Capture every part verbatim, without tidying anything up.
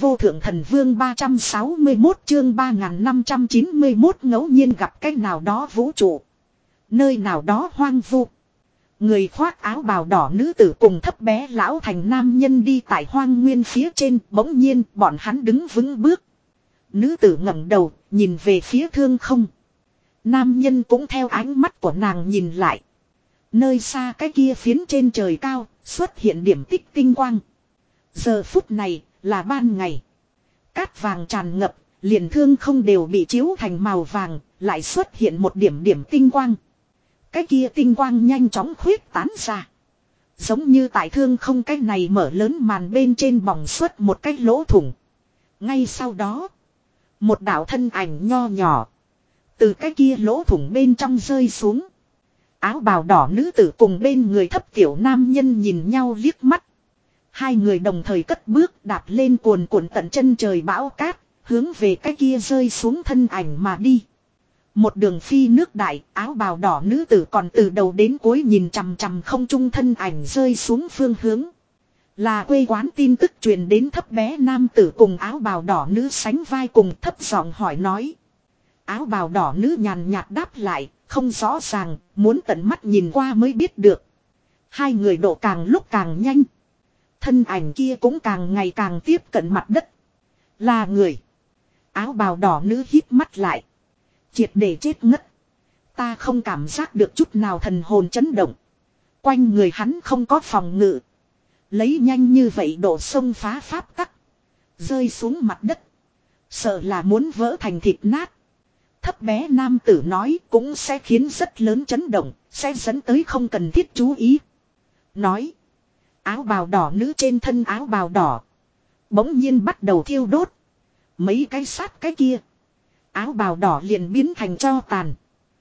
vô thượng thần vương ba trăm sáu mươi mốt chương ba nghìn năm trăm chín mươi mốt ngẫu nhiên gặp cách nào đó vũ trụ. Nơi nào đó hoang vu. Người khoác áo bào đỏ nữ tử cùng thấp bé lão thành nam nhân đi tại hoang nguyên phía trên, bỗng nhiên bọn hắn đứng vững bước. Nữ tử ngẩng đầu, nhìn về phía thương không. Nam nhân cũng theo ánh mắt của nàng nhìn lại. Nơi xa cái kia phiến trên trời cao, xuất hiện điểm tích tinh quang. Giờ phút này, là ban ngày. Cát vàng tràn ngập, liền thương không đều bị chiếu thành màu vàng, lại xuất hiện một điểm điểm tinh quang. Cái kia tinh quang nhanh chóng khuyết tán ra. Giống như tại thương không cái này mở lớn màn bên trên bỏng xuất một cái lỗ thủng. Ngay sau đó, một đạo thân ảnh nho nhỏ từ cái kia lỗ thủng bên trong rơi xuống. Áo bào đỏ nữ tử cùng bên người thấp tiểu nam nhân nhìn nhau liếc mắt. Hai người đồng thời cất bước đạp lên cuồn cuộn tận chân trời bão cát, hướng về cái kia rơi xuống thân ảnh mà đi. Một đường phi nước đại, áo bào đỏ nữ tử còn từ đầu đến cuối nhìn chằm chằm không trung thân ảnh rơi xuống phương hướng. Là quê quán tin tức truyền đến thấp bé nam tử cùng áo bào đỏ nữ sánh vai cùng thấp giọng hỏi nói. Áo bào đỏ nữ nhàn nhạt đáp lại, không rõ ràng, muốn tận mắt nhìn qua mới biết được. Hai người độ càng lúc càng nhanh. Thân ảnh kia cũng càng ngày càng tiếp cận mặt đất. Là người. Áo bào đỏ nữ hít mắt lại. Triệt để chết ngất. Ta không cảm giác được chút nào thần hồn chấn động. Quanh người hắn không có phòng ngự. Lấy nhanh như vậy độ sông phá pháp tắc. Rơi xuống mặt đất. Sợ là muốn vỡ thành thịt nát. Thấp bé nam tử nói cũng sẽ khiến rất lớn chấn động. Sẽ dẫn tới không cần thiết chú ý. Nói. Áo bào đỏ nữ trên thân áo bào đỏ. Bỗng nhiên bắt đầu thiêu đốt. Mấy cái sát cái kia. Áo bào đỏ liền biến thành tro tàn.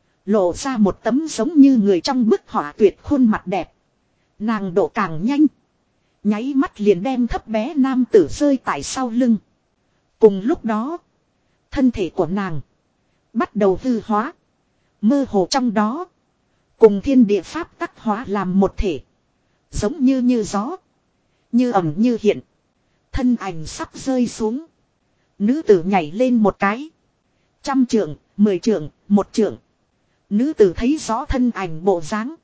Lộ ra một tấm giống như người trong bức họa tuyệt khuôn mặt đẹp. Nàng độ càng nhanh. Nháy mắt liền đem thấp bé nam tử rơi tại sau lưng. Cùng lúc đó. Thân thể của nàng. Bắt đầu hư hóa. Mơ hồ trong đó. Cùng thiên địa pháp tắc hóa làm một thể. Giống như như gió. Như ẩm như hiện. Thân ảnh sắp rơi xuống. Nữ tử nhảy lên một cái. Trăm trượng, mười trượng, một trượng. Nữ tử thấy rõ thân ảnh bộ dáng.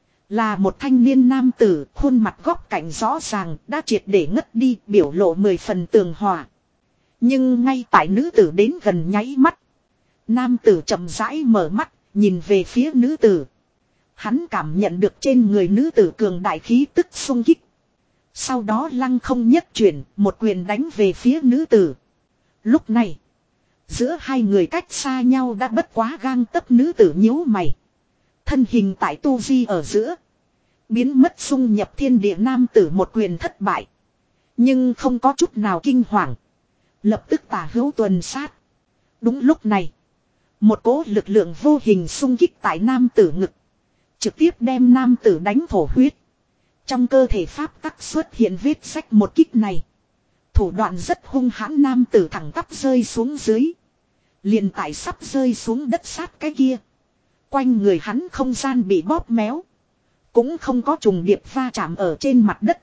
Là một thanh niên nam tử, khuôn mặt góc cạnh rõ ràng, đã triệt để ngất đi, biểu lộ mười phần tường hòa. Nhưng ngay tại nữ tử đến gần nháy mắt. Nam tử chậm rãi mở mắt, nhìn về phía nữ tử. Hắn cảm nhận được trên người nữ tử cường đại khí tức xung kích. Sau đó lăng không nhất chuyển, một quyền đánh về phía nữ tử. Lúc này, giữa hai người cách xa nhau đã bất quá gang tấc, nữ tử nhíu mày. Thân hình tại tu vi ở giữa. Biến mất xung nhập thiên địa, nam tử một quyền thất bại. Nhưng không có chút nào kinh hoàng. Lập tức tả hữu tuần sát. Đúng lúc này, một cỗ lực lượng vô hình xung kích tại nam tử ngực. Trực tiếp đem nam tử đánh thổ huyết. Trong cơ thể pháp tắc xuất hiện vết sách, một kích này. Thủ đoạn rất hung hãn, nam tử thẳng tắp rơi xuống dưới. Liền tại sắp rơi xuống đất sát cái kia. Quanh người hắn không gian bị bóp méo. Cũng không có trùng điệp va chạm ở trên mặt đất.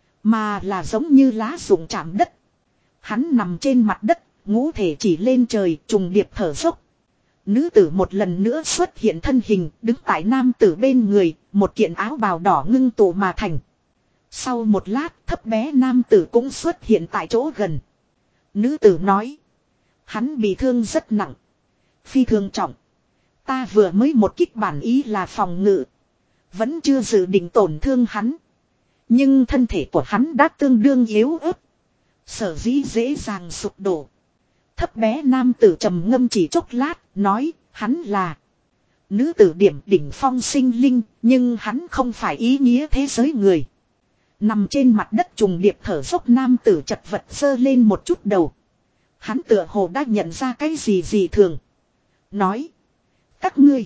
Mà là giống như lá rụng chạm đất. Hắn nằm trên mặt đất, ngũ thể chỉ lên trời, trùng điệp thở dốc. Nữ tử một lần nữa xuất hiện thân hình, đứng tại nam tử bên người, một kiện áo bào đỏ ngưng tụ mà thành. Sau một lát, thấp bé nam tử cũng xuất hiện tại chỗ gần. Nữ tử nói. Hắn bị thương rất nặng. Phi thường trọng. Ta vừa mới một kích bản ý là phòng ngự. Vẫn chưa dự định tổn thương hắn. Nhưng thân thể của hắn đã tương đương yếu ớt. Sở dĩ dễ dàng sụp đổ. Thấp bé nam tử trầm ngâm chỉ chốc lát, nói, hắn là nữ tử điểm đỉnh phong sinh linh, nhưng hắn không phải ý nghĩa thế giới người. Nằm trên mặt đất trùng điệp thở dốc, nam tử chật vật giơ lên một chút đầu. Hắn tựa hồ đã nhận ra cái gì gì thường. Nói, các ngươi.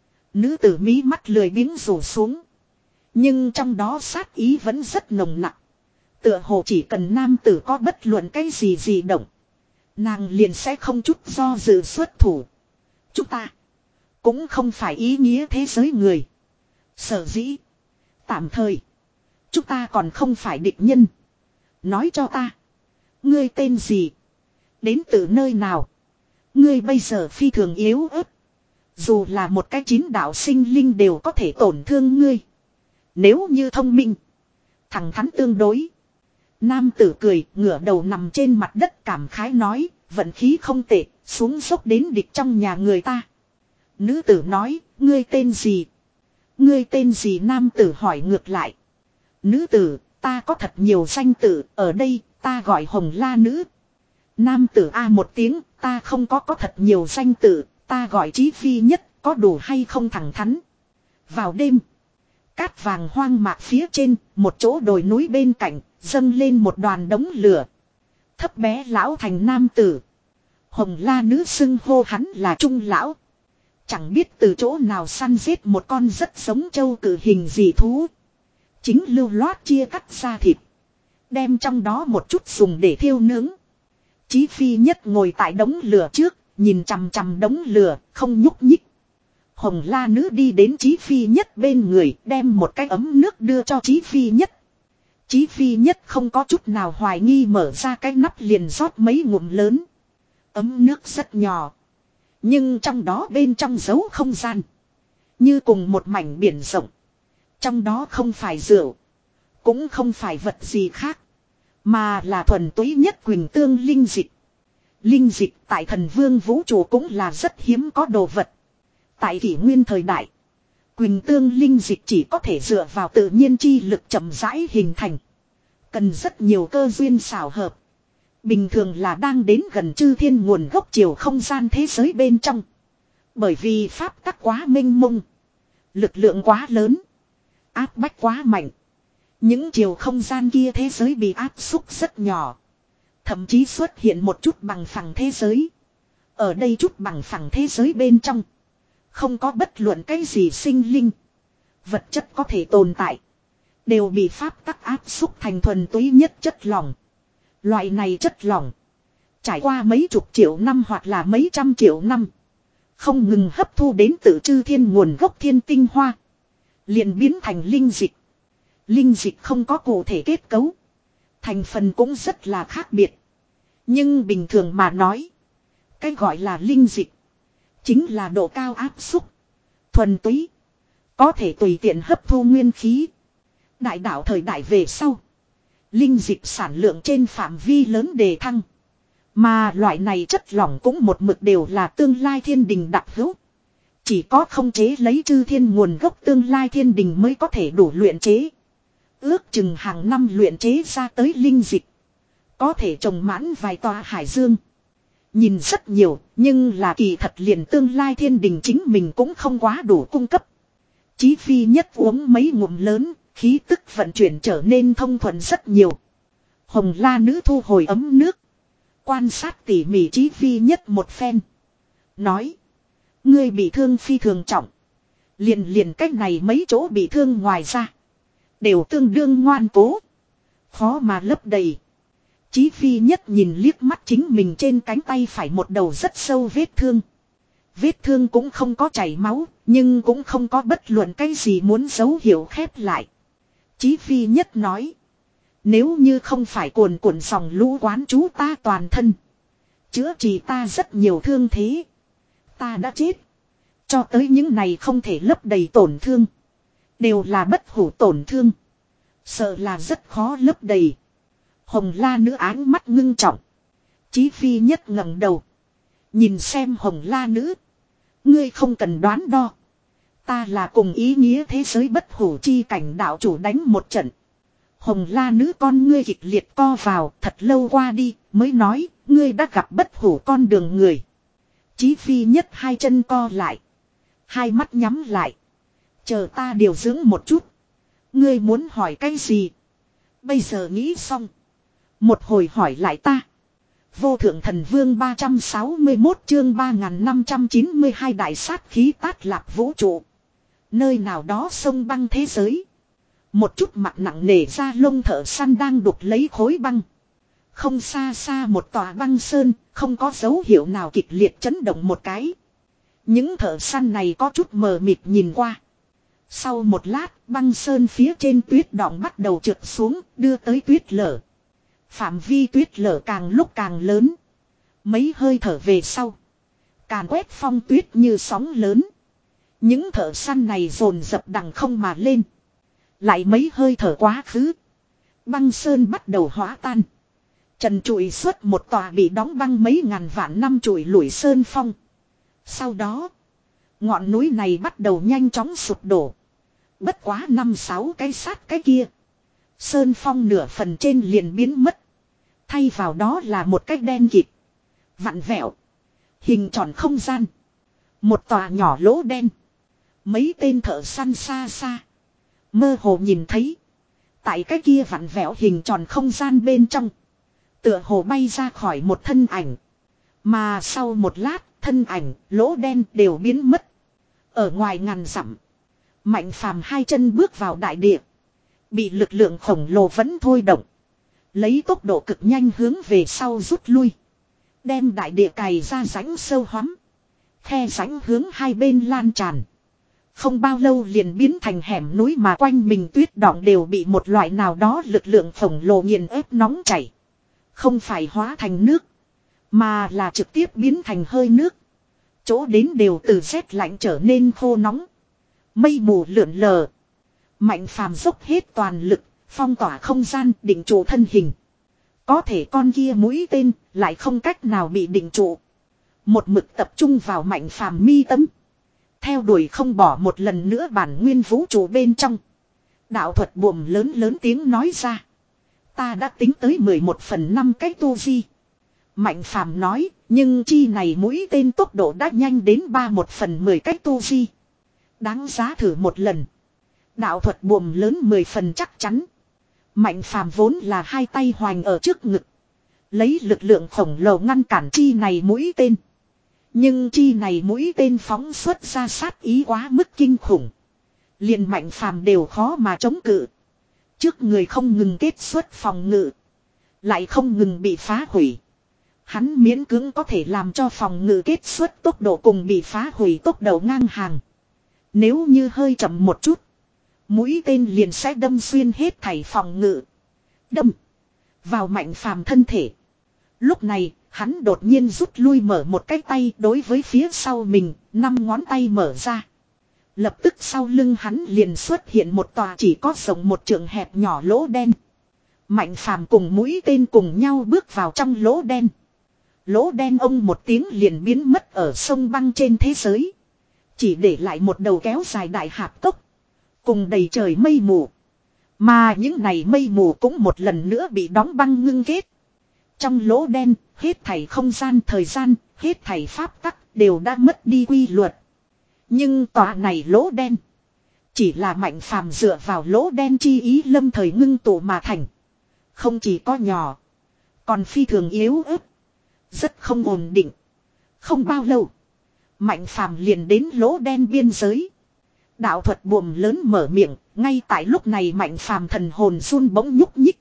Nữ tử mí mắt lười biếng rủ xuống. Nhưng trong đó sát ý vẫn rất nồng nặng. Tựa hồ chỉ cần nam tử có bất luận cái gì gì động, nàng liền sẽ không chút do dự xuất thủ. Chúng ta cũng không phải ý nghĩa thế giới người. Sở dĩ tạm thời chúng ta còn không phải địch nhân. Nói cho ta, Ngươi tên gì? Đến từ nơi nào? Ngươi bây giờ phi thường yếu ớt. Dù là một cái chín đạo sinh linh đều có thể tổn thương ngươi. Nếu như thông minh, thẳng thắn tương đối. Nam tử cười, ngửa đầu nằm trên mặt đất cảm khái nói, vận khí không tệ, xuống dốc đến địch trong nhà người ta. Nữ tử nói, ngươi tên gì? Ngươi tên gì? Nam tử hỏi ngược lại. Nữ tử, ta có thật nhiều danh tử, ở đây, ta gọi Hồng La Nữ. Nam tử a một tiếng, ta không có có thật nhiều danh tử, ta gọi Chí Phi Nhất, có đủ hay không? Thẳng thắn. Vào đêm, cát vàng hoang mạc phía trên, một chỗ đồi núi bên cạnh, dâng lên một đoàn đống lửa. Thấp bé lão thành nam tử. Hồng La Nữ xưng hô hắn là Trung Lão. Chẳng biết từ chỗ nào săn giết một con rất giống trâu cử hình dị thú. Chính lưu loát chia cắt ra thịt. Đem trong đó một chút dùng để thiêu nướng. Chí Phi Nhất ngồi tại đống lửa trước, nhìn chằm chằm đống lửa, không nhúc nhích. Hồng La Nữ đi đến Chí Phi Nhất bên người, đem một cái ấm nước đưa cho Chí Phi Nhất. Chí Phi Nhất không có chút nào hoài nghi, mở ra cái nắp liền rót mấy ngụm lớn. Ấm nước rất nhỏ, nhưng trong đó bên trong giấu không gian. Như cùng một mảnh biển rộng. Trong đó không phải rượu, cũng không phải vật gì khác, mà là thuần túy nhất quỳnh tương linh dịch. Linh dịch tại thần vương vũ trụ cũng là rất hiếm có đồ vật. Tại kỷ nguyên thời đại, quỳnh tương linh dịch chỉ có thể dựa vào tự nhiên chi lực chậm rãi hình thành. Cần rất nhiều cơ duyên xảo hợp. Bình thường là đang đến gần chư thiên nguồn gốc chiều không gian thế giới bên trong. Bởi vì pháp tắc quá mênh mông, lực lượng quá lớn, áp bách quá mạnh. Những chiều không gian kia thế giới bị áp xúc rất nhỏ. Thậm chí xuất hiện một chút bằng phẳng thế giới. Ở đây chút bằng phẳng thế giới bên trong, không có bất luận cái gì sinh linh, vật chất có thể tồn tại. Đều bị pháp tắc áp xúc thành thuần túy nhất chất lỏng. Loại này chất lỏng, trải qua mấy chục triệu năm hoặc là mấy trăm triệu năm, không ngừng hấp thu đến từ chư thiên nguồn gốc thiên tinh hoa, liền biến thành linh dịch. Linh dịch không có cụ thể kết cấu, thành phần cũng rất là khác biệt. Nhưng bình thường mà nói, cái gọi là linh dịch chính là độ cao áp xúc, thuần túy, có thể tùy tiện hấp thu nguyên khí. Đại đạo thời đại về sau, linh dịch sản lượng trên phạm vi lớn đề thăng. Mà loại này chất lỏng cũng một mực đều là tương lai thiên đình đặc hữu. Chỉ có không chế lấy chư thiên nguồn gốc tương lai thiên đình mới có thể đủ luyện chế. Ước chừng hàng năm luyện chế ra tới linh dịch, có thể trồng mãn vài tòa hải dương. Nhìn rất nhiều, nhưng là kỳ thật liền tương lai thiên đình chính mình cũng không quá đủ cung cấp. Chí Phi Nhất uống mấy ngụm lớn, khí tức vận chuyển trở nên thông thuận rất nhiều. Hồng La Nữ thu hồi ấm nước, quan sát tỉ mỉ Chí Phi Nhất một phen, nói: ngươi bị thương phi thường trọng. Liền liền cách này mấy chỗ bị thương ngoài ra, đều tương đương ngoan cố, khó mà lấp đầy. Chí Phi Nhất nhìn liếc mắt chính mình trên cánh tay phải một đầu rất sâu vết thương. Vết thương cũng không có chảy máu, nhưng cũng không có bất luận cái gì muốn dấu hiệu khép lại. Chí Phi Nhất nói: nếu như không phải cuồn cuộn dòng lũ quán chú ta toàn thân, chữa trị ta rất nhiều thương thế, ta đã chết. Cho tới những này không thể lấp đầy tổn thương, đều là bất hủ tổn thương, sợ là rất khó lấp đầy. Hồng La Nữ áng mắt ngưng trọng. Chí Phi Nhất ngẩng đầu, nhìn xem Hồng La Nữ: ngươi không cần đoán đo, ta là cùng ý nghĩa thế giới bất hủ chi cảnh đạo chủ đánh một trận. Hồng La Nữ con ngươi kịch liệt co vào, thật lâu qua đi mới nói: ngươi đã gặp bất hủ con đường người. Chí Phi Nhất hai chân co lại, hai mắt nhắm lại. Chờ ta điều dưỡng một chút. Ngươi muốn hỏi cái gì? Bây giờ nghĩ xong, một hồi hỏi lại ta. Vô thượng thần vương ba trăm sáu mươi mốt chương ba nghìn năm trăm chín mươi hai đại sát khí tát lạp vũ trụ. Nơi nào đó sông băng thế giới. Một chút mặt nặng nề da lông thợ săn đang đục lấy khối băng. Không xa xa một tòa băng sơn, không có dấu hiệu nào kịch liệt chấn động một cái. Những thợ săn này có chút mờ mịt nhìn qua. Sau một lát, băng sơn phía trên tuyết đọng bắt đầu trượt xuống, đưa tới tuyết lở. Phạm vi tuyết lở càng lúc càng lớn. Mấy hơi thở về sau. Càn quét phong tuyết như sóng lớn. Những thợ săn này dồn dập đằng không mà lên. Lại mấy hơi thở quá khứ. Băng sơn bắt đầu hóa tan. Trần trụi xuất một tòa bị đóng băng mấy ngàn vạn năm trụi lủi sơn phong. Sau đó. Ngọn núi này bắt đầu nhanh chóng sụp đổ. Bất quá năm sáu cái sát cái kia. Sơn phong nửa phần trên liền biến mất. Thay vào đó là một cái đen kịt. Vặn vẹo. Hình tròn không gian. Một tòa nhỏ lỗ đen. Mấy tên thợ săn xa xa. Mơ hồ nhìn thấy. Tại cái kia vặn vẹo hình tròn không gian bên trong. Tựa hồ bay ra khỏi một thân ảnh. Mà sau một lát, thân ảnh, lỗ đen đều biến mất. Ở ngoài ngàn dặm. Mạnh Phàm hai chân bước vào đại địa. Bị lực lượng khổng lồ vẫn thôi động. Lấy tốc độ cực nhanh hướng về sau rút lui. Đem đại địa cày ra rãnh sâu hoắm. Khe rãnh hướng hai bên lan tràn. Không bao lâu liền biến thành hẻm núi mà quanh mình tuyết đọng đều bị một loại nào đó lực lượng khổng lồ nghiền ép nóng chảy. Không phải hóa thành nước. Mà là trực tiếp biến thành hơi nước. Chỗ đến đều từ rét lạnh trở nên khô nóng. Mây mù lượn lờ. Mạnh Phàm dốc hết toàn lực. Phong tỏa không gian định trụ thân hình. Có thể con kia mũi tên lại không cách nào bị định trụ. Một mực tập trung vào Mạnh Phàm mi tâm. Theo đuổi không bỏ một lần nữa bản nguyên vũ trụ bên trong. Đạo thuật buồm lớn lớn tiếng nói ra. Ta đã tính tới mười một phần năm cái tu vi. Mạnh Phàm nói, nhưng chi này mũi tên tốc độ đã nhanh đến ba một phần mười cái tu vi. Đáng giá thử một lần. Đạo thuật buồm lớn mười phần chắc chắn. Mạnh Phàm vốn là hai tay hoành ở trước ngực. Lấy lực lượng khổng lồ ngăn cản chi này mũi tên. Nhưng chi này mũi tên phóng xuất ra sát ý quá mức kinh khủng. Liền Mạnh Phàm đều khó mà chống cự. Trước người không ngừng kết xuất phòng ngự. Lại không ngừng bị phá hủy. Hắn miễn cưỡng có thể làm cho phòng ngự kết xuất tốc độ cùng bị phá hủy tốc độ ngang hàng. Nếu như hơi chậm một chút. Mũi tên liền sẽ đâm xuyên hết thảy phòng ngự. Đâm. Vào Mạnh Phàm thân thể. Lúc này, hắn đột nhiên rút lui mở một cái tay đối với phía sau mình, năm ngón tay mở ra. Lập tức sau lưng hắn liền xuất hiện một tòa chỉ có rộng một trượng hẹp nhỏ lỗ đen. Mạnh Phàm cùng mũi tên cùng nhau bước vào trong lỗ đen. Lỗ đen ông một tiếng liền biến mất ở sông băng trên thế giới. Chỉ để lại một đầu kéo dài đại hạp cốc. Cùng đầy trời mây mù. Mà những này mây mù cũng một lần nữa bị đóng băng ngưng kết. Trong lỗ đen, hết thảy không gian thời gian, hết thảy pháp tắc đều đã mất đi quy luật. Nhưng tòa này lỗ đen. Chỉ là Mạnh Phàm dựa vào lỗ đen chi ý lâm thời ngưng tụ mà thành. Không chỉ có nhỏ. Còn phi thường yếu ớt. Rất không ổn định. Không bao lâu. Mạnh Phàm liền đến lỗ đen biên giới. Đạo thuật buồm lớn mở miệng. Ngay tại lúc này Mạnh Phàm thần hồn run bỗng nhúc nhích.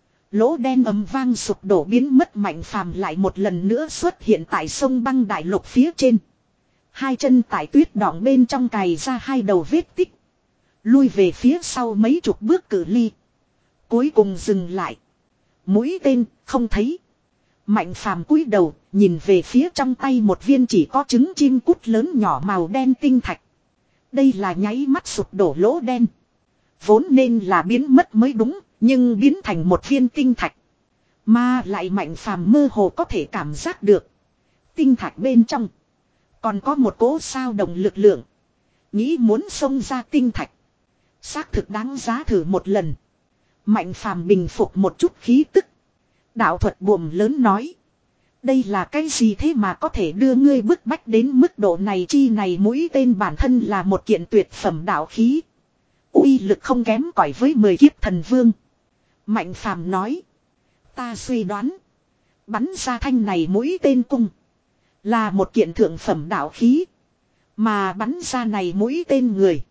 Lỗ đen ầm vang sụp đổ biến mất. Mạnh Phàm lại một lần nữa xuất hiện tại sông băng đại lục phía trên. Hai chân tại tuyết đọng bên trong cày ra hai đầu vết tích. Lui về phía sau mấy chục bước cự ly. Cuối cùng dừng lại. Mũi tên không thấy. Mạnh Phàm cúi đầu nhìn về phía trong tay một viên chỉ có trứng chim cút lớn nhỏ màu đen tinh thạch. Đây là nháy mắt sụp đổ lỗ đen. Vốn nên là biến mất mới đúng. Nhưng biến thành một viên tinh thạch. Mà lại Mạnh Phàm mơ hồ có thể cảm giác được. Tinh thạch bên trong. Còn có một cỗ sao động lực lượng. Nghĩ muốn xông ra tinh thạch. Xác thực đáng giá thử một lần. Mạnh Phàm bình phục một chút khí tức. Đạo thuật buồm lớn nói. Đây là cái gì thế mà có thể đưa ngươi bức bách đến mức độ này? Chi này mũi tên bản thân là một kiện tuyệt phẩm đạo khí. Uy lực không kém cỏi với mười kiếp thần vương. Mạnh Phàm nói. Ta suy đoán. Bắn ra thanh này mũi tên cung. Là một kiện thượng phẩm đạo khí. Mà bắn ra này mũi tên người.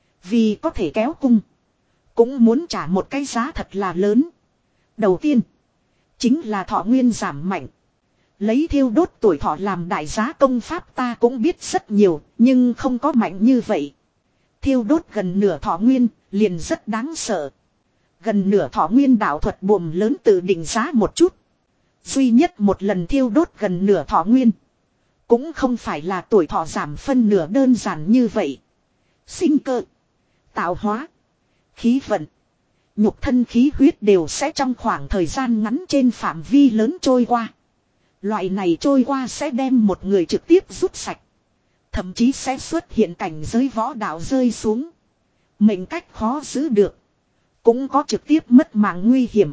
Vì có thể kéo cung. Cũng muốn trả một cái giá thật là lớn. Đầu tiên. Chính là thọ nguyên giảm mạnh. Lấy thiêu đốt tuổi thọ làm đại giá công pháp ta cũng biết rất nhiều. Nhưng không có mạnh như vậy. Thiêu đốt gần nửa thọ nguyên liền rất đáng sợ. Gần nửa thọ nguyên đạo thuật buồm lớn tự định giá một chút. Duy nhất một lần thiêu đốt gần nửa thọ nguyên. Cũng không phải là tuổi thọ giảm phân nửa đơn giản như vậy. Sinh cơ, tạo hóa, khí vận, nhục thân khí huyết đều sẽ trong khoảng thời gian ngắn trên phạm vi lớn trôi qua. Loại này trôi qua sẽ đem một người trực tiếp rút sạch. Thậm chí sẽ xuất hiện cảnh giới võ đạo rơi xuống. Mệnh cách khó giữ được. Cũng có trực tiếp mất mạng nguy hiểm.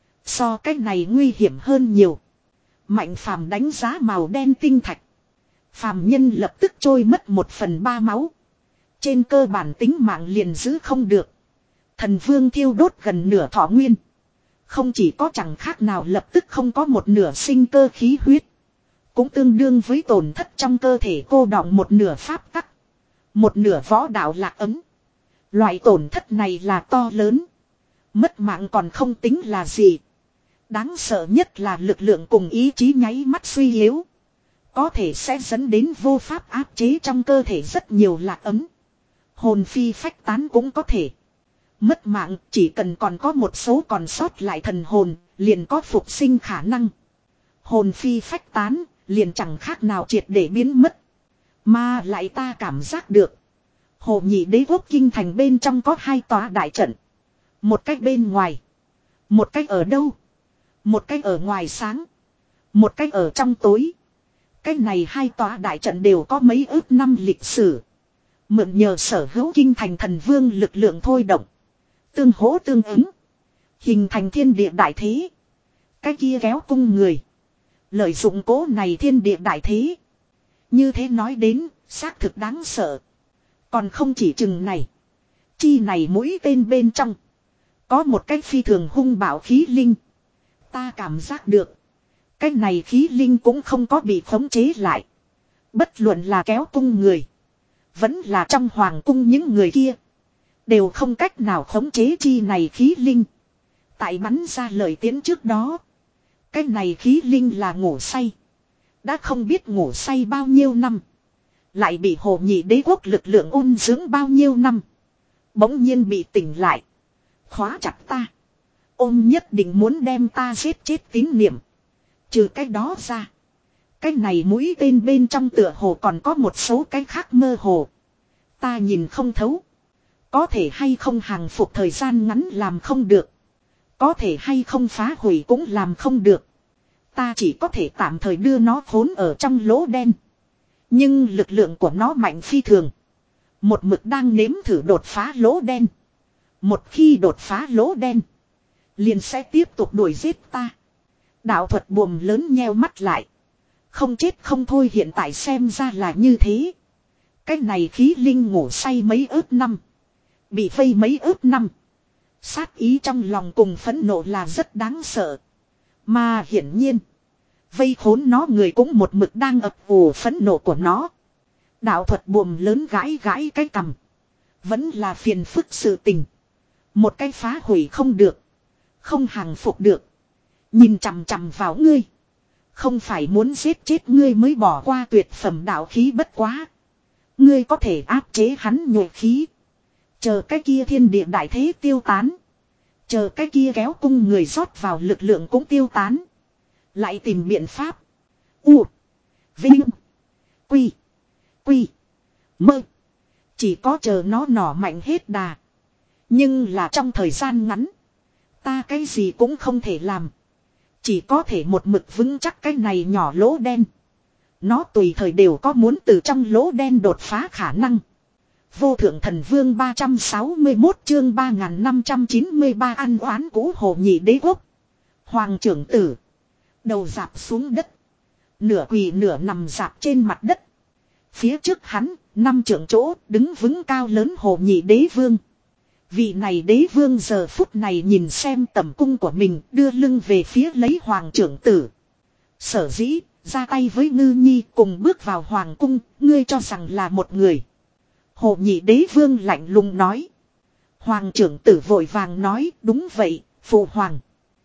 So cách này nguy hiểm hơn nhiều. Mạnh phàm đánh giá màu đen tinh thạch. Phàm nhân lập tức trôi mất một phần ba máu. Trên cơ bản tính mạng liền giữ không được. Thần vương thiêu đốt gần nửa thọ nguyên. Không chỉ có chẳng khác nào lập tức không có một nửa sinh cơ khí huyết. Cũng tương đương với tổn thất trong cơ thể cô đọng một nửa pháp tắc. Một nửa võ đạo lạc ấm. Loại tổn thất này là to lớn. Mất mạng còn không tính là gì. Đáng sợ nhất là lực lượng cùng ý chí nháy mắt suy yếu. Có thể sẽ dẫn đến vô pháp áp chế trong cơ thể rất nhiều lạc ấm. Hồn phi phách tán cũng có thể. Mất mạng chỉ cần còn có một số còn sót lại thần hồn, liền có phục sinh khả năng. Hồn phi phách tán, liền chẳng khác nào triệt để biến mất. Mà lại ta cảm giác được. Hồ Nhị Đế quốc kinh thành bên trong có hai tòa đại trận. Một cách bên ngoài. Một cách ở đâu? Một cách ở ngoài sáng. Một cách ở trong tối. Cách này hai tòa đại trận đều có mấy ước năm lịch sử. Mượn nhờ sở hữu kinh thành thần vương lực lượng thôi động. Tương hỗ tương ứng. Hình thành thiên địa đại thế. Cái kia kéo cung người. Lợi dụng cố này thiên địa đại thế. Như thế nói đến, xác thực đáng sợ. Còn không chỉ chừng này. Chi này mũi tên bên trong. Có một cái phi thường hung bạo khí linh. Ta cảm giác được. Cái này khí linh cũng không có bị khống chế lại. Bất luận là kéo cung người. Vẫn là trong hoàng cung những người kia. Đều không cách nào khống chế chi này khí linh. Tại bắn ra lời tiến trước đó. Cái này khí linh là ngủ say. Đã không biết ngủ say bao nhiêu năm. Lại bị Hồ Nhị Đế quốc lực lượng ôn dưỡng bao nhiêu năm. Bỗng nhiên bị tỉnh lại. Khóa chặt ta. Ôm nhất định muốn đem ta giết chết tín niệm. Trừ cái đó ra. Cái này mũi tên bên trong tựa hồ còn có một số cái khác mơ hồ. Ta nhìn không thấu. Có thể hay không hàng phục thời gian ngắn làm không được. Có thể hay không phá hủy cũng làm không được. Ta chỉ có thể tạm thời đưa nó khốn ở trong lỗ đen. Nhưng lực lượng của nó mạnh phi thường. Một mực đang nếm thử đột phá lỗ đen. Một khi đột phá lỗ đen. Liền sẽ tiếp tục đuổi giết ta. Đạo thuật buồm lớn nheo mắt lại. Không chết không thôi, hiện tại xem ra là như thế. Cái này khí linh ngủ say mấy ước năm. Bị vây mấy ước năm. Sát ý trong lòng cùng phẫn nộ là rất đáng sợ. Mà hiển nhiên. Vây khốn nó người cũng một mực đang ập ủ phẫn nộ của nó. Đạo thuật buồm lớn gãi gãi cái cằm. Vẫn là phiền phức sự tình. Một cái phá hủy không được. Không hàng phục được. Nhìn chằm chằm vào ngươi. Không phải muốn giết chết ngươi mới bỏ qua tuyệt phẩm đạo khí bất quá. Ngươi có thể áp chế hắn nhuệ khí. Chờ cái kia thiên địa đại thế tiêu tán. Chờ cái kia kéo cung người rót vào lực lượng cũng tiêu tán. Lại tìm biện pháp. U. Vinh. Quy. Quy. Mơ. Chỉ có chờ nó nỏ mạnh hết đà. Nhưng là trong thời gian ngắn. Ta cái gì cũng không thể làm. Chỉ có thể một mực vững chắc cái này nhỏ lỗ đen. Nó tùy thời đều có muốn từ trong lỗ đen đột phá khả năng. Vô thượng thần vương ba trăm sáu mươi mốt chương ba nghìn năm trăm chín mươi ba ăn oán cũ Hồ Nhị Đế quốc. Hoàng trưởng tử. Đầu dạp xuống đất. Nửa quỳ nửa nằm dạp trên mặt đất. Phía trước hắn, năm trưởng chỗ, đứng vững cao lớn Hồ Nhị Đế vương. Vị này đế vương giờ phút này nhìn xem tẩm cung của mình, đưa lưng về phía lấy hoàng trưởng tử. Sở dĩ, ra tay với Ngư Nhi cùng bước vào hoàng cung, ngươi cho rằng là một người. Hồ Nhị Đế vương lạnh lùng nói. Hoàng trưởng tử vội vàng nói, đúng vậy, phụ hoàng.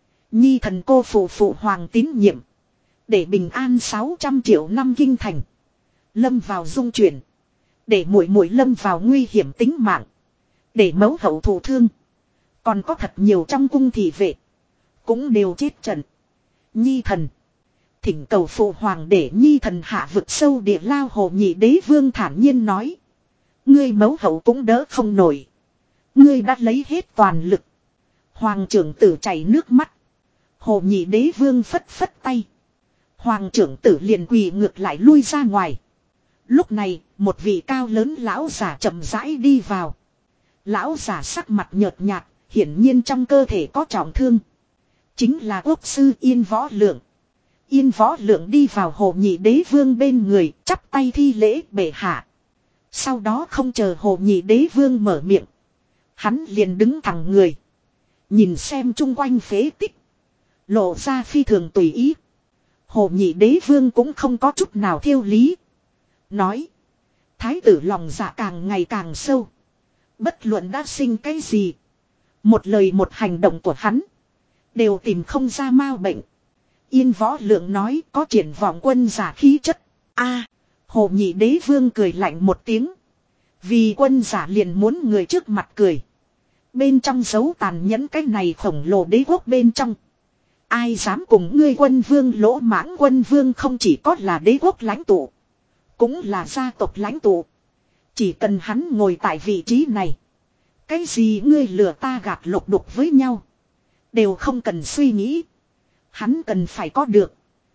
Nhi thần cô phụ phụ hoàng tín nhiệm. Để bình an sáu trăm triệu năm kinh thành. Lâm vào dung chuyển. Để muội muội lâm vào nguy hiểm tính mạng. Để mẫu hậu thụ thương. Còn có thật nhiều trong cung thị vệ. Cũng đều chết trận. Nhi thần. Thỉnh cầu phụ hoàng để nhi thần hạ vực sâu địa lao. Hồ Nhị Đế Vương thản nhiên nói. Ngươi mẫu hậu cũng đỡ không nổi. Ngươi đã lấy hết toàn lực. Hoàng trưởng tử chảy nước mắt. Hồ Nhị Đế Vương phất phất tay. Hoàng trưởng tử liền quỳ ngược lại lui ra ngoài. Lúc này, một vị cao lớn lão giả chậm rãi đi vào. Lão giả sắc mặt nhợt nhạt, hiển nhiên trong cơ thể có trọng thương. Chính là quốc sư Yên Võ Lượng. Yên Võ Lượng đi vào Hồ Nhị Đế Vương bên người, chắp tay thi lễ bệ hạ. Sau đó không chờ Hồ Nhị Đế Vương mở miệng. Hắn liền đứng thẳng người. Nhìn xem chung quanh phế tích. Lộ ra phi thường tùy ý. Hồ Nhị Đế Vương cũng không có chút nào thiêu lý. Nói. Thái tử lòng dạ càng ngày càng sâu. Bất luận đã sinh cái gì. Một lời một hành động của hắn. Đều tìm không ra mau bệnh. Yên Võ Lượng nói có triển vọng quân giả khí chất. A, Hồ Nhị Đế Vương cười lạnh một tiếng. Vì quân giả liền muốn người trước mặt cười. Bên trong giấu tàn nhẫn cái này khổng lồ đế quốc bên trong. Ai dám cùng ngươi quân vương lỗ mãng. Quân vương không chỉ có là đế quốc lãnh tụ. Cũng là gia tộc lãnh tụ. Chỉ cần hắn ngồi tại vị trí này. Cái gì ngươi lừa ta gạt lục đục với nhau. Đều không cần suy nghĩ. Hắn cần phải có được.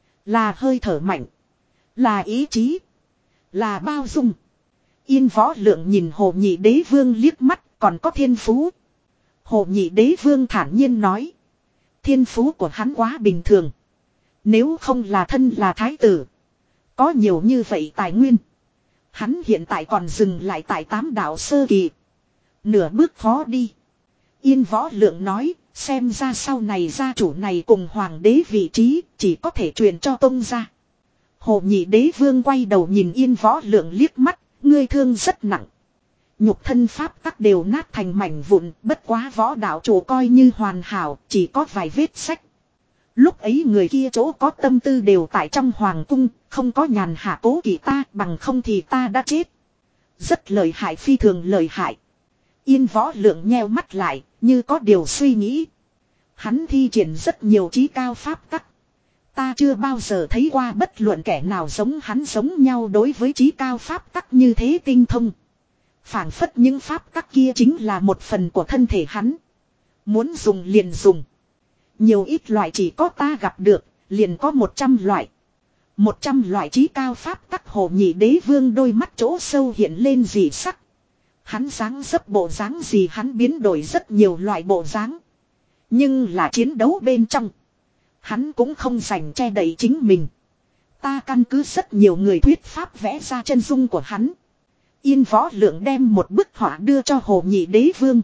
Là hơi thở mạnh. Là ý chí. Là bao dung. Yên Võ Lượng nhìn Hồ Nhị Đế Vương liếc mắt còn có thiên phú. Hồ Nhị Đế Vương thản nhiên nói. Thiên phú của hắn quá bình thường. Nếu không là thân là thái tử. Có nhiều như vậy tài nguyên. Hắn hiện tại còn dừng lại tại tám đạo sơ kỳ. Nửa bước khó đi. Yên Võ Lượng nói. Xem ra sau này gia chủ này cùng hoàng đế vị trí. Chỉ có thể truyền cho tông gia. Hồ Nhị Đế Vương quay đầu nhìn Yên Võ Lượng liếc mắt. Ngươi thương rất nặng. Nhục thân pháp tắc đều nát thành mảnh vụn. Bất quá võ đạo chủ coi như hoàn hảo. Chỉ có vài vết sách. Lúc ấy người kia chỗ có tâm tư đều tại trong hoàng cung. Không có nhàn hạ cố kỵ ta. Bằng không thì ta đã chết. Rất lợi hại, phi thường lợi hại. Yên Võ Lượng nheo mắt lại. Như có điều suy nghĩ. Hắn thi triển rất nhiều trí cao pháp tắc. Ta chưa bao giờ thấy qua bất luận kẻ nào giống hắn giống nhau đối với trí cao pháp tắc như thế tinh thông. Phảng phất những pháp tắc kia chính là một phần của thân thể hắn. Muốn dùng liền dùng. Nhiều ít loại chỉ có ta gặp được, liền có một trăm loại. Một trăm loại trí cao pháp tắc. Hồ Nhị Đế Vương đôi mắt chỗ sâu hiện lên dị sắc. Hắn dáng dấp bộ dáng gì hắn biến đổi rất nhiều loại bộ dáng. Nhưng là chiến đấu bên trong. Hắn cũng không dành che đậy chính mình. Ta căn cứ rất nhiều người thuyết pháp vẽ ra chân dung của hắn. Yên Võ Lượng đem một bức họa đưa cho Hồ Nhị Đế Vương.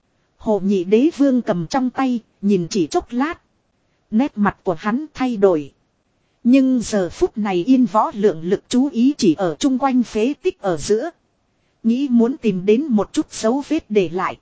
Hồ Nhị Đế Vương cầm trong tay, nhìn chỉ chốc lát. Nét mặt của hắn thay đổi. Nhưng giờ phút này Yên Võ Lượng lực chú ý chỉ ở chung quanh phế tích ở giữa. Nghĩ muốn tìm đến một chút dấu vết để lại.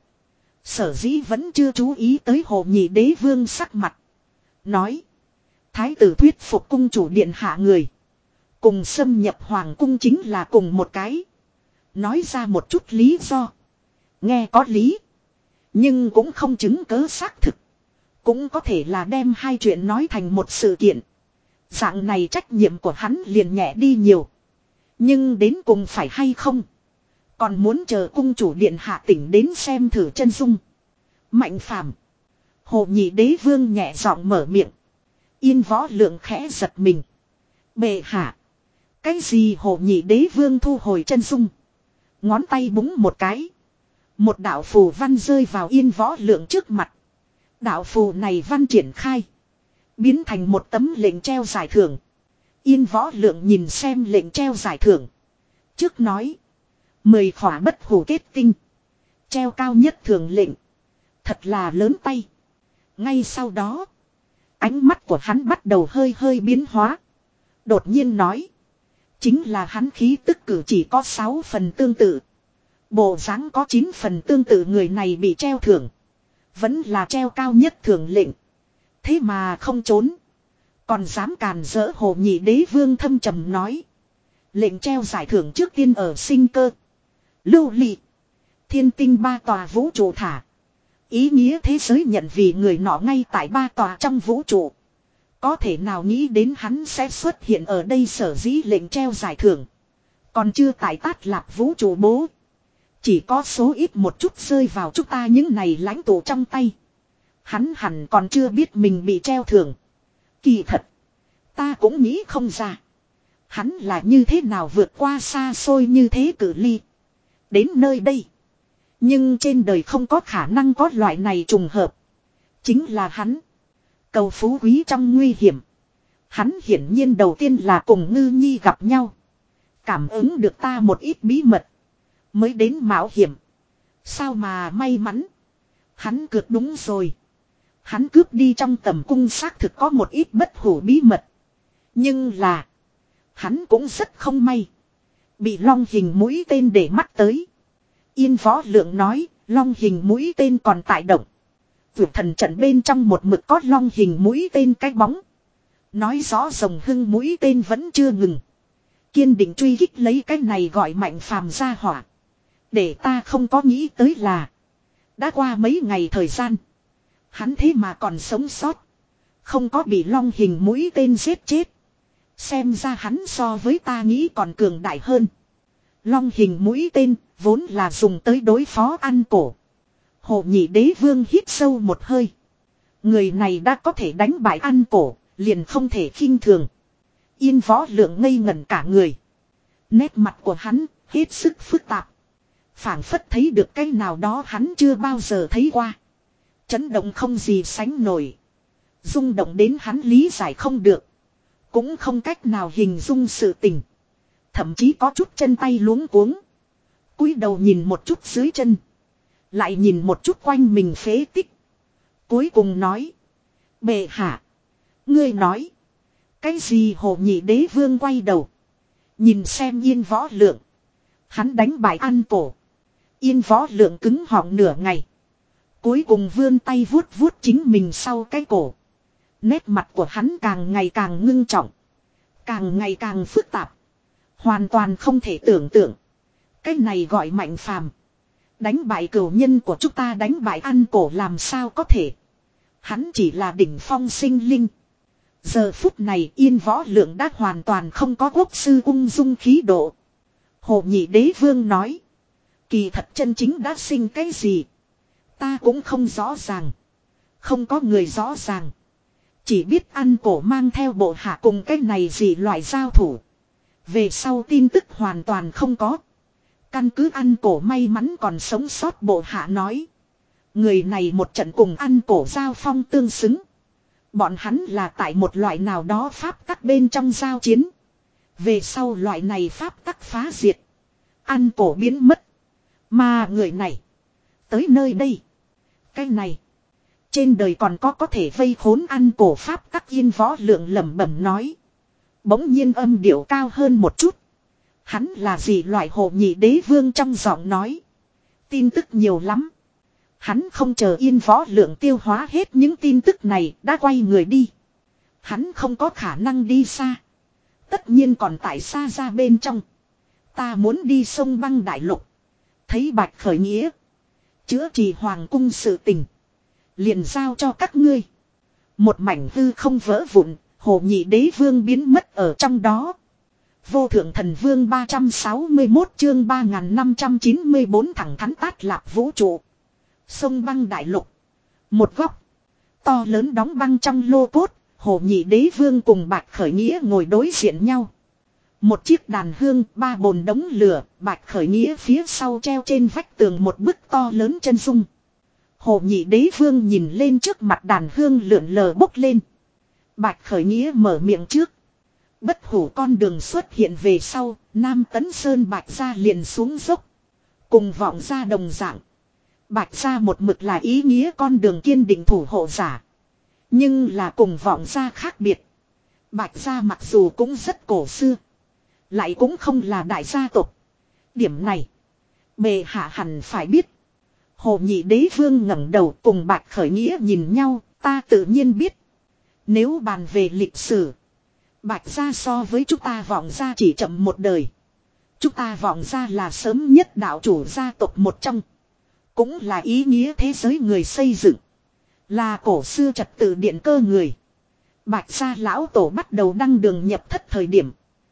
Sở dĩ vẫn chưa chú ý tới Hồ Nhị Đế Vương sắc mặt. Nói. Thái tử thuyết phục cung chủ điện hạ người. Cùng xâm nhập hoàng cung chính là cùng một cái. Nói ra một chút lý do. Nghe có lý. Nhưng cũng không chứng cớ xác thực. Cũng có thể là đem hai chuyện nói thành một sự kiện. Dạng này trách nhiệm của hắn liền nhẹ đi nhiều. Nhưng đến cùng phải hay không. Còn muốn chờ cung chủ điện hạ tỉnh đến xem thử chân dung. Mạnh phàm. Hồ Nhị Đế Vương nhẹ giọng mở miệng. Yên Võ Lượng khẽ giật mình. Bệ hạ. Cái gì? Hồ Nhị Đế Vương thu hồi chân dung. Ngón tay búng một cái. Một đạo phù văn rơi vào Yên Võ Lượng trước mặt. Đạo phù này văn triển khai. Biến thành một tấm lệnh treo giải thưởng. Yên Võ Lượng nhìn xem lệnh treo giải thưởng. Trước nói. Mười khỏa bất hủ kết tinh. Treo cao nhất thường lệnh. Thật là lớn tay. Ngay sau đó. Ánh mắt của hắn bắt đầu hơi hơi biến hóa. Đột nhiên nói. Chính là hắn khí tức cử chỉ có sáu phần tương tự. Bộ dáng có chín phần tương tự. Người này bị treo thưởng. Vẫn là treo cao nhất thường lệnh. Thế mà không trốn. Còn dám càn rỡ. Hồ Nhị Đế Vương thâm trầm nói. Lệnh treo giải thưởng trước tiên ở Sinh Cơ, Lưu Ly, Thiên Tinh ba tòa vũ trụ thả. Ý nghĩa thế giới nhận vì người nọ ngay tại ba tòa trong vũ trụ. Có thể nào nghĩ đến hắn sẽ xuất hiện ở đây, sở dĩ lệnh treo giải thưởng. Còn chưa tại Tát Lạp vũ trụ bố. Chỉ có số ít một chút rơi vào chúng ta những này lãnh tụ trong tay. Hắn hẳn còn chưa biết mình bị treo thưởng. Kỳ thật. Ta cũng nghĩ không ra. Hắn là như thế nào vượt qua xa xôi như thế cự ly. Đến nơi đây. Nhưng trên đời không có khả năng có loại này trùng hợp. Chính là hắn. Cầu phú quý trong nguy hiểm. Hắn hiển nhiên đầu tiên là cùng Ngư Nhi gặp nhau. Cảm ứng được ta một ít bí mật. Mới đến mạo hiểm. Sao mà may mắn. Hắn cược đúng rồi. Hắn cướp đi trong tầm cung xác thực có một ít bất hủ bí mật. Nhưng là. Hắn cũng rất không may. Bị long hình mũi tên để mắt tới. Yên Võ Lượng nói. Long hình mũi tên còn tại động. Vượt thần trận bên trong một mực có long hình mũi tên cái bóng. Nói rõ rồng hưng mũi tên vẫn chưa ngừng. Kiên định truy kích lấy cái này gọi Mạnh Phàm ra hỏa. Để ta không có nghĩ tới là. Đã qua mấy ngày thời gian. Hắn thế mà còn sống sót. Không có bị long hình mũi tên giết chết. Xem ra hắn so với ta nghĩ còn cường đại hơn. Long hình mũi tên vốn là dùng tới đối phó Ăn Cổ. Hồ Nhị Đế Vương hít sâu một hơi. Người này đã có thể đánh bại Ăn Cổ, liền không thể khinh thường. Yên Võ Lượng ngây ngẩn cả người. Nét mặt của hắn hết sức phức tạp. Phảng phất thấy được cái nào đó hắn chưa bao giờ thấy qua. Chấn động không gì sánh nổi. Rung động đến hắn lý giải không được. Cũng không cách nào hình dung sự tình. Thậm chí có chút chân tay luống cuống. Cúi đầu nhìn một chút dưới chân. Lại nhìn một chút quanh mình phế tích. Cuối cùng nói. Bệ hạ. Ngươi nói. Cái gì? Hồ Nhị Đế Vương quay đầu. Nhìn xem Yên Võ Lượng. Hắn đánh bại Ăn Cổ. Yên Võ Lượng cứng họng nửa ngày. Cuối cùng vươn tay vuốt vuốt chính mình sau cái cổ. Nét mặt của hắn càng ngày càng ngưng trọng. Càng ngày càng phức tạp. Hoàn toàn không thể tưởng tượng. Cái này gọi Mạnh Phàm. Đánh bại cửu nhân của chúng ta, đánh bại Ăn Cổ làm sao có thể. Hắn chỉ là đỉnh phong sinh linh. Giờ phút này Yên Võ Lượng đã hoàn toàn không có quốc sư ung dung khí độ. Hồ Nhị Đế Vương nói. Kỳ thật chân chính đã sinh cái gì. Ta cũng không rõ ràng. Không có người rõ ràng. Chỉ biết Ăn Cổ mang theo bộ hạ cùng cái này gì loại giao thủ. Về sau tin tức hoàn toàn không có. Căn cứ Ăn Cổ may mắn còn sống sót bộ hạ nói. Người này một trận cùng Ăn Cổ giao phong tương xứng. Bọn hắn là tại một loại nào đó pháp tắc bên trong giao chiến. Về sau loại này pháp tắc phá diệt. Ăn Cổ biến mất. Mà người này. Tới nơi đây. Cái này. Trên đời còn có có thể vây khốn Ăn Cổ pháp tắc. Yên Võ Lượng lẩm bẩm nói. Bỗng nhiên âm điệu cao hơn một chút. Hắn là gì loại? Hồ Nhị Đế Vương trong giọng nói. Tin tức nhiều lắm. Hắn không chờ Yên Võ Lượng tiêu hóa hết những tin tức này, đã quay người đi. Hắn không có khả năng đi xa. Tất nhiên còn tại xa ra bên trong. Ta muốn đi sông Băng Đại Lục. Thấy Bạch Khởi Nghĩa. Chữa trị hoàng cung sự tình. Liền giao cho các ngươi. Một mảnh hư không vỡ vụn. Hồ Nhị Đế Vương biến mất ở trong đó. Vô Thượng Thần Vương ba trăm sáu mươi mốt chương ba nghìn năm trăm chín mươi bốn thẳng thắn Tát Lạp vũ trụ. Sông Băng Đại Lục. Một góc. To lớn đóng băng trong lô cốt. Hồ Nhị Đế Vương cùng Bạch Khởi Nghĩa ngồi đối diện nhau. Một chiếc đàn hương, ba bồn đống lửa. Bạch Khởi Nghĩa phía sau treo trên vách tường một bức to lớn chân dung. Hồ Nhị Đế Vương nhìn lên trước mặt đàn hương lượn lờ bốc lên. Bạch Khởi Nghĩa mở miệng trước. Bất hủ con đường xuất hiện về sau. Nam Tấn Sơn Bạch Gia liền xuống dốc. Cùng vọng ra đồng dạng. Bạch Gia một mực là ý nghĩa con đường kiên định thủ hộ giả. Nhưng là cùng vọng gia khác biệt. Bạch Gia mặc dù cũng rất cổ xưa. Lại cũng không là đại gia tộc. Điểm này. Bệ hạ hẳn phải biết. Hồ Nhị Đế Vương ngẩng đầu cùng Bạch Khởi Nghĩa nhìn nhau. Ta tự nhiên biết. Nếu bàn về lịch sử. Bạch Gia so với chúng ta vọng gia chỉ chậm một đời. Chúng ta vọng gia là sớm nhất đạo chủ gia tộc một trong. cũng là ý nghĩa thế giới người xây dựng. Là cổ xưa trật tự điện cơ người. Bạch gia lão tổ bắt đầu đăng đường nhập thất thời điểm.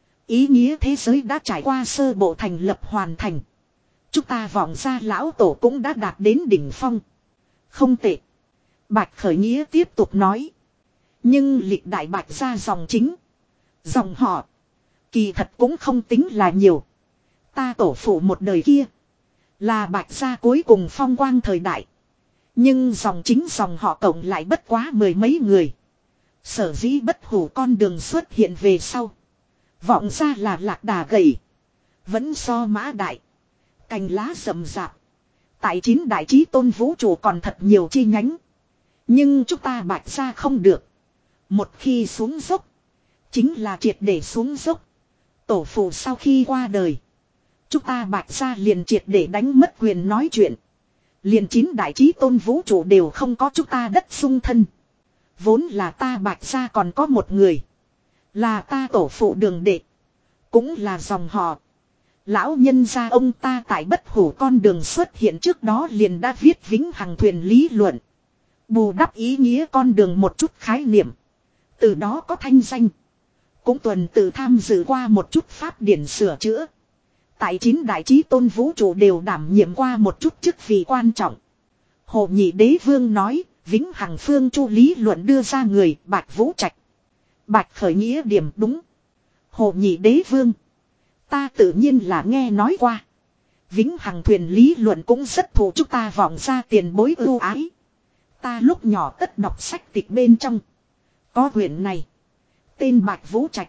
Ý nghĩa thế giới đã trải qua sơ bộ thành lập hoàn thành. Chúng ta vọng gia lão tổ cũng đã đạt đến đỉnh phong. Không tệ. Bạch khởi nghĩa tiếp tục nói. Nhưng lịch đại bạch gia dòng chính. Dòng họ. Kỳ thật cũng không tính là nhiều. Ta tổ phụ một đời kia. Là bạch gia cuối cùng phong quang thời đại. Nhưng dòng chính dòng họ cộng lại bất quá mười mấy người. Sở dĩ bất hủ con đường xuất hiện về sau. Vọng ra là lạc đà gầy. Vẫn so mã đại. Cành lá rậm rạp. Tại chín đại chí tôn vũ trụ còn thật nhiều chi nhánh. Nhưng chúng ta bạch ra không được. Một khi xuống dốc. Chính là triệt để xuống dốc. Tổ phụ sau khi qua đời. Chúng ta bạch ra liền triệt để đánh mất quyền nói chuyện. Liền chín đại chí tôn vũ trụ đều không có chúng ta đất sung thân. Vốn là ta bạch ra còn có một người. Là ta tổ phụ đường đệ. Cũng là dòng họ. Lão nhân gia ông ta tại bất hủ con đường xuất hiện trước đó liền đã viết vĩnh hằng thuyền lý luận. Bù đắp ý nghĩa con đường một chút khái niệm. Từ đó có thanh danh. Cũng tuần tự tham dự qua một chút pháp điển sửa chữa. Tại chín đại chí tôn vũ trụ đều đảm nhiệm qua một chút chức vị quan trọng. Hồ Nhị Đế Vương nói, vĩnh hằng phương chu lý luận đưa ra người Bạch Vũ Trạch. Bạch khởi nghĩa điểm đúng. Hồ Nhị Đế Vương. Ta tự nhiên là nghe nói qua. Vĩnh hằng thuyền lý luận cũng rất thù chúng ta vọng ra tiền bối ưu ái. Ta lúc nhỏ tất đọc sách tịch bên trong. Có quyển này. Tên Bạch Vũ Trạch.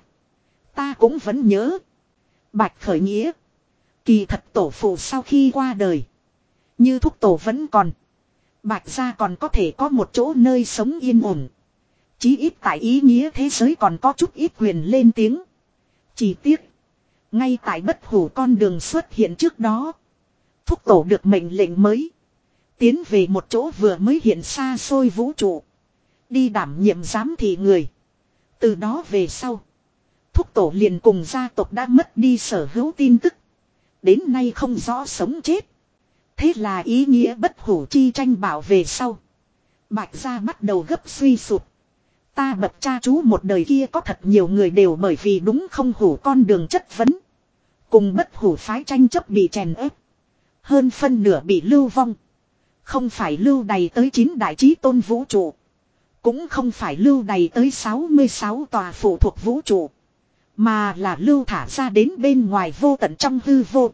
Ta cũng vẫn nhớ. Bạch khởi nghĩa. Kỳ thật tổ phụ sau khi qua đời. Như thúc tổ vẫn còn. Bạch gia còn có thể có một chỗ nơi sống yên ổn. Chí ít tại ý nghĩa thế giới còn có chút ít quyền lên tiếng. Chỉ tiếc. Ngay tại bất hủ con đường xuất hiện trước đó. Thúc tổ được mệnh lệnh mới. Tiến về một chỗ vừa mới hiện xa xôi vũ trụ. Đi đảm nhiệm giám thị người. Từ đó về sau. Thúc tổ liền cùng gia tộc đã mất đi sở hữu tin tức. Đến nay không rõ sống chết. Thế là ý nghĩa bất hủ chi tranh bảo về sau. Bạch gia bắt đầu gấp suy sụp. Ta bậc cha chú một đời kia có thật nhiều người đều bởi vì đúng không hủ con đường chất vấn. Cùng bất hủ phái tranh chấp bị chèn ép. Hơn phân nửa bị lưu vong. Không phải lưu đầy tới chín đại chí tôn vũ trụ. Cũng không phải lưu đầy tới sáu mươi sáu tòa phụ thuộc vũ trụ. Mà là lưu thả ra đến bên ngoài vô tận trong hư vô.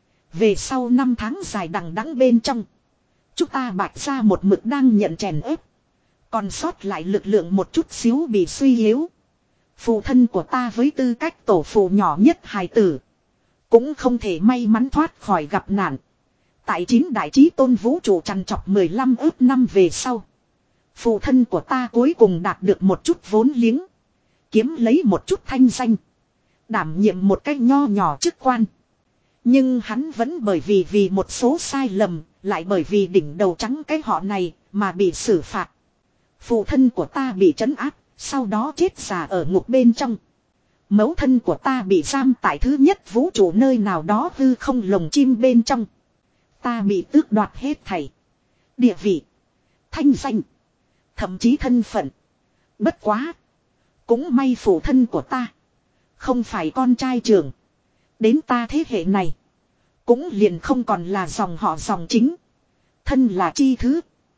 Về sau năm tháng dài đằng đẵng bên trong. Chúng ta bạch ra một mực đang nhận chèn ép. Còn sót lại lực lượng một chút xíu bị suy yếu. Phụ thân của ta với tư cách tổ phụ nhỏ nhất hài tử. Cũng không thể may mắn thoát khỏi gặp nạn. Tại chín đại chí tôn vũ trụ trằn trọc mười lăm ước năm về sau. Phụ thân của ta cuối cùng đạt được một chút vốn liếng. Kiếm lấy một chút thanh danh. Đảm nhiệm một cách nho nhỏ chức quan. Nhưng hắn vẫn bởi vì vì một số sai lầm. Lại bởi vì đỉnh đầu trắng cái họ này mà bị xử phạt. Phụ thân của ta bị trấn áp. Sau đó chết già ở ngục bên trong. Mẫu thân của ta bị giam tại thứ nhất vũ trụ nơi nào đó hư không lồng chim bên trong. Ta bị tước đoạt hết thảy. Địa vị. Thanh danh. Thậm chí thân phận. Bất quá. Cũng may phụ thân của ta. Không phải con trai trưởng. Đến ta thế hệ này. Cũng liền không còn là dòng họ dòng chính. Thân là chi thứ.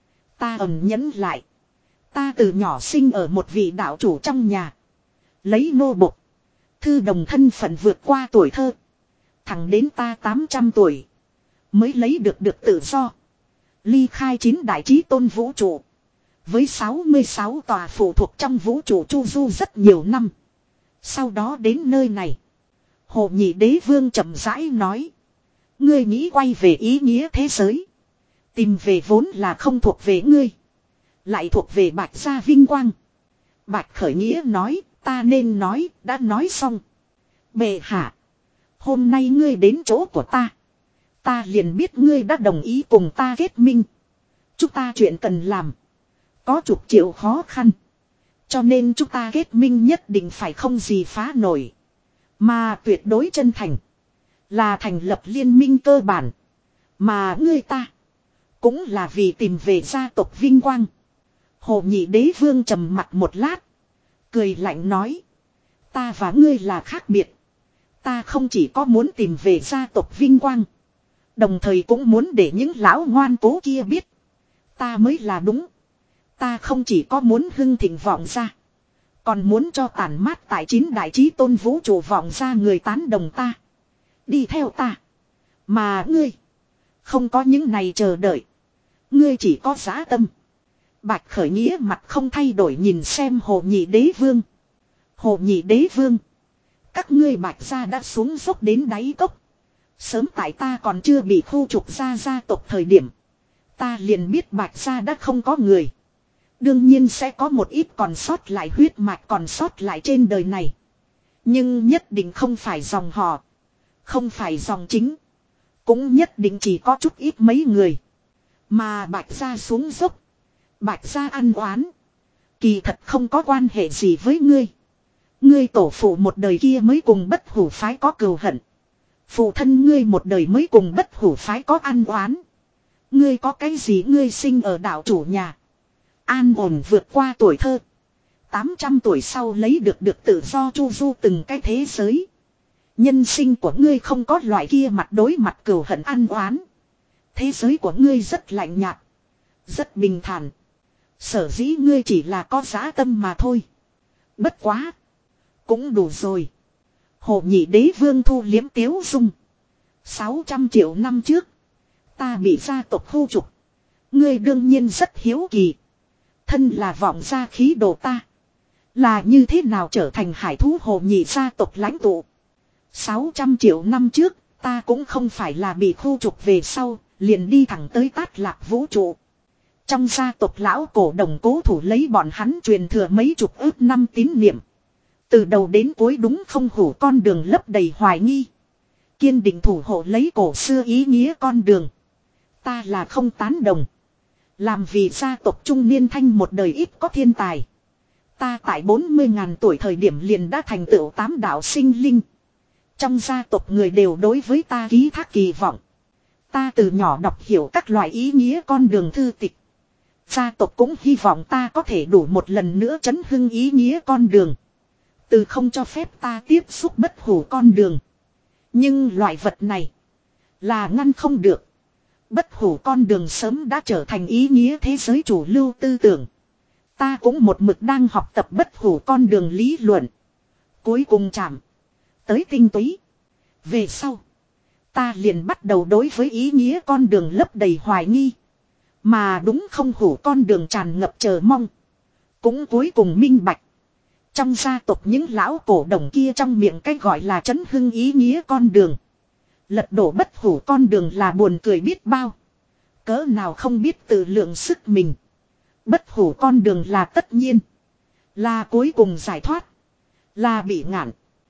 Ta ẩn nhẫn lại. Ta từ nhỏ sinh ở một vị đạo chủ trong nhà. Lấy nô bộc. Thư đồng thân phận vượt qua tuổi thơ. Thẳng đến ta tám trăm tuổi. Mới lấy được được tự do. Ly khai chín đại chí tôn vũ trụ. Với sáu mươi sáu tòa phụ thuộc trong vũ trụ chu du rất nhiều năm. Sau đó đến nơi này. Hồ Nhị Đế Vương chậm rãi nói. Ngươi nghĩ quay về ý nghĩa thế giới. Tìm về vốn là không thuộc về ngươi. Lại thuộc về Bạch gia vinh quang. Bạch khởi nghĩa nói. Ta nên nói, đã nói xong. Bệ hạ. Hôm nay ngươi đến chỗ của ta. Ta liền biết ngươi đã đồng ý cùng ta kết minh. Chúng ta chuyện cần làm. Có chục triệu khó khăn. Cho nên chúng ta kết minh nhất định phải không gì phá nổi. Mà tuyệt đối chân thành. Là thành lập liên minh cơ bản. Mà ngươi ta. Cũng là vì tìm về gia tộc vinh quang. Hồ Nhị Đế Vương trầm mặt một lát. Cười lạnh nói. Ta và ngươi là khác biệt. Ta không chỉ có muốn tìm về gia tộc vinh quang. Đồng thời cũng muốn để những lão ngoan cố kia biết. Ta mới là đúng. Ta không chỉ có muốn hưng thịnh vọng ra. Còn muốn cho tàn mát tại chín đại chí tôn vũ trụ vọng ra người tán đồng ta. Đi theo ta. Mà ngươi. Không có những này chờ đợi. Ngươi chỉ có dã tâm. Bạch Khởi Nghĩa mặt không thay đổi nhìn xem Hồ Nhị Đế Vương. Hồ Nhị Đế Vương. Các ngươi Bạch gia đã xuống dốc đến đáy cốc. Sớm tại ta còn chưa bị khu trục ra gia tộc thời điểm. Ta liền biết Bạch gia đã không có người. Đương nhiên sẽ có một ít còn sót lại huyết mạch còn sót lại trên đời này. Nhưng nhất định không phải dòng họ. Không phải dòng chính. Cũng nhất định chỉ có chút ít mấy người. Mà Bạch gia xuống dốc. Bạch gia ăn oán. Kỳ thật không có quan hệ gì với ngươi. Ngươi tổ phụ một đời kia mới cùng Bất Hủ phái có cừu hận. Phụ thân ngươi một đời mới cùng Bất Hủ phái có ăn oán. Ngươi có cái gì ngươi sinh ở đạo chủ nhà. An ổn vượt qua tuổi thơ. tám trăm tuổi sau lấy được được tự do chu du từng cái thế giới. Nhân sinh của ngươi không có loại kia mặt đối mặt cừu hận ăn oán. Thế giới của ngươi rất lạnh nhạt. Rất bình thản. Sở dĩ ngươi chỉ là có dã tâm mà thôi. Bất quá. Cũng đủ rồi. Hồ Nhị Đế Vương thu liếm tiếu dung. sáu trăm triệu năm trước. Ta bị gia tộc khu trục. Ngươi đương nhiên rất hiếu kỳ. Thân là vọng gia khí đồ ta. Là như thế nào trở thành hải thú Hồ Nhị gia tộc lãnh tụ. sáu trăm triệu năm trước. Ta cũng không phải là bị khu trục về sau. Liền đi thẳng tới Tát Lạc vũ trụ. Trong gia tộc lão cổ đồng cố thủ lấy bọn hắn truyền thừa mấy chục ước năm tín niệm. Từ đầu đến cuối đúng không hủ con đường lấp đầy hoài nghi. Kiên định thủ hộ lấy cổ xưa ý nghĩa con đường. Ta là không tán đồng. Làm vì gia tộc trung niên thanh một đời ít có thiên tài. Ta tại bốn mươi ngàn tuổi thời điểm liền đã thành tựu tám đạo sinh linh. Trong gia tộc người đều đối với ta ký thác kỳ vọng. Ta từ nhỏ đọc hiểu các loại ý nghĩa con đường thư tịch. Gia tộc cũng hy vọng ta có thể đủ một lần nữa chấn hưng ý nghĩa con đường. Từ không cho phép ta tiếp xúc Bất Hủ con đường. Nhưng loại vật này là ngăn không được. Bất Hủ con đường sớm đã trở thành ý nghĩa thế giới chủ lưu tư tưởng. Ta cũng một mực đang học tập Bất Hủ con đường lý luận. Cuối cùng chạm tới tinh túy. Về sau ta liền bắt đầu đối với ý nghĩa con đường lấp đầy hoài nghi. Mà đúng không hủ con đường tràn ngập chờ mong. Cũng cuối cùng minh bạch. Trong gia tộc những lão cổ đồng kia trong miệng cái gọi là chấn hưng ý nghĩa con đường. Lật đổ Bất Hủ con đường là buồn cười biết bao. Cỡ nào không biết tự lượng sức mình. Bất Hủ con đường là tất nhiên. Là cuối cùng giải thoát. Là bị ngạn.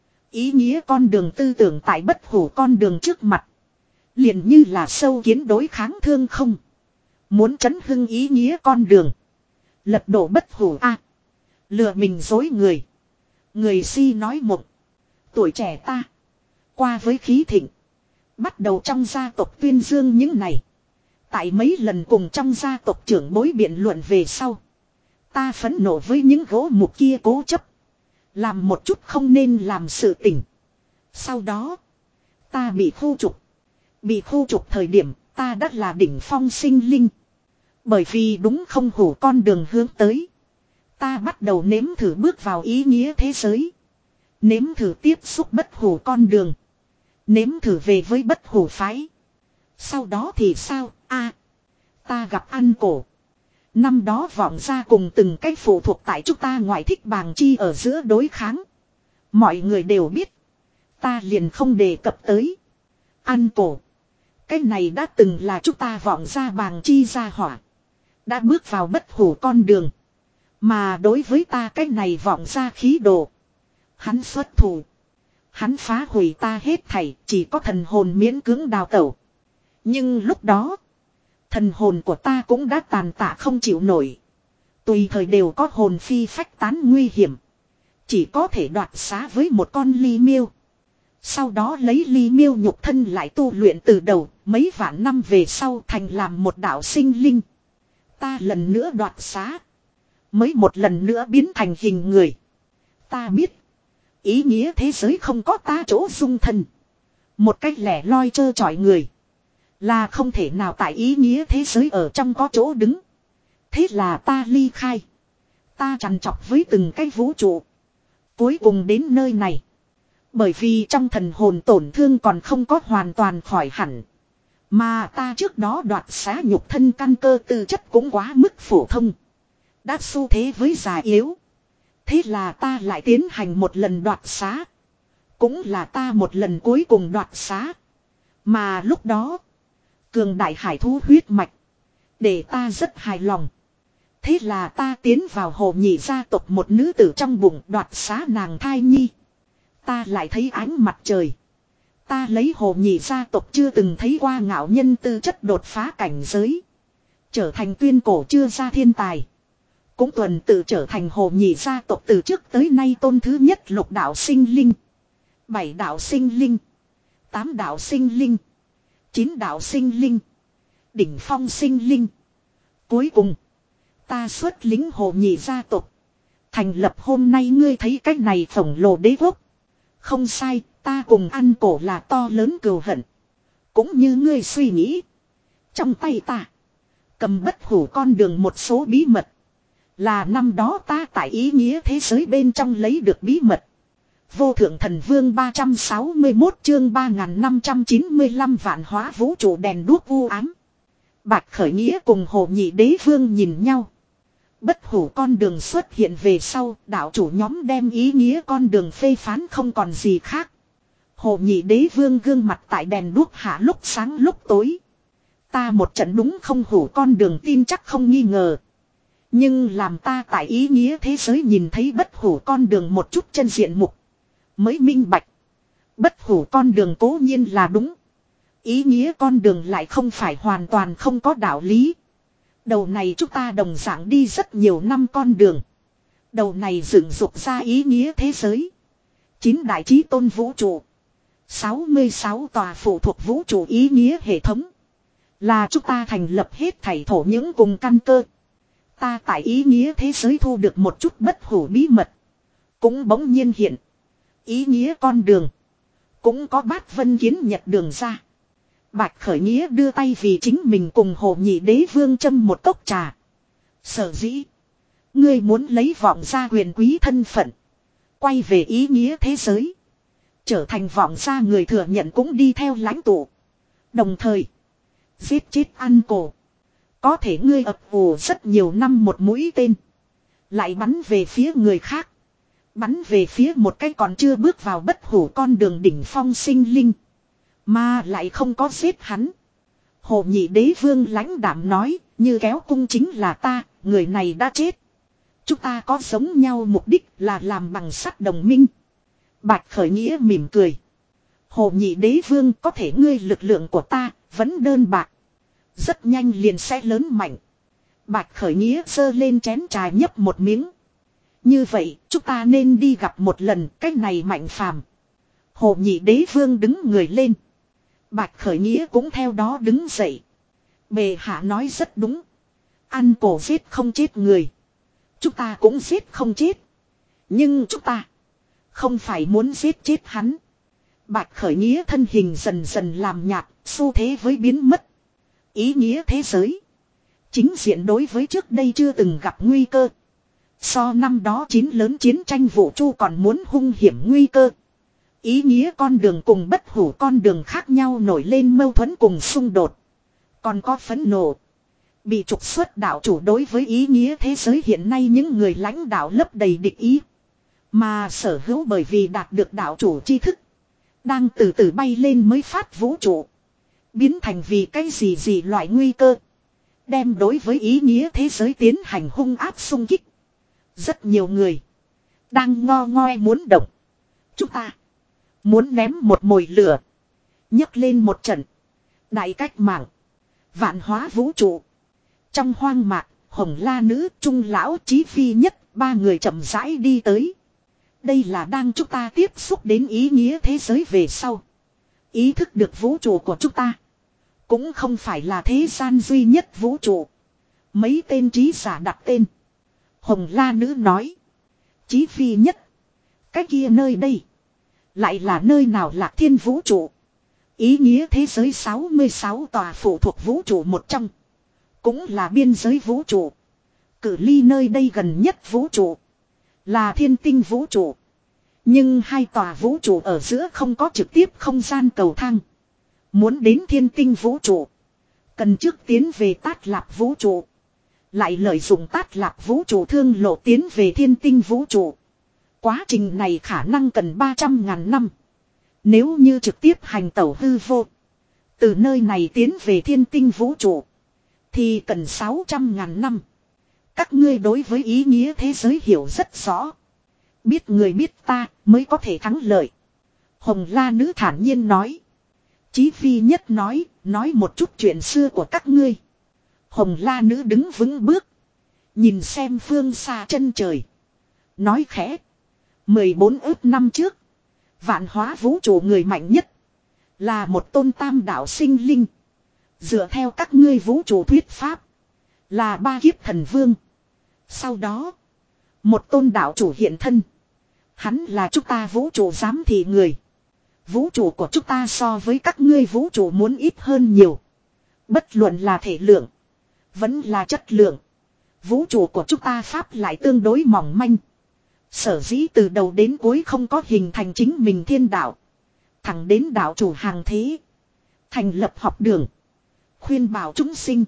Ý nghĩa con đường tư tưởng tại Bất Hủ con đường trước mặt. Liền như là sâu kiến đối kháng thương không. Muốn chấn hưng ý nghĩa con đường. Lật đổ Bất Hủ a. Lừa mình dối người. Người si nói mộng. Tuổi trẻ ta. Qua với khí thịnh. Bắt đầu trong gia tộc tuyên dương những này. Tại mấy lần cùng trong gia tộc trưởng bối biện luận về sau. Ta phẫn nộ với những gỗ mục kia cố chấp. Làm một chút không nên làm sự tình. Sau đó. Ta bị khu trục. Bị khu trục thời điểm ta đã là đỉnh phong sinh linh. Bởi vì đúng không hủ con đường hướng tới. Ta bắt đầu nếm thử bước vào ý nghĩa thế giới. Nếm thử tiếp xúc Bất Hủ con đường. Nếm thử về với Bất Hủ phái. Sau đó thì sao? A, ta gặp Ăn Cổ. Năm đó vọng ra cùng từng cái phụ thuộc tại chúng ta ngoại thích bàng chi ở giữa đối kháng. Mọi người đều biết. Ta liền không đề cập tới. Ăn Cổ. Cái này đã từng là chúng ta vọng ra bàng chi ra hỏa. Đã bước vào Bất Hủ con đường. Mà đối với ta cái này vọng ra khí độ. Hắn xuất thủ. Hắn phá hủy ta hết thảy. Chỉ có thần hồn miễn cưỡng đào tẩu. Nhưng lúc đó. Thần hồn của ta cũng đã tàn tạ không chịu nổi. Tùy thời đều có hồn phi phách tán nguy hiểm. Chỉ có thể đoạt xá với một con ly miêu. Sau đó lấy ly miêu nhục thân lại tu luyện từ đầu, mấy vạn năm về sau thành làm một đạo sinh linh. Ta lần nữa đoạt xá. Mới một lần nữa biến thành hình người. Ta biết. Ý nghĩa thế giới không có ta chỗ dung thân. Một cách lẻ loi trơ trọi người. Là không thể nào tại ý nghĩa thế giới ở trong có chỗ đứng. Thế là ta ly khai. Ta trằn trọc với từng cái vũ trụ. Cuối cùng đến nơi này. Bởi vì trong thần hồn tổn thương còn không có hoàn toàn khỏi hẳn. Mà ta trước đó đoạt xá nhục thân căn cơ tư chất cũng quá mức phổ thông. Đã xu thế với già yếu. Thế là ta lại tiến hành một lần đoạt xá. Cũng là ta một lần cuối cùng đoạt xá. Mà lúc đó. Cường đại hải thú huyết mạch. Để ta rất hài lòng. Thế là ta tiến vào hồ nhị gia tộc một nữ tử trong bụng đoạt xá nàng thai nhi. Ta lại thấy ánh mặt trời. Ta lấy hồ nhị gia tộc chưa từng thấy qua ngạo nhân tư chất đột phá cảnh giới. Trở thành tuyên cổ chưa ra thiên tài. Cũng tuần tự trở thành hồ nhị gia tộc từ trước tới nay tôn thứ nhất lục đạo sinh linh. Bảy đạo sinh linh. Tám đạo sinh linh. Chín đạo sinh linh. Đỉnh phong sinh linh. Cuối cùng. Ta xuất lính hồ nhị gia tộc. Thành lập hôm nay ngươi thấy cách này khổng lồ đế quốc. Không sai, ta cùng ăn cổ là to lớn cừu hận. Cũng như ngươi suy nghĩ. Trong tay ta. Cầm bất hủ con đường một số bí mật. Là năm đó ta tại ý nghĩa thế giới bên trong lấy được bí mật. Vô thượng thần vương ba trăm sáu mươi mốt chương ba nghìn năm trăm chín mươi lăm vạn hóa vũ trụ đèn đuốc u ám. Bạch Khởi Nghĩa cùng hồ nhị đế vương nhìn nhau. Bất hủ con đường xuất hiện về sau, đạo chủ nhóm đem ý nghĩa con đường phê phán không còn gì khác. Hồ nhị đế vương gương mặt tại đèn đuốc hạ lúc sáng lúc tối. Ta một trận đúng không hủ con đường tin chắc không nghi ngờ. Nhưng làm ta tại ý nghĩa thế giới nhìn thấy bất hủ con đường một chút chân diện mục. Mới minh bạch. Bất hủ con đường cố nhiên là đúng. Ý nghĩa con đường lại không phải hoàn toàn không có đạo lý. Đầu này chúng ta đồng dạng đi rất nhiều năm con đường. Đầu này dựng dục ra ý nghĩa thế giới. Chín đại chí tôn vũ trụ. sáu mươi sáu tòa phụ thuộc vũ trụ ý nghĩa hệ thống. Là chúng ta thành lập hết thảy thổ những cùng căn cơ. Ta tại ý nghĩa thế giới thu được một chút bất hủ bí mật. Cũng bỗng nhiên hiện. Ý nghĩa con đường. Cũng có bát vân kiến nhật đường ra. Bạch Khởi Nghĩa đưa tay vì chính mình cùng hồ nhị đế vương châm một cốc trà. Sở dĩ. Ngươi muốn lấy vọng gia quyền quý thân phận. Quay về ý nghĩa thế giới. Trở thành vọng gia người thừa nhận cũng đi theo lãnh tụ. Đồng thời. Giết chết ăn cổ. Có thể ngươi ập ủ rất nhiều năm một mũi tên. Lại bắn về phía người khác. Bắn về phía một cái còn chưa bước vào bất hủ con đường đỉnh phong sinh linh. Mà lại không có giết hắn. Hồ nhị đế vương lãnh đạm nói, như kéo cung chính là ta, người này đã chết. Chúng ta có giống nhau mục đích là làm bằng sắt đồng minh. Bạch Khởi Nghĩa mỉm cười. Hồ nhị đế vương có thể ngươi lực lượng của ta, vẫn đơn bạc. Rất nhanh liền sẽ lớn mạnh. Bạch Khởi Nghĩa giơ lên chén trà nhấp một miếng. Như vậy, chúng ta nên đi gặp một lần cái này mạnh phàm. Hồ nhị đế vương đứng người lên. Bạch Khởi Nghĩa cũng theo đó đứng dậy. Bề hạ nói rất đúng. Ăn cổ giết không chết người. Chúng ta cũng giết không chết. Nhưng chúng ta không phải muốn giết chết hắn. Bạch Khởi Nghĩa thân hình dần dần làm nhạt, xu thế với biến mất. Ý nghĩa thế giới. Chính diện đối với trước đây chưa từng gặp nguy cơ. So năm đó chín lớn chiến tranh vũ trụ còn muốn hung hiểm nguy cơ. Ý nghĩa con đường cùng bất hủ con đường khác nhau nổi lên mâu thuẫn cùng xung đột. Còn có phẫn nộ. Bị trục xuất đạo chủ đối với ý nghĩa thế giới hiện nay những người lãnh đạo lấp đầy địch ý. Mà sở hữu bởi vì đạt được đạo chủ tri thức. Đang từ từ bay lên mới phát vũ trụ. Biến thành vì cái gì gì loại nguy cơ. Đem đối với ý nghĩa thế giới tiến hành hung áp xung kích. Rất nhiều người. Đang ngo ngoe muốn động. Chúng ta. Muốn ném một mồi lửa. Nhấc lên một trận. Đại cách mạng. Vạn hóa vũ trụ. Trong hoang mạc. Hồng La Nữ, Trung Lão, Chí Phi Nhất. Ba người chậm rãi đi tới. Đây là đang chúng ta tiếp xúc đến ý nghĩa thế giới về sau. Ý thức được vũ trụ của chúng ta. Cũng không phải là thế gian duy nhất vũ trụ. Mấy tên trí giả đặt tên. Hồng La Nữ nói. Chí phi nhất. Cái kia nơi đây. Lại là nơi nào Lạc Thiên vũ trụ. Ý nghĩa thế giới sáu mươi sáu tòa phụ thuộc vũ trụ một trong. Cũng là biên giới vũ trụ. Cự ly nơi đây gần nhất vũ trụ. Là thiên tinh vũ trụ. Nhưng hai tòa vũ trụ ở giữa không có trực tiếp không gian cầu thang. Muốn đến thiên tinh vũ trụ. Cần trước tiến về Tát Lạp vũ trụ. Lại lợi dụng Tát Lạp vũ trụ thương lộ tiến về thiên tinh vũ trụ. Quá trình này khả năng cần ba trăm ngàn năm. Nếu như trực tiếp hành tẩu hư vô. Từ nơi này tiến về thiên tinh vũ trụ. Thì cần sáu trăm ngàn năm. Các ngươi đối với ý nghĩa thế giới hiểu rất rõ. Biết người biết ta mới có thể thắng lợi. Hồng La Nữ thản nhiên nói. Chí phi nhất nói, nói một chút chuyện xưa của các ngươi. Hồng La Nữ đứng vững bước. Nhìn xem phương xa chân trời. Nói khẽ. mười bốn ước năm trước. Vạn hóa vũ trụ người mạnh nhất. Là một tôn tam đạo sinh linh. Dựa theo các ngươi vũ trụ thuyết pháp. Là ba kiếp thần vương. Sau đó. Một tôn đạo chủ hiện thân. Hắn là chúng ta vũ trụ giám thị người. Vũ trụ của chúng ta so với các ngươi vũ trụ muốn ít hơn nhiều. Bất luận là thể lượng. Vẫn là chất lượng. Vũ trụ của chúng ta pháp lại tương đối mỏng manh. Sở dĩ từ đầu đến cuối không có hình thành chính mình thiên đạo. Thẳng đến đạo chủ hàng thế. Thành lập học đường. Khuyên bảo chúng sinh.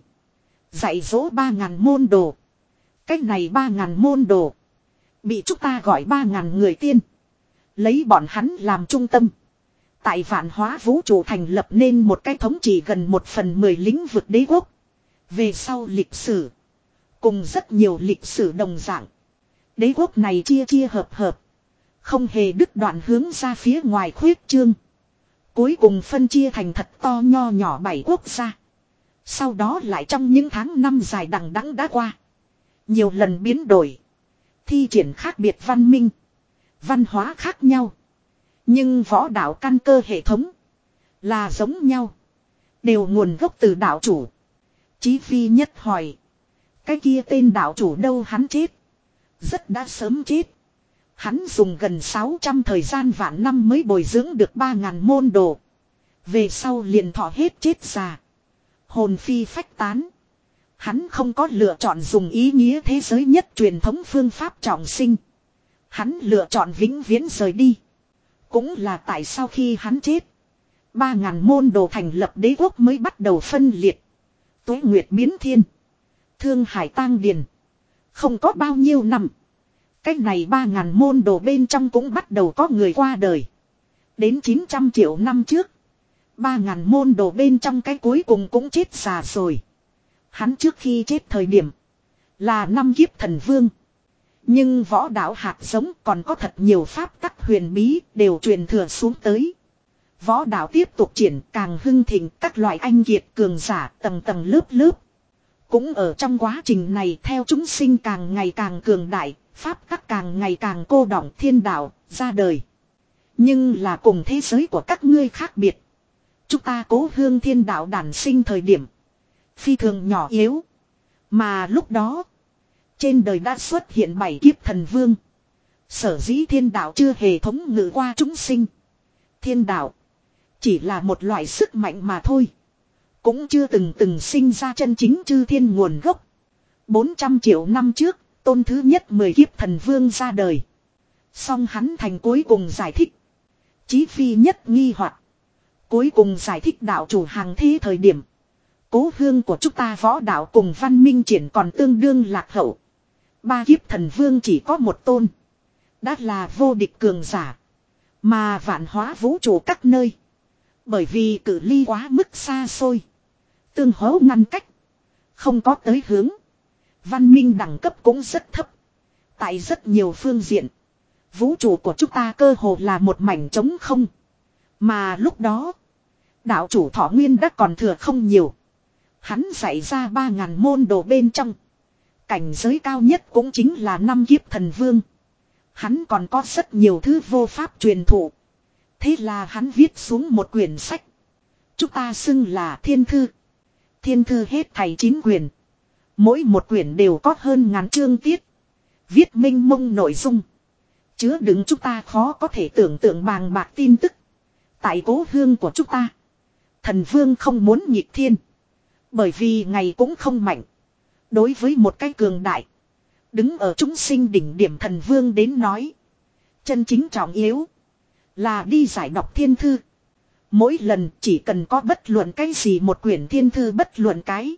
Dạy dỗ ba ngàn môn đồ. Cách này ba ngàn môn đồ. Bị chúng ta gọi ba ngàn người tiên. Lấy bọn hắn làm trung tâm. Tại vạn hóa vũ trụ thành lập nên một cái thống trị gần một phần mười lĩnh vực đế quốc. Về sau lịch sử. Cùng rất nhiều lịch sử đồng dạng. Đế quốc này chia chia hợp hợp. Không hề đứt đoạn hướng ra phía ngoài khuyết trương. Cuối cùng phân chia thành thật to nho nhỏ bảy quốc gia. Sau đó lại trong những tháng năm dài đằng đẵng đã qua. Nhiều lần biến đổi. Thi triển khác biệt văn minh. Văn hóa khác nhau. Nhưng võ đạo căn cơ hệ thống. Là giống nhau. Đều nguồn gốc từ đạo chủ. Chí phi nhất hỏi. Cái kia tên đạo chủ đâu hắn chết. Rất đã sớm chết. Hắn dùng gần sáu trăm thời gian vạn năm mới bồi dưỡng được ba ngàn môn đồ. Về sau liền thọ hết chết già. Hồn phi phách tán. Hắn không có lựa chọn dùng ý nghĩa thế giới nhất truyền thống phương pháp trọng sinh. Hắn lựa chọn vĩnh viễn rời đi. Cũng là tại sau khi hắn chết. Ba ngàn môn đồ thành lập đế quốc mới bắt đầu phân liệt. Tuế nguyệt biến thiên. Thương hải tang điền. Không có bao nhiêu năm. Cách này ba ngàn môn đồ bên trong cũng bắt đầu có người qua đời. Đến chín trăm triệu năm trước. Ba ngàn môn đồ bên trong cái cuối cùng cũng chết già rồi. Hắn trước khi chết thời điểm. Là năm kiếp thần vương. Nhưng võ đạo hạt giống còn có thật nhiều pháp tắc huyền bí đều truyền thừa xuống tới. Võ đạo tiếp tục triển càng hưng thịnh các loại anh kiệt cường giả tầng tầng lớp lớp. Cũng ở trong quá trình này theo chúng sinh càng ngày càng cường đại, pháp tắc càng ngày càng cô đọng thiên đạo ra đời. Nhưng là cùng thế giới của các ngươi khác biệt. Chúng ta cố hương thiên đạo đản sinh thời điểm. Phi thường nhỏ yếu. Mà lúc đó. Trên đời đã xuất hiện bảy kiếp thần vương. Sở dĩ thiên đạo chưa hề thống ngự qua chúng sinh. Thiên đạo. Chỉ là một loại sức mạnh mà thôi. Cũng chưa từng từng sinh ra chân chính chư thiên nguồn gốc. bốn trăm triệu năm trước. Tôn thứ nhất mười kiếp thần vương ra đời. Song hắn thành cuối cùng giải thích. Chí phi nhất nghi hoặc. Cuối cùng giải thích đạo chủ hàng thế thời điểm. Cố hương của chúng ta võ đạo cùng văn minh triển còn tương đương lạc hậu. Ba kiếp thần vương chỉ có một tôn. Đã là vô địch cường giả. Mà vạn hóa vũ trụ các nơi. Bởi vì cự ly quá mức xa xôi. Tương hỗ ngăn cách. Không có tới hướng. Văn minh đẳng cấp cũng rất thấp. Tại rất nhiều phương diện. Vũ trụ của chúng ta cơ hồ là một mảnh trống không. Mà lúc đó. Đạo chủ thọ nguyên đã còn thừa không nhiều. Hắn dạy ra ba ngàn môn đồ bên trong. Cảnh giới cao nhất cũng chính là năm kiếp thần vương. Hắn còn có rất nhiều thứ vô pháp truyền thụ. Thế là hắn viết xuống một quyển sách. Chúng ta xưng là thiên thư. Thiên thư hết thảy chín quyển. Mỗi một quyển đều có hơn ngàn chương tiết. Viết minh mông nội dung. Chứa đựng chúng ta khó có thể tưởng tượng bàng bạc tin tức. Tại cố hương của chúng ta. Thần vương không muốn nghịch thiên. Bởi vì ngày cũng không mạnh. Đối với một cái cường đại. Đứng ở chúng sinh đỉnh điểm thần vương đến nói. Chân chính trọng yếu. Là đi giải đọc thiên thư. Mỗi lần chỉ cần có bất luận cái gì một quyển thiên thư bất luận cái.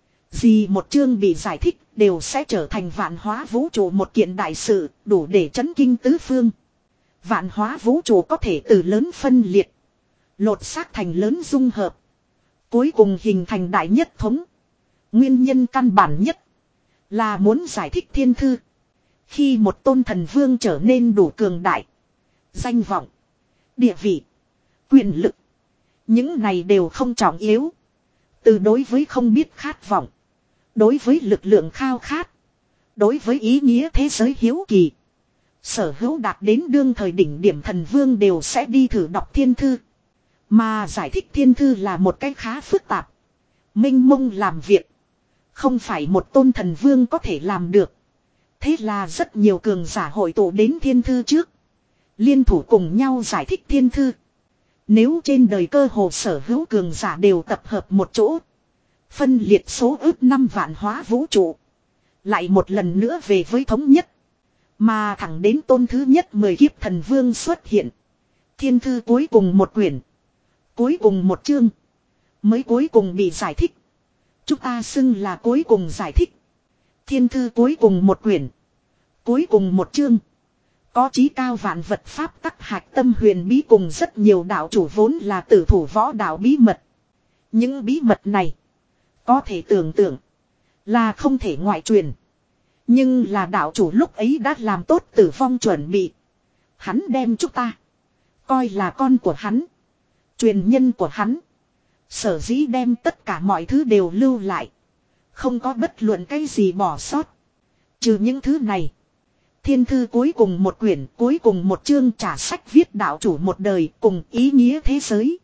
Gì một chương bị giải thích đều sẽ trở thành vạn hóa vũ trụ một kiện đại sự đủ để chấn kinh tứ phương. Vạn hóa vũ trụ có thể từ lớn phân liệt. Lột xác thành lớn dung hợp. Cuối cùng hình thành đại nhất thống. Nguyên nhân căn bản nhất. Là muốn giải thích thiên thư. Khi một tôn thần vương trở nên đủ cường đại. Danh vọng. Địa vị. Quyền lực. Những này đều không trọng yếu. Từ đối với không biết khát vọng. Đối với lực lượng khao khát. Đối với ý nghĩa thế giới hiếu kỳ. Sở hữu đạt đến đương thời đỉnh điểm thần vương đều sẽ đi thử đọc thiên thư. Mà giải thích thiên thư là một cái khá phức tạp. Minh mông làm việc. Không phải một tôn thần vương có thể làm được. Thế là rất nhiều cường giả hội tụ đến thiên thư trước. Liên thủ cùng nhau giải thích thiên thư. Nếu trên đời cơ hồ sở hữu cường giả đều tập hợp một chỗ. Phân liệt số ước năm vạn hóa vũ trụ. Lại một lần nữa về với thống nhất. Mà thẳng đến tôn thứ nhất mười kiếp thần vương xuất hiện. Thiên thư cuối cùng một quyển. Cuối cùng một chương. Mới cuối cùng bị giải thích. Chúng ta xưng là cuối cùng giải thích. Thiên thư cuối cùng một quyển. Cuối cùng một chương. Có chí cao vạn vật pháp tắc hạch tâm huyền bí cùng rất nhiều đạo chủ vốn là tử thủ võ đạo bí mật. Những bí mật này. Có thể tưởng tượng. Là không thể ngoại truyền. Nhưng là đạo chủ lúc ấy đã làm tốt tử vong chuẩn bị. Hắn đem chúng ta. Coi là con của hắn. Truyền nhân của hắn. Sở dĩ đem tất cả mọi thứ đều lưu lại. Không có bất luận cái gì bỏ sót. Trừ những thứ này. Thiên thư cuối cùng một quyển, cuối cùng một chương trả sách viết đạo chủ một đời cùng ý nghĩa thế giới.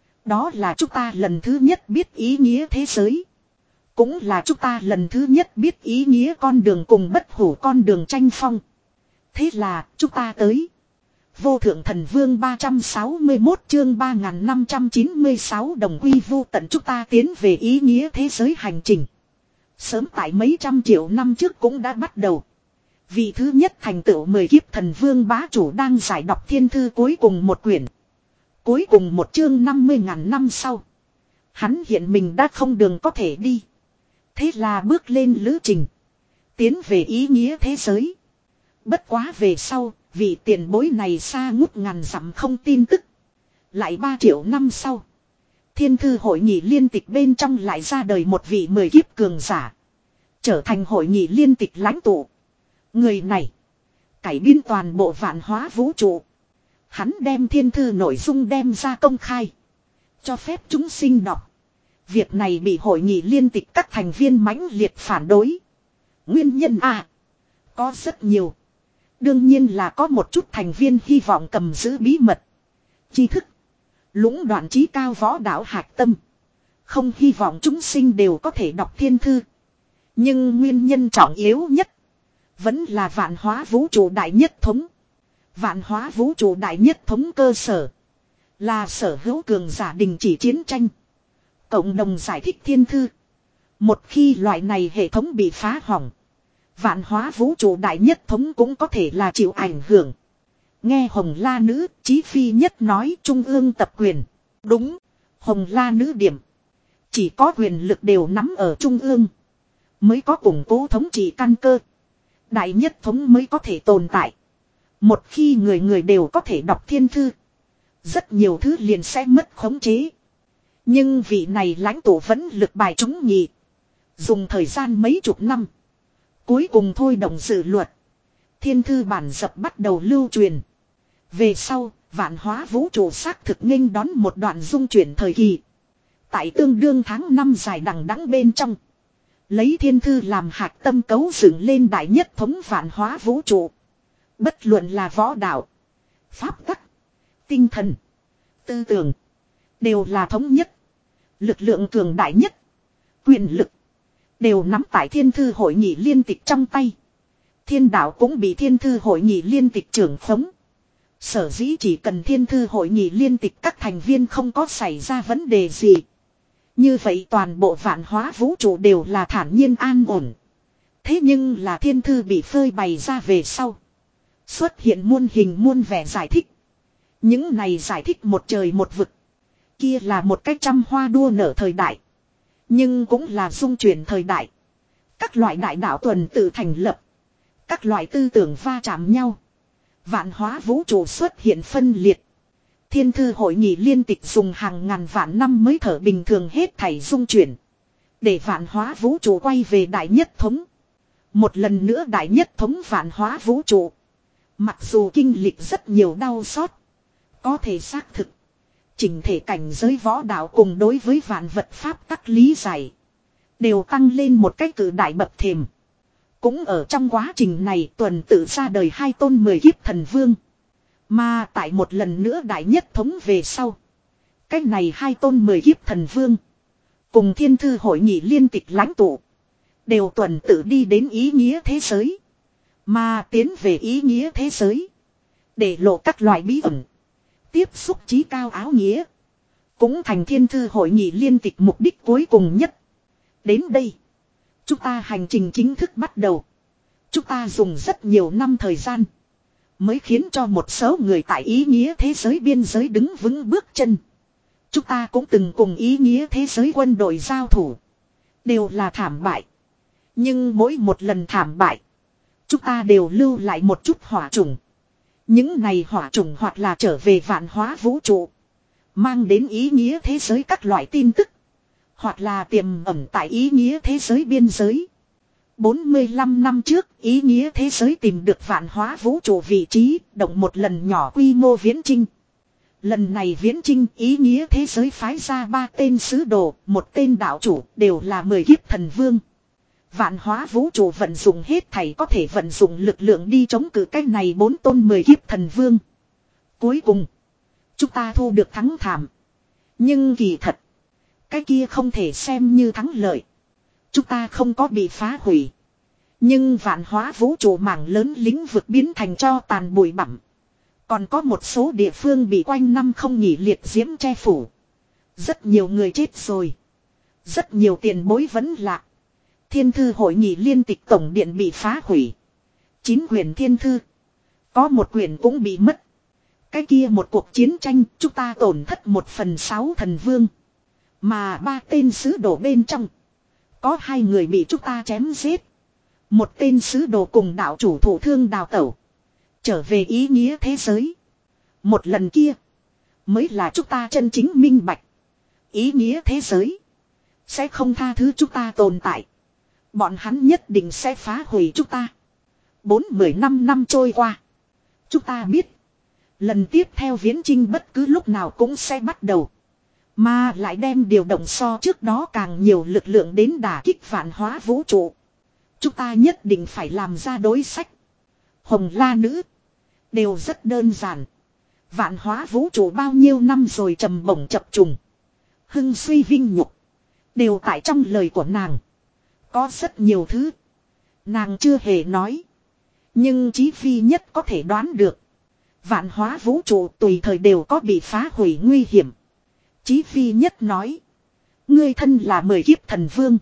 Đó là chúng ta lần thứ nhất biết ý nghĩa thế giới. Cũng là chúng ta lần thứ nhất biết ý nghĩa con đường cùng bất hủ con đường tranh phong. Thế là chúng ta tới. Vô thượng thần vương ba trăm sáu mươi mốt chương ba nghìn năm trăm chín mươi sáu đồng quy vu tận chúng ta tiến về ý nghĩa thế giới hành trình. Sớm tại mấy trăm triệu năm trước cũng đã bắt đầu. Vị thứ nhất thành tựu mười kiếp thần vương bá chủ đang giải đọc thiên thư cuối cùng một quyển. Cuối cùng một chương năm mươi ngàn năm sau. Hắn hiện mình đã không đường có thể đi. Thế là bước lên lữ trình. Tiến về ý nghĩa thế giới. Bất quá về sau, vị tiền bối này xa ngút ngàn dặm không tin tức. Lại ba triệu năm sau. Thiên thư hội nghị liên tịch bên trong lại ra đời một vị mười kiếp cường giả. Trở thành hội nghị liên tịch lãnh tụ. Người này. Cải biên toàn bộ vạn hóa vũ trụ. Hắn đem thiên thư nội dung đem ra công khai. Cho phép chúng sinh đọc. Việc này bị hội nghị liên tịch các thành viên mãnh liệt phản đối. Nguyên nhân à. Có rất nhiều. Đương nhiên là có một chút thành viên hy vọng cầm giữ bí mật. Tri thức. Lũng đoạn trí cao võ đạo hạch tâm. Không hy vọng chúng sinh đều có thể đọc thiên thư. Nhưng nguyên nhân trọng yếu nhất. Vẫn là vạn hóa vũ trụ đại nhất thống. Vạn hóa vũ trụ đại nhất thống cơ sở. Là sở hữu cường giả đình chỉ chiến tranh. Cộng đồng giải thích thiên thư. Một khi loại này hệ thống bị phá hỏng. Vạn hóa vũ trụ đại nhất thống cũng có thể là chịu ảnh hưởng. Nghe Hồng La Nữ, Chí Phi Nhất nói trung ương tập quyền. Đúng, Hồng La Nữ điểm. Chỉ có quyền lực đều nắm ở trung ương. Mới có củng cố thống trị căn cơ. Đại nhất thống mới có thể tồn tại. Một khi người người đều có thể đọc thiên thư. Rất nhiều thứ liền sẽ mất khống chế. Nhưng vị này lãnh tụ vẫn lực bài chúng nhị. Dùng thời gian mấy chục năm. Cuối cùng thôi động dự luật. Thiên thư bản dập bắt đầu lưu truyền. Về sau, vạn hóa vũ trụ xác thực nghênh đón một đoạn dung chuyển thời kỳ. Tại tương đương tháng năm dài đằng đẵng bên trong. Lấy thiên thư làm hạt tâm cấu dựng lên đại nhất thống vạn hóa vũ trụ. Bất luận là võ đạo, pháp tắc, tinh thần, tư tưởng, đều là thống nhất. Lực lượng cường đại nhất, quyền lực, đều nắm tại Thiên Thư Hội Nghị Liên Tịch trong tay. Thiên đạo cũng bị Thiên Thư Hội Nghị Liên Tịch trưởng khống. Sở dĩ chỉ cần Thiên Thư Hội Nghị Liên Tịch các thành viên không có xảy ra vấn đề gì, như vậy toàn bộ vạn hóa vũ trụ đều là thản nhiên an ổn. Thế nhưng là Thiên Thư bị phơi bày ra về sau, xuất hiện muôn hình muôn vẻ giải thích. Những này giải thích một trời một vực. Kia là một cách trăm hoa đua nở thời đại, nhưng cũng là dung chuyển thời đại. Các loại đại đạo tuần tự thành lập, các loại tư tưởng va chạm nhau, vạn hóa vũ trụ xuất hiện phân liệt. Thiên Thư Hội Nghị Liên Tịch dùng hàng ngàn vạn năm mới thở bình thường hết thảy dung chuyển, để vạn hóa vũ trụ quay về đại nhất thống. Một lần nữa đại nhất thống vạn hóa vũ trụ, mặc dù kinh lịch rất nhiều đau xót, có thể xác thực chỉnh thể cảnh giới võ đạo cùng đối với vạn vật pháp tắc lý giải đều tăng lên một cách cử đại bậc thềm. Cũng ở trong quá trình này tuần tự ra đời hai tôn mười kiếp thần vương. Mà tại một lần nữa đại nhất thống về sau, cách này hai tôn mười kiếp thần vương cùng Thiên Thư Hội Nghị Liên Tịch lãnh tụ đều tuần tự đi đến ý nghĩa thế giới. Mà tiến về ý nghĩa thế giới, để lộ các loại bí ẩn, tiếp xúc chí cao áo nghĩa, cũng thành Thiên Thư Hội Nghị Liên Tịch mục đích cuối cùng nhất. Đến đây, chúng ta hành trình chính thức bắt đầu. Chúng ta dùng rất nhiều năm thời gian mới khiến cho một số người tại ý nghĩa thế giới biên giới đứng vững bước chân. Chúng ta cũng từng cùng ý nghĩa thế giới quân đội giao thủ, đều là thảm bại. Nhưng mỗi một lần thảm bại, chúng ta đều lưu lại một chút hỏa trùng. Những này hỏa trùng hoặc là trở về vạn hóa vũ trụ, mang đến ý nghĩa thế giới các loại tin tức, hoặc là tiềm ẩn tại ý nghĩa thế giới biên giới. bốn mươi lăm năm trước, ý nghĩa thế giới tìm được vạn hóa vũ trụ vị trí, động một lần nhỏ quy mô viễn chinh. Lần này viễn chinh, ý nghĩa thế giới phái ra ba tên sứ đồ, một tên đạo chủ, đều là mười kiếp thần vương. Vạn hóa vũ trụ vận dụng hết thảy có thể vận dụng lực lượng đi chống cự cái này bốn tôn mười kiếp thần vương. Cuối cùng, chúng ta thu được thắng thảm. Nhưng kỳ thật, cái kia không thể xem như thắng lợi. Chúng ta không có bị phá hủy, nhưng vạn hóa vũ trụ mảng lớn lĩnh vực biến thành cho tàn bụi bặm. Còn có một số địa phương bị quanh năm không nghỉ liệt diễm che phủ. Rất nhiều người chết rồi, rất nhiều tiền bối vẫn lạc. Thiên Thư Hội Nghị Liên Tịch tổng điện bị phá hủy. Chín quyển thiên thư, có một quyển cũng bị mất. Cái kia một cuộc chiến tranh, chúng ta tổn thất một phần sáu thần vương. Mà ba tên sứ đồ bên trong, có hai người bị chúng ta chém giết. Một tên sứ đồ cùng đạo chủ thụ thương đào tẩu, trở về ý nghĩa thế giới. Một lần kia, mới là chúng ta chân chính minh bạch. Ý nghĩa thế giới sẽ không tha thứ chúng ta tồn tại. Bọn hắn nhất định sẽ phá hủy chúng ta. Bốn mười năm năm trôi qua, chúng ta biết, lần tiếp theo viễn chinh bất cứ lúc nào cũng sẽ bắt đầu. Mà lại đem điều động so trước đó càng nhiều lực lượng đến đả kích vạn hóa vũ trụ. Chúng ta nhất định phải làm ra đối sách. Hồng La Nữ đều rất đơn giản. Vạn hóa vũ trụ bao nhiêu năm rồi trầm bổng chập trùng, hưng suy vinh nhục, đều tại trong lời của nàng. Có rất nhiều thứ nàng chưa hề nói, nhưng Chí Phi Nhất có thể đoán được. Vạn hóa vũ trụ tùy thời đều có bị phá hủy nguy hiểm. Chí Phi Nhất nói, ngươi thân là mười kiếp thần vương,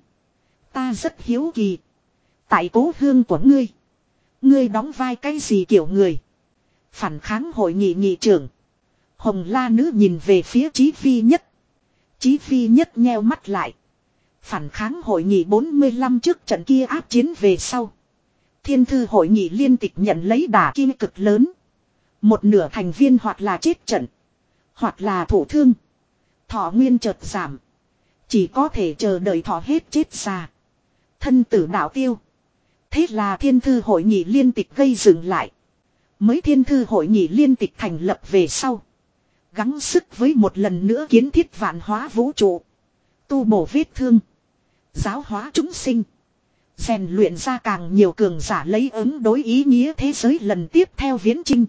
ta rất hiếu kỳ, tại cố hương của ngươi, ngươi đóng vai cái gì kiểu người? Phản kháng hội nghị nghị trưởng. Hồng La Nữ nhìn về phía Chí Phi Nhất. Chí Phi Nhất nheo mắt lại. Phản kháng hội nghị bốn mươi lăm trước trận kia áp chiến về sau, Thiên Thư Hội Nghị Liên Tịch nhận lấy đả kích cực lớn. Một nửa thành viên hoặc là chết trận, hoặc là thổ thương, thọ nguyên chợt giảm, chỉ có thể chờ đợi thọ hết chết già, thân tử đạo tiêu. Thế là Thiên Thư Hội Nghị Liên Tịch gây dừng lại. Mới Thiên Thư Hội Nghị Liên Tịch thành lập về sau, gắng sức với một lần nữa kiến thiết vạn hóa vũ trụ, tu bổ vết thương, giáo hóa chúng sinh, Rèn luyện ra càng nhiều cường giả lấy ứng đối ý nghĩa thế giới lần tiếp theo viễn chinh.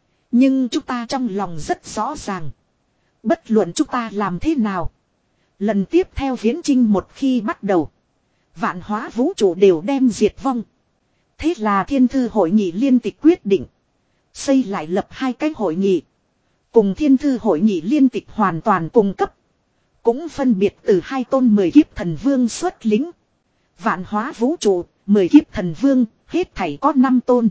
Nhưng chúng ta trong lòng rất rõ ràng. Bất luận chúng ta làm thế nào. Lần tiếp theo viễn chinh một khi bắt đầu. Vạn hóa vũ trụ đều đem diệt vong. Thế là thiên thư hội nghị liên tịch quyết định. Xây lại lập hai cái hội nghị. Cùng thiên thư hội nghị liên tịch hoàn toàn cùng cấp. Cũng phân biệt từ hai tôn mười kiếp thần vương xuất lính. Vạn hóa vũ trụ, mười kiếp thần vương, hết thảy có năm tôn.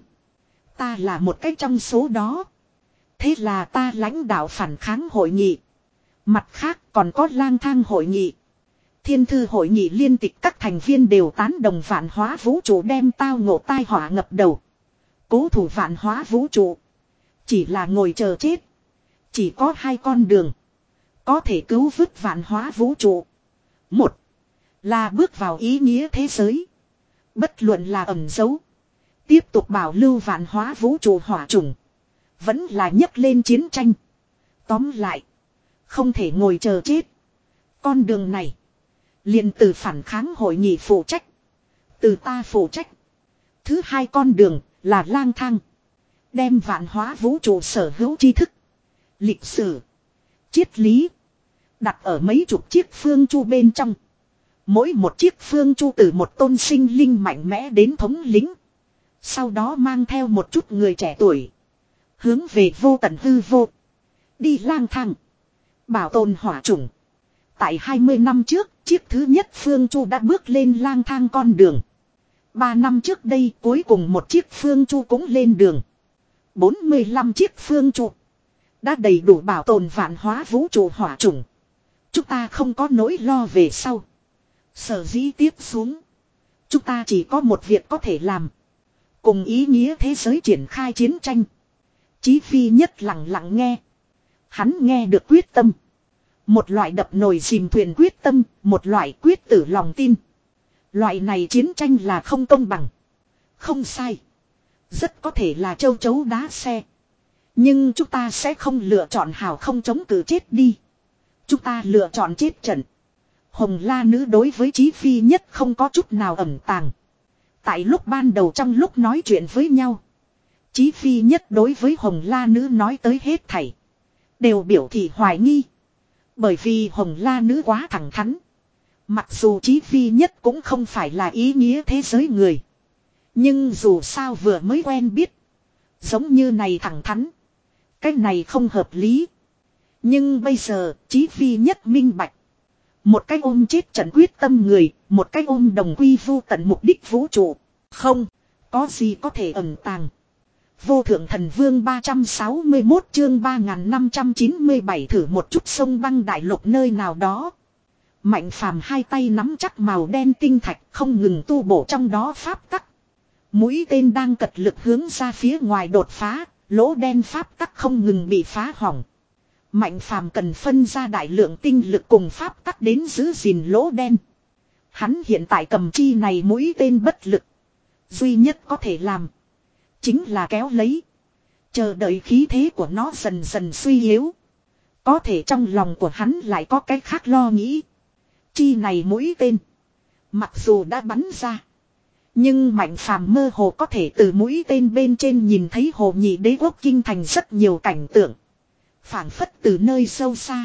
Ta là một cái trong số đó. Thế là ta lãnh đạo phản kháng hội nghị. Mặt khác còn có lang thang hội nghị. Thiên thư hội nghị liên tịch các thành viên đều tán đồng vạn hóa vũ trụ đem tao ngộ tai họa ngập đầu. Cố thủ vạn hóa vũ trụ. Chỉ là ngồi chờ chết. Chỉ có hai con đường. Có thể cứu vớt vạn hóa vũ trụ. Một là bước vào ý nghĩa thế giới. Bất luận là ẩn giấu. Tiếp tục bảo lưu vạn hóa vũ trụ hỏa chủng. Vẫn là nhấc lên chiến tranh. Tóm lại. Không thể ngồi chờ chết. Con đường này. Liền từ phản kháng hội nghị phụ trách. Từ ta phụ trách. Thứ hai con đường là lang thang. Đem vạn hóa vũ trụ sở hữu tri thức. Lịch sử. Triết lý. Đặt ở mấy chục chiếc phương chu bên trong. Mỗi một chiếc phương chu từ một tôn sinh linh mạnh mẽ đến thống lĩnh. Sau đó mang theo một chút người trẻ tuổi. Hướng về vô tận hư vô. Đi lang thang. Bảo tồn hỏa chủng. Tại hai mươi năm trước, chiếc thứ nhất phương chu đã bước lên lang thang con đường. ba năm trước đây, cuối cùng một chiếc phương chu cũng lên đường. bốn mươi lăm chiếc phương chu. Đã đầy đủ bảo tồn vạn hóa vũ trụ hỏa chủng. Chúng ta không có nỗi lo về sau. Sở dĩ tiếp xuống. Chúng ta chỉ có một việc có thể làm. Cùng ý nghĩa thế giới triển khai chiến tranh. Chí Phi Nhất lặng lặng nghe. Hắn nghe được quyết tâm. Một loại đập nồi dìm thuyền quyết tâm. Một loại quyết tử lòng tin. Loại này chiến tranh là không công bằng. Không sai. Rất có thể là châu chấu đá xe. Nhưng chúng ta sẽ không lựa chọn hào không chống cự chết đi. Chúng ta lựa chọn chết trận. Hồng La Nữ đối với Chí Phi Nhất không có chút nào ẩn tàng. Tại lúc ban đầu trong lúc nói chuyện với nhau. Chí Phi Nhất đối với Hồng La Nữ nói tới hết thảy. Đều biểu thị hoài nghi. Bởi vì Hồng La Nữ quá thẳng thắn. Mặc dù Chí Phi Nhất cũng không phải là ý nghĩa thế giới người. Nhưng dù sao vừa mới quen biết. Giống như này thẳng thắn. Cái này không hợp lý. Nhưng bây giờ Chí Phi Nhất minh bạch. Một cái ôm chết trận quyết tâm người. Một cái ôm đồng quy vu tận mục đích vũ trụ. Không. Có gì có thể ẩn tàng. Vô thượng thần vương ba trăm sáu mươi mốt chương ba nghìn năm trăm chín mươi bảy thử một chút sông băng đại lục nơi nào đó. Mạnh phàm hai tay nắm chắc màu đen tinh thạch không ngừng tu bổ trong đó pháp tắc. Mũi tên đang cật lực hướng ra phía ngoài đột phá, lỗ đen pháp tắc không ngừng bị phá hỏng. Mạnh phàm cần phân ra đại lượng tinh lực cùng pháp tắc đến giữ gìn lỗ đen. Hắn hiện tại cầm chi này mũi tên bất lực. Duy nhất có thể làm. Chính là kéo lấy. Chờ đợi khí thế của nó dần dần suy yếu. Có thể trong lòng của hắn lại có cái khác lo nghĩ. Chi này mũi tên. Mặc dù đã bắn ra. Nhưng Mạnh phàm mơ hồ có thể từ mũi tên bên trên nhìn thấy Hồ Nhị Đế quốc kinh thành rất nhiều cảnh tượng. Phảng phất từ nơi sâu xa.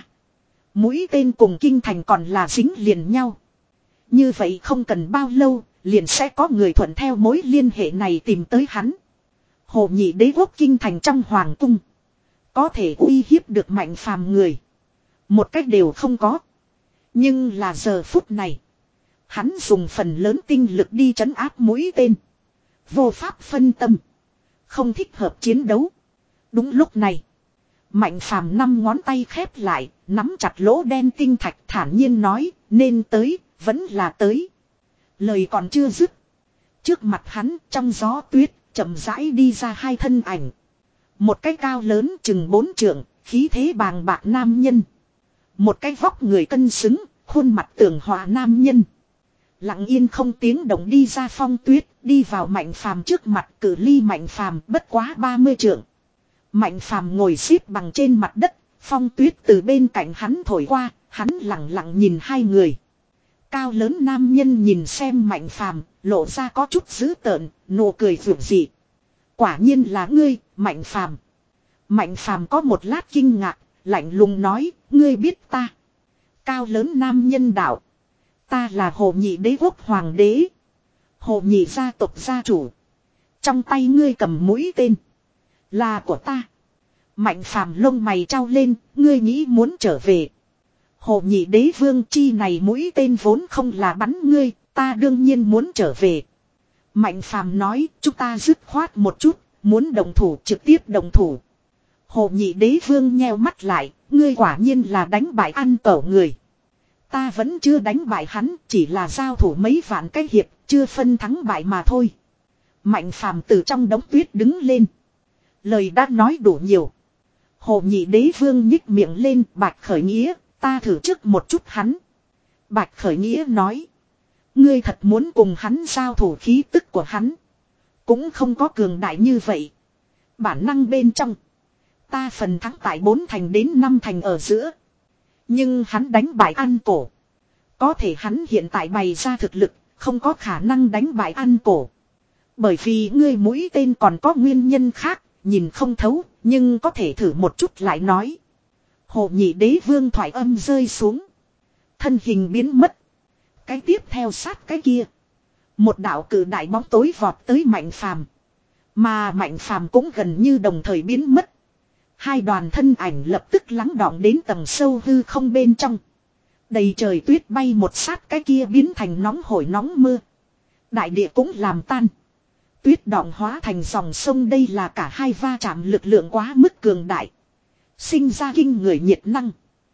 Mũi tên cùng kinh thành còn là dính liền nhau. Như vậy không cần bao lâu, liền sẽ có người thuận theo mối liên hệ này tìm tới hắn. Hồ Nhị Đế quốc kinh thành trong hoàng cung. Có thể uy hiếp được Mạnh phàm người. Một cách đều không có. Nhưng là giờ phút này. Hắn dùng phần lớn tinh lực đi trấn áp mũi tên. Vô pháp phân tâm. Không thích hợp chiến đấu. Đúng lúc này. Mạnh phàm năm ngón tay khép lại. Nắm chặt lỗ đen tinh thạch thản nhiên nói. Nên tới, vẫn là tới. Lời còn chưa dứt. Trước mặt hắn trong gió tuyết. Chậm rãi đi ra hai thân ảnh. Một cái cao lớn chừng bốn trượng. Khí thế bàng bạc nam nhân. Một cái vóc người cân xứng. Khuôn mặt tường hòa nam nhân. Lặng yên không tiếng động đi ra phong tuyết. Đi vào Mạnh phàm trước mặt. Cử ly Mạnh phàm bất quá ba mươi trượng. Mạnh phàm ngồi xếp bằng trên mặt đất. Phong tuyết từ bên cạnh hắn thổi qua. Hắn lặng lặng nhìn hai người. Cao lớn nam nhân nhìn xem Mạnh Phàm, lộ ra có chút dữ tợn, nụ cười rực dị. Quả nhiên là ngươi, Mạnh Phàm. Mạnh Phàm có một lát kinh ngạc, lạnh lùng nói, ngươi biết ta. Cao lớn nam nhân đạo. Ta là Hồ Nhị Đế quốc hoàng đế. Hồ Nhị gia tộc gia chủ. Trong tay ngươi cầm mũi tên. Là của ta. Mạnh Phàm lông mày trao lên, ngươi nghĩ muốn trở về. Hồ Nhị Đế vương chi này mũi tên vốn không là bắn ngươi, ta đương nhiên muốn trở về. Mạnh Phàm nói, chúng ta dứt khoát một chút, muốn đồng thủ trực tiếp đồng thủ. Hồ Nhị Đế vương nheo mắt lại, ngươi quả nhiên là đánh bại ăn cẩu người. Ta vẫn chưa đánh bại hắn, chỉ là giao thủ mấy vạn cái hiệp, chưa phân thắng bại mà thôi. Mạnh Phàm từ trong đống tuyết đứng lên. Lời đã nói đủ nhiều. Hồ Nhị Đế vương nhích miệng lên, Bạch Khởi Nghĩa, ta thử trước một chút hắn. Bạch Khởi Nghĩa nói. Ngươi thật muốn cùng hắn giao thủ, khí tức của hắn cũng không có cường đại như vậy. Bản năng bên trong. Ta phần thắng tại bốn thành đến năm thành ở giữa. Nhưng hắn đánh bại ăn cổ. Có thể hắn hiện tại bày ra thực lực, không có khả năng đánh bại ăn cổ. Bởi vì ngươi mũi tên còn có nguyên nhân khác, nhìn không thấu, nhưng có thể thử một chút lại nói. Hồ Nhị Đế vương thoại âm rơi xuống. Thân hình biến mất. Cái tiếp theo sát cái kia. Một đạo cử đại bóng tối vọt tới Mạnh Phàm. Mà Mạnh Phàm cũng gần như đồng thời biến mất. Hai đoàn thân ảnh lập tức lắng đọng đến tầng sâu hư không bên trong. Đầy trời tuyết bay một sát cái kia biến thành nóng hổi nóng mưa. Đại địa cũng làm tan. Tuyết đọng hóa thành dòng sông, đây là cả hai va chạm lực lượng quá mức cường đại. Sinh ra kinh người nhiệt năng.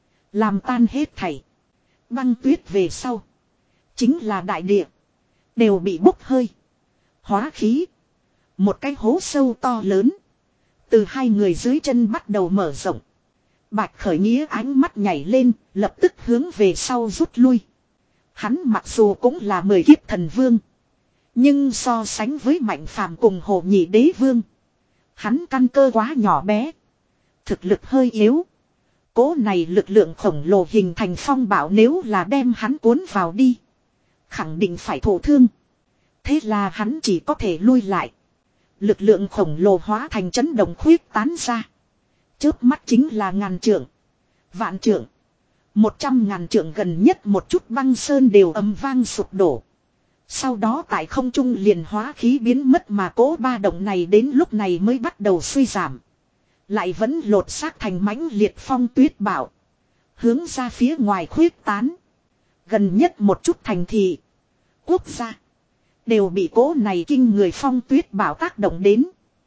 Làm tan hết thảy. Băng tuyết về sau. Chính là đại địa. Đều bị bốc hơi. Hóa khí. Một cái hố sâu to lớn. Từ hai người dưới chân bắt đầu mở rộng. Bạch Khởi Nghĩa ánh mắt nhảy lên, lập tức hướng về sau rút lui. Hắn mặc dù cũng là mười kiếp thần vương. Nhưng so sánh với Mạnh Phàm cùng Hồ Nhị Đế vương. Hắn căn cơ quá nhỏ bé. Thực lực hơi yếu. Cố này lực lượng khổng lồ hình thành phong bạo, nếu là đem hắn cuốn vào đi. Khẳng định phải thổ thương. Thế là hắn chỉ có thể lui lại. Lực lượng khổng lồ hóa thành chấn động khuyết tán ra. Chớp mắt chính là ngàn trượng. Vạn trượng. Một trăm ngàn trượng, gần nhất một chút băng sơn đều ầm vang sụp đổ. Sau đó tại không trung liền hóa khí biến mất, mà cố ba động này đến lúc này mới bắt đầu suy giảm. Lại vẫn lột xác thành mãnh liệt phong tuyết bão. Hướng ra phía ngoài khuyết tán. Gần nhất một chút thành thị. Quốc gia. Đều bị cố này kinh người phong tuyết bão tác động đến.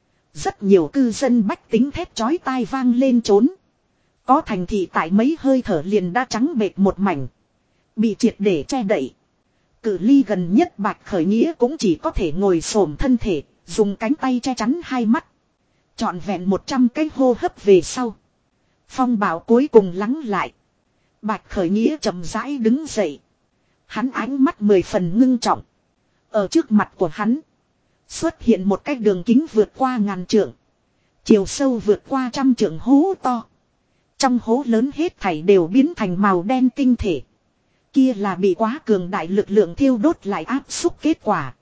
Rất nhiều cư dân bách tính thét chói tai vang lên trốn. Có thành thị tại mấy hơi thở liền đã trắng bệt một mảnh. Bị triệt để che đậy. Cự ly gần nhất Bạch Khởi Nghĩa cũng chỉ có thể ngồi xổm thân thể, dùng cánh tay che chắn hai mắt. Trọn vẹn một trăm cái hô hấp về sau. Phong bão cuối cùng lắng lại. Bạch Khởi Nghĩa chậm rãi đứng dậy. Hắn ánh mắt mười phần ngưng trọng. Ở trước mặt của hắn xuất hiện một cái đường kính vượt qua ngàn trượng, chiều sâu vượt qua trăm trượng hố to. Trong hố lớn hết thảy đều biến thành màu đen tinh thể. Kia là bị quá cường đại lực lượng thiêu đốt lại áp xúc kết quả.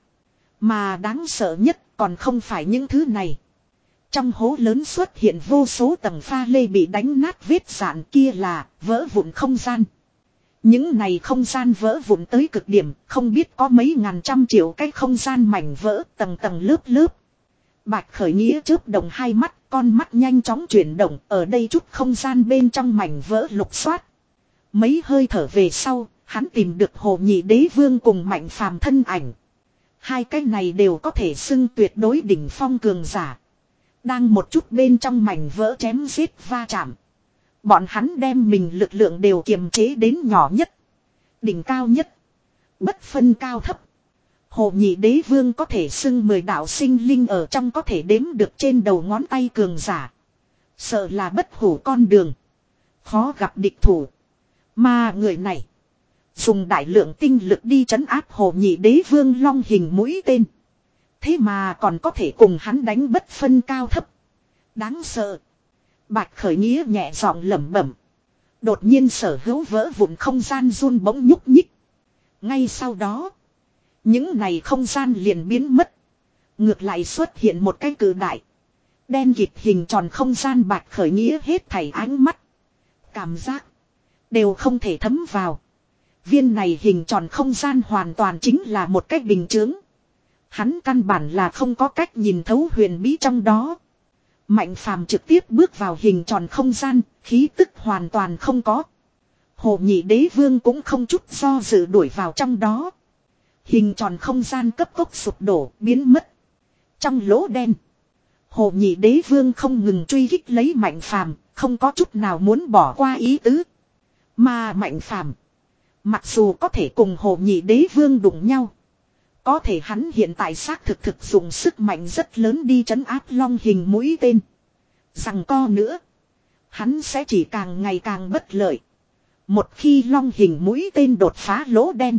Mà đáng sợ nhất còn không phải những thứ này. Trong hố lớn xuất hiện vô số tầng pha lê bị đánh nát vết rạn, kia là vỡ vụn không gian. Những này không gian vỡ vụn tới cực điểm, không biết có mấy ngàn trăm triệu cái không gian mảnh vỡ tầng tầng lớp lớp. Bạch Khởi Nghĩa chớp động hai mắt, con mắt nhanh chóng chuyển động, ở đây chút không gian bên trong mảnh vỡ lục soát. Mấy hơi thở về sau, hắn tìm được Hồ Nhị Đế vương cùng Mạnh Phàm thân ảnh. Hai cái này đều có thể xưng tuyệt đối đỉnh phong cường giả. Đang một chút bên trong mảnh vỡ chém giết va chạm. Bọn hắn đem mình lực lượng đều kiềm chế đến nhỏ nhất. Đỉnh cao nhất. Bất phân cao thấp. Hồ Nhị Đế vương có thể xưng mười đạo sinh linh ở trong có thể đếm được trên đầu ngón tay cường giả. Sợ là bất hủ con đường. Khó gặp địch thủ. Mà người này dùng đại lượng tinh lực đi trấn áp Hồ Nhị Đế vương long hình mũi tên. Thế mà còn có thể cùng hắn đánh bất phân cao thấp. Đáng sợ. Bạch Khởi Nghĩa nhẹ giọng lẩm bẩm. Đột nhiên sở hữu vỡ vụn không gian run bỗng nhúc nhích. Ngay sau đó, những này không gian liền biến mất. Ngược lại xuất hiện một cái cự đại, đen kịt hình tròn không gian bạch khởi nghĩa hết thảy ánh mắt. Cảm giác đều không thể thấm vào. Viên này hình tròn không gian hoàn toàn chính là một cách bình chướng. Hắn căn bản là không có cách nhìn thấu huyền bí trong đó. Mạnh phàm trực tiếp bước vào hình tròn không gian, khí tức hoàn toàn không có. Hồ Nhị Đế Vương cũng không chút do dự đuổi vào trong đó. Hình tròn không gian cấp tốc sụp đổ, biến mất. Trong lỗ đen, Hồ Nhị Đế Vương không ngừng truy kích lấy Mạnh phàm, không có chút nào muốn bỏ qua ý tứ. Mà Mạnh phàm, mặc dù có thể cùng Hồ Nhị Đế Vương đụng nhau, có thể hắn hiện tại xác thực thực dùng sức mạnh rất lớn đi trấn áp long hình mũi tên. Rằng co nữa, hắn sẽ chỉ càng ngày càng bất lợi. Một khi long hình mũi tên đột phá lỗ đen,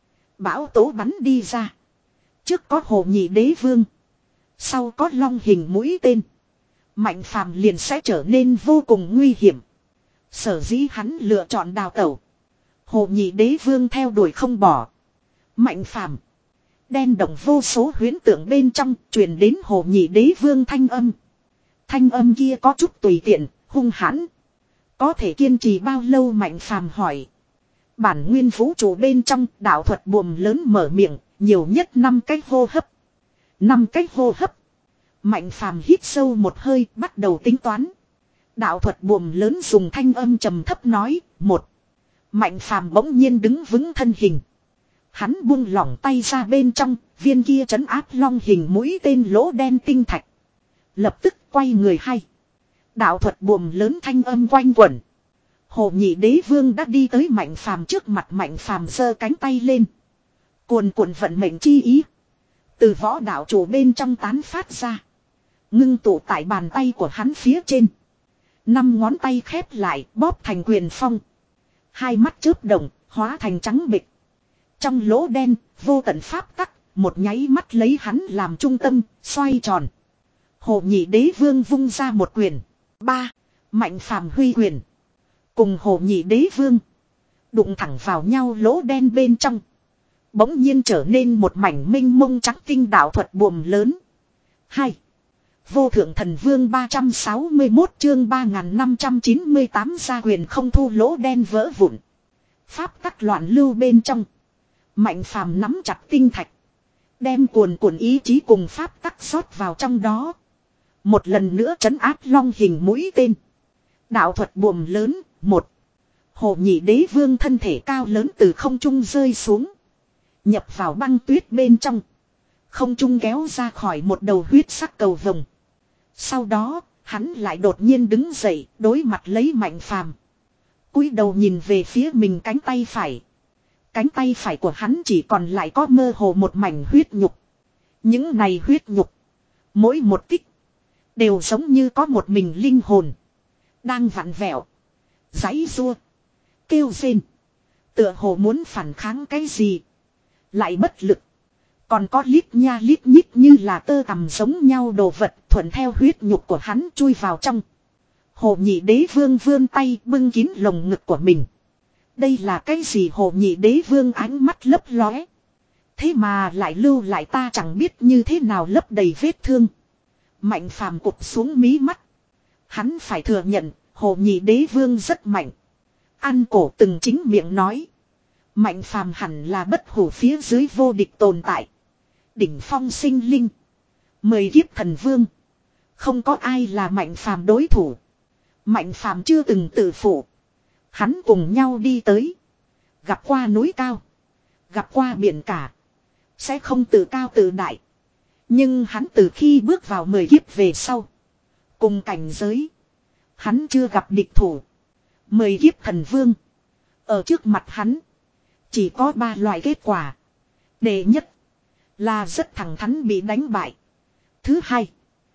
bão tố bắn đi ra. Trước có Hồ Nhị Đế Vương, sau có long hình mũi tên, Mạnh phàm liền sẽ trở nên vô cùng nguy hiểm. Sở dĩ hắn lựa chọn đào tẩu. Hồ Nhị Đế Vương theo đuổi không bỏ. Mạnh phàm, đen động vô số huyễn tượng bên trong truyền đến Hồ Nhị Đế Vương thanh âm. Thanh âm kia có chút tùy tiện, hung hãn. Có thể kiên trì bao lâu? Mạnh phàm hỏi. Bản nguyên vũ trụ bên trong đạo thuật buồm lớn mở miệng, nhiều nhất năm cách hô hấp. Năm cách hô hấp. Mạnh phàm hít sâu một hơi, bắt đầu tính toán. Đạo thuật buồm lớn dùng thanh âm trầm thấp nói, một. Mạnh phàm bỗng nhiên đứng vững thân hình. Hắn buông lỏng tay ra bên trong, viên kia trấn áp long hình mũi tên lỗ đen tinh thạch. Lập tức quay người hay. Đạo thuật buồm lớn thanh âm quanh quẩn. Hồ Nhị Đế Vương đã đi tới Mạnh phàm trước mặt. Mạnh phàm giơ cánh tay lên. Cuồn cuộn vận mệnh chi ý, từ võ đạo chủ bên trong tán phát ra. Ngưng tụ tại bàn tay của hắn phía trên. Năm ngón tay khép lại, bóp thành quyền phong. Hai mắt chớp động, hóa thành trắng bịch. Trong lỗ đen, vô tận pháp tắc, một nháy mắt lấy hắn làm trung tâm, xoay tròn. Hồ Nhị Đế Vương vung ra một quyền. Ba. Mạnh phàm huy quyền. Cùng Hồ Nhị Đế Vương đụng thẳng vào nhau lỗ đen bên trong. Bỗng nhiên trở nên một mảnh minh mông trắng tinh đạo thuật buồm lớn. Hai. Vô thượng thần vương ba trăm sáu mươi mốt chương ba nghìn năm trăm chín mươi tám gia quyền không thu lỗ đen vỡ vụn. Pháp tắc loạn lưu bên trong. Mạnh phàm nắm chặt tinh thạch. Đem cuồn cuộn ý chí cùng pháp tắc rót vào trong đó. Một lần nữa trấn áp long hình mũi tên. Đạo thuật buồm lớn, một. Hồ Nhị Đế Vương thân thể cao lớn từ không trung rơi xuống. Nhập vào băng tuyết bên trong. Không trung kéo ra khỏi một đầu huyết sắc cầu vồng. Sau đó, hắn lại đột nhiên đứng dậy, đối mặt lấy Mạnh phàm. Cúi đầu nhìn về phía mình cánh tay phải. Cánh tay phải của hắn chỉ còn lại có mơ hồ một mảnh huyết nhục. Những này huyết nhục, mỗi một tích đều giống như có một mình linh hồn đang vặn vẹo, giãy giụa, kêu rên, tựa hồ muốn phản kháng cái gì, lại bất lực. Còn có lít nha lít nhít như là tơ tằm giống nhau đồ vật thuận theo huyết nhục của hắn chui vào trong. Hồ Nhị Đế Vương vươn tay bưng kín lồng ngực của mình. Đây là cái gì? Hồ Nhị Đế Vương ánh mắt lấp lóe. Thế mà lại lưu lại ta chẳng biết như thế nào lấp đầy vết thương. Mạnh phàm cụp xuống mí mắt. Hắn phải thừa nhận, Hồ Nhị Đế Vương rất mạnh. Ăn cổ từng chính miệng nói. Mạnh phàm hẳn là bất hủ phía dưới vô địch tồn tại. Đỉnh phong sinh linh. Mười kiếp thần vương. Không có ai là Mạnh phàm đối thủ. Mạnh phàm chưa từng tự phụ. Hắn cùng nhau đi tới. Gặp qua núi cao. Gặp qua biển cả. Sẽ không tự cao tự đại. Nhưng hắn từ khi bước vào mười kiếp về sau. Cùng cảnh giới. Hắn chưa gặp địch thủ. Mười kiếp thần vương. Ở trước mặt hắn. Chỉ có ba loại kết quả. Đệ nhất. Là rất thẳng thắn bị đánh bại. Thứ hai.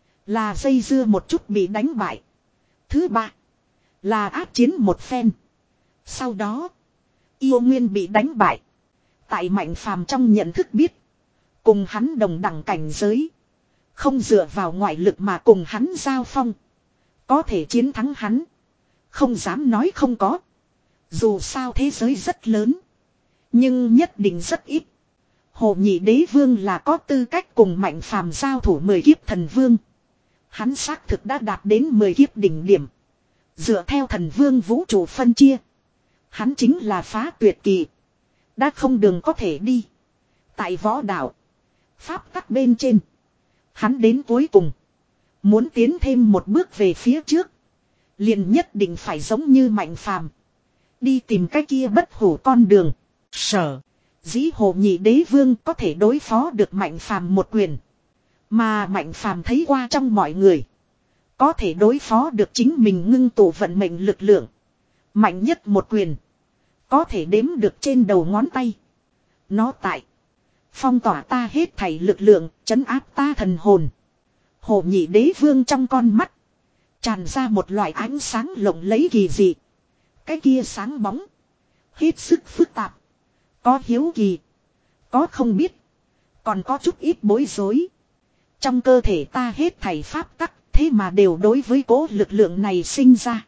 Là dây dưa một chút bị đánh bại. Thứ ba. Là áp chiến một phen. Sau đó. Yêu nguyên bị đánh bại. Tại Mạnh phàm trong nhận thức biết. Cùng hắn đồng đẳng cảnh giới. Không dựa vào ngoại lực mà cùng hắn giao phong. Có thể chiến thắng hắn. Không dám nói không có. Dù sao thế giới rất lớn. Nhưng nhất định rất ít. Hồ Nhị Đế Vương là có tư cách cùng Mạnh Phàm giao thủ mười kiếp thần vương. Hắn xác thực đã đạt đến mười kiếp đỉnh điểm. Dựa theo thần vương vũ trụ phân chia. Hắn chính là phá tuyệt kỳ. Đã không đường có thể đi. Tại võ đạo. Pháp tắc bên trên. Hắn đến cuối cùng. Muốn tiến thêm một bước về phía trước. Liền nhất định phải giống như Mạnh Phàm. Đi tìm cái kia bất hủ con đường. Sở. Dĩ Hồ Nhị Đế Vương có thể đối phó được Mạnh Phàm một quyền. Mà Mạnh Phàm thấy qua trong mọi người. Có thể đối phó được chính mình ngưng tụ vận mệnh lực lượng. Mạnh nhất một quyền. Có thể đếm được trên đầu ngón tay. Nó tại. Phong tỏa ta hết thảy lực lượng, trấn áp ta thần hồn. Hồ Nhị Đế Vương trong con mắt. Tràn ra một loại ánh sáng lộng lẫy kỳ dị. Cái kia sáng bóng. Hết sức phức tạp. Có hiếu kỳ. Có không biết. Còn có chút ít bối rối. Trong cơ thể ta hết thảy pháp tắc. Thế mà đều đối với cố lực lượng này sinh ra.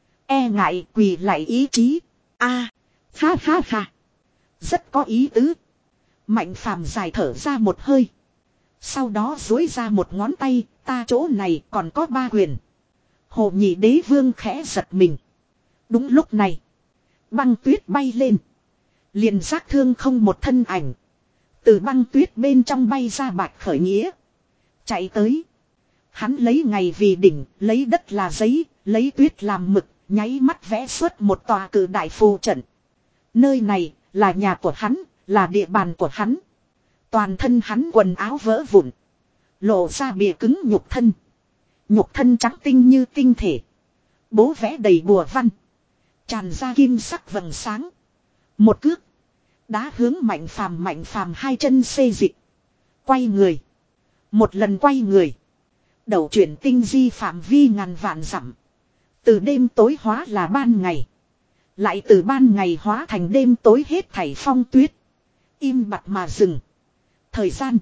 E ngại quỳ lại ý chí. A, ha ha ha. Rất có ý tứ. Mạnh Phàm dài thở ra một hơi. Sau đó duỗi ra một ngón tay. Ta chỗ này còn có ba quyền. Hồ Nhị Đế Vương khẽ giật mình. Đúng lúc này. Băng tuyết bay lên. Liền giác thương không một thân ảnh. Từ băng tuyết bên trong bay ra Bạch Khởi Nghĩa. Chạy tới. Hắn lấy ngày vì đỉnh, lấy đất là giấy, lấy tuyết làm mực, nháy mắt vẽ xuất một tòa cử đại phù trận. Nơi này là nhà của hắn, là địa bàn của hắn. Toàn thân hắn quần áo vỡ vụn. Lộ ra bìa cứng nhục thân. Nhục thân trắng tinh như tinh thể. Bố vẽ đầy bùa văn. Tràn ra kim sắc vầng sáng. Một cước. Đá hướng Mạnh Phàm Mạnh Phàm hai chân xê dịch. Quay người. Một lần quay người. Đầu chuyển tinh di phạm vi ngàn vạn dặm. Từ đêm tối hóa là ban ngày. Lại từ ban ngày hóa thành đêm tối hết thảy phong tuyết. Im bặt mà dừng. Thời gian.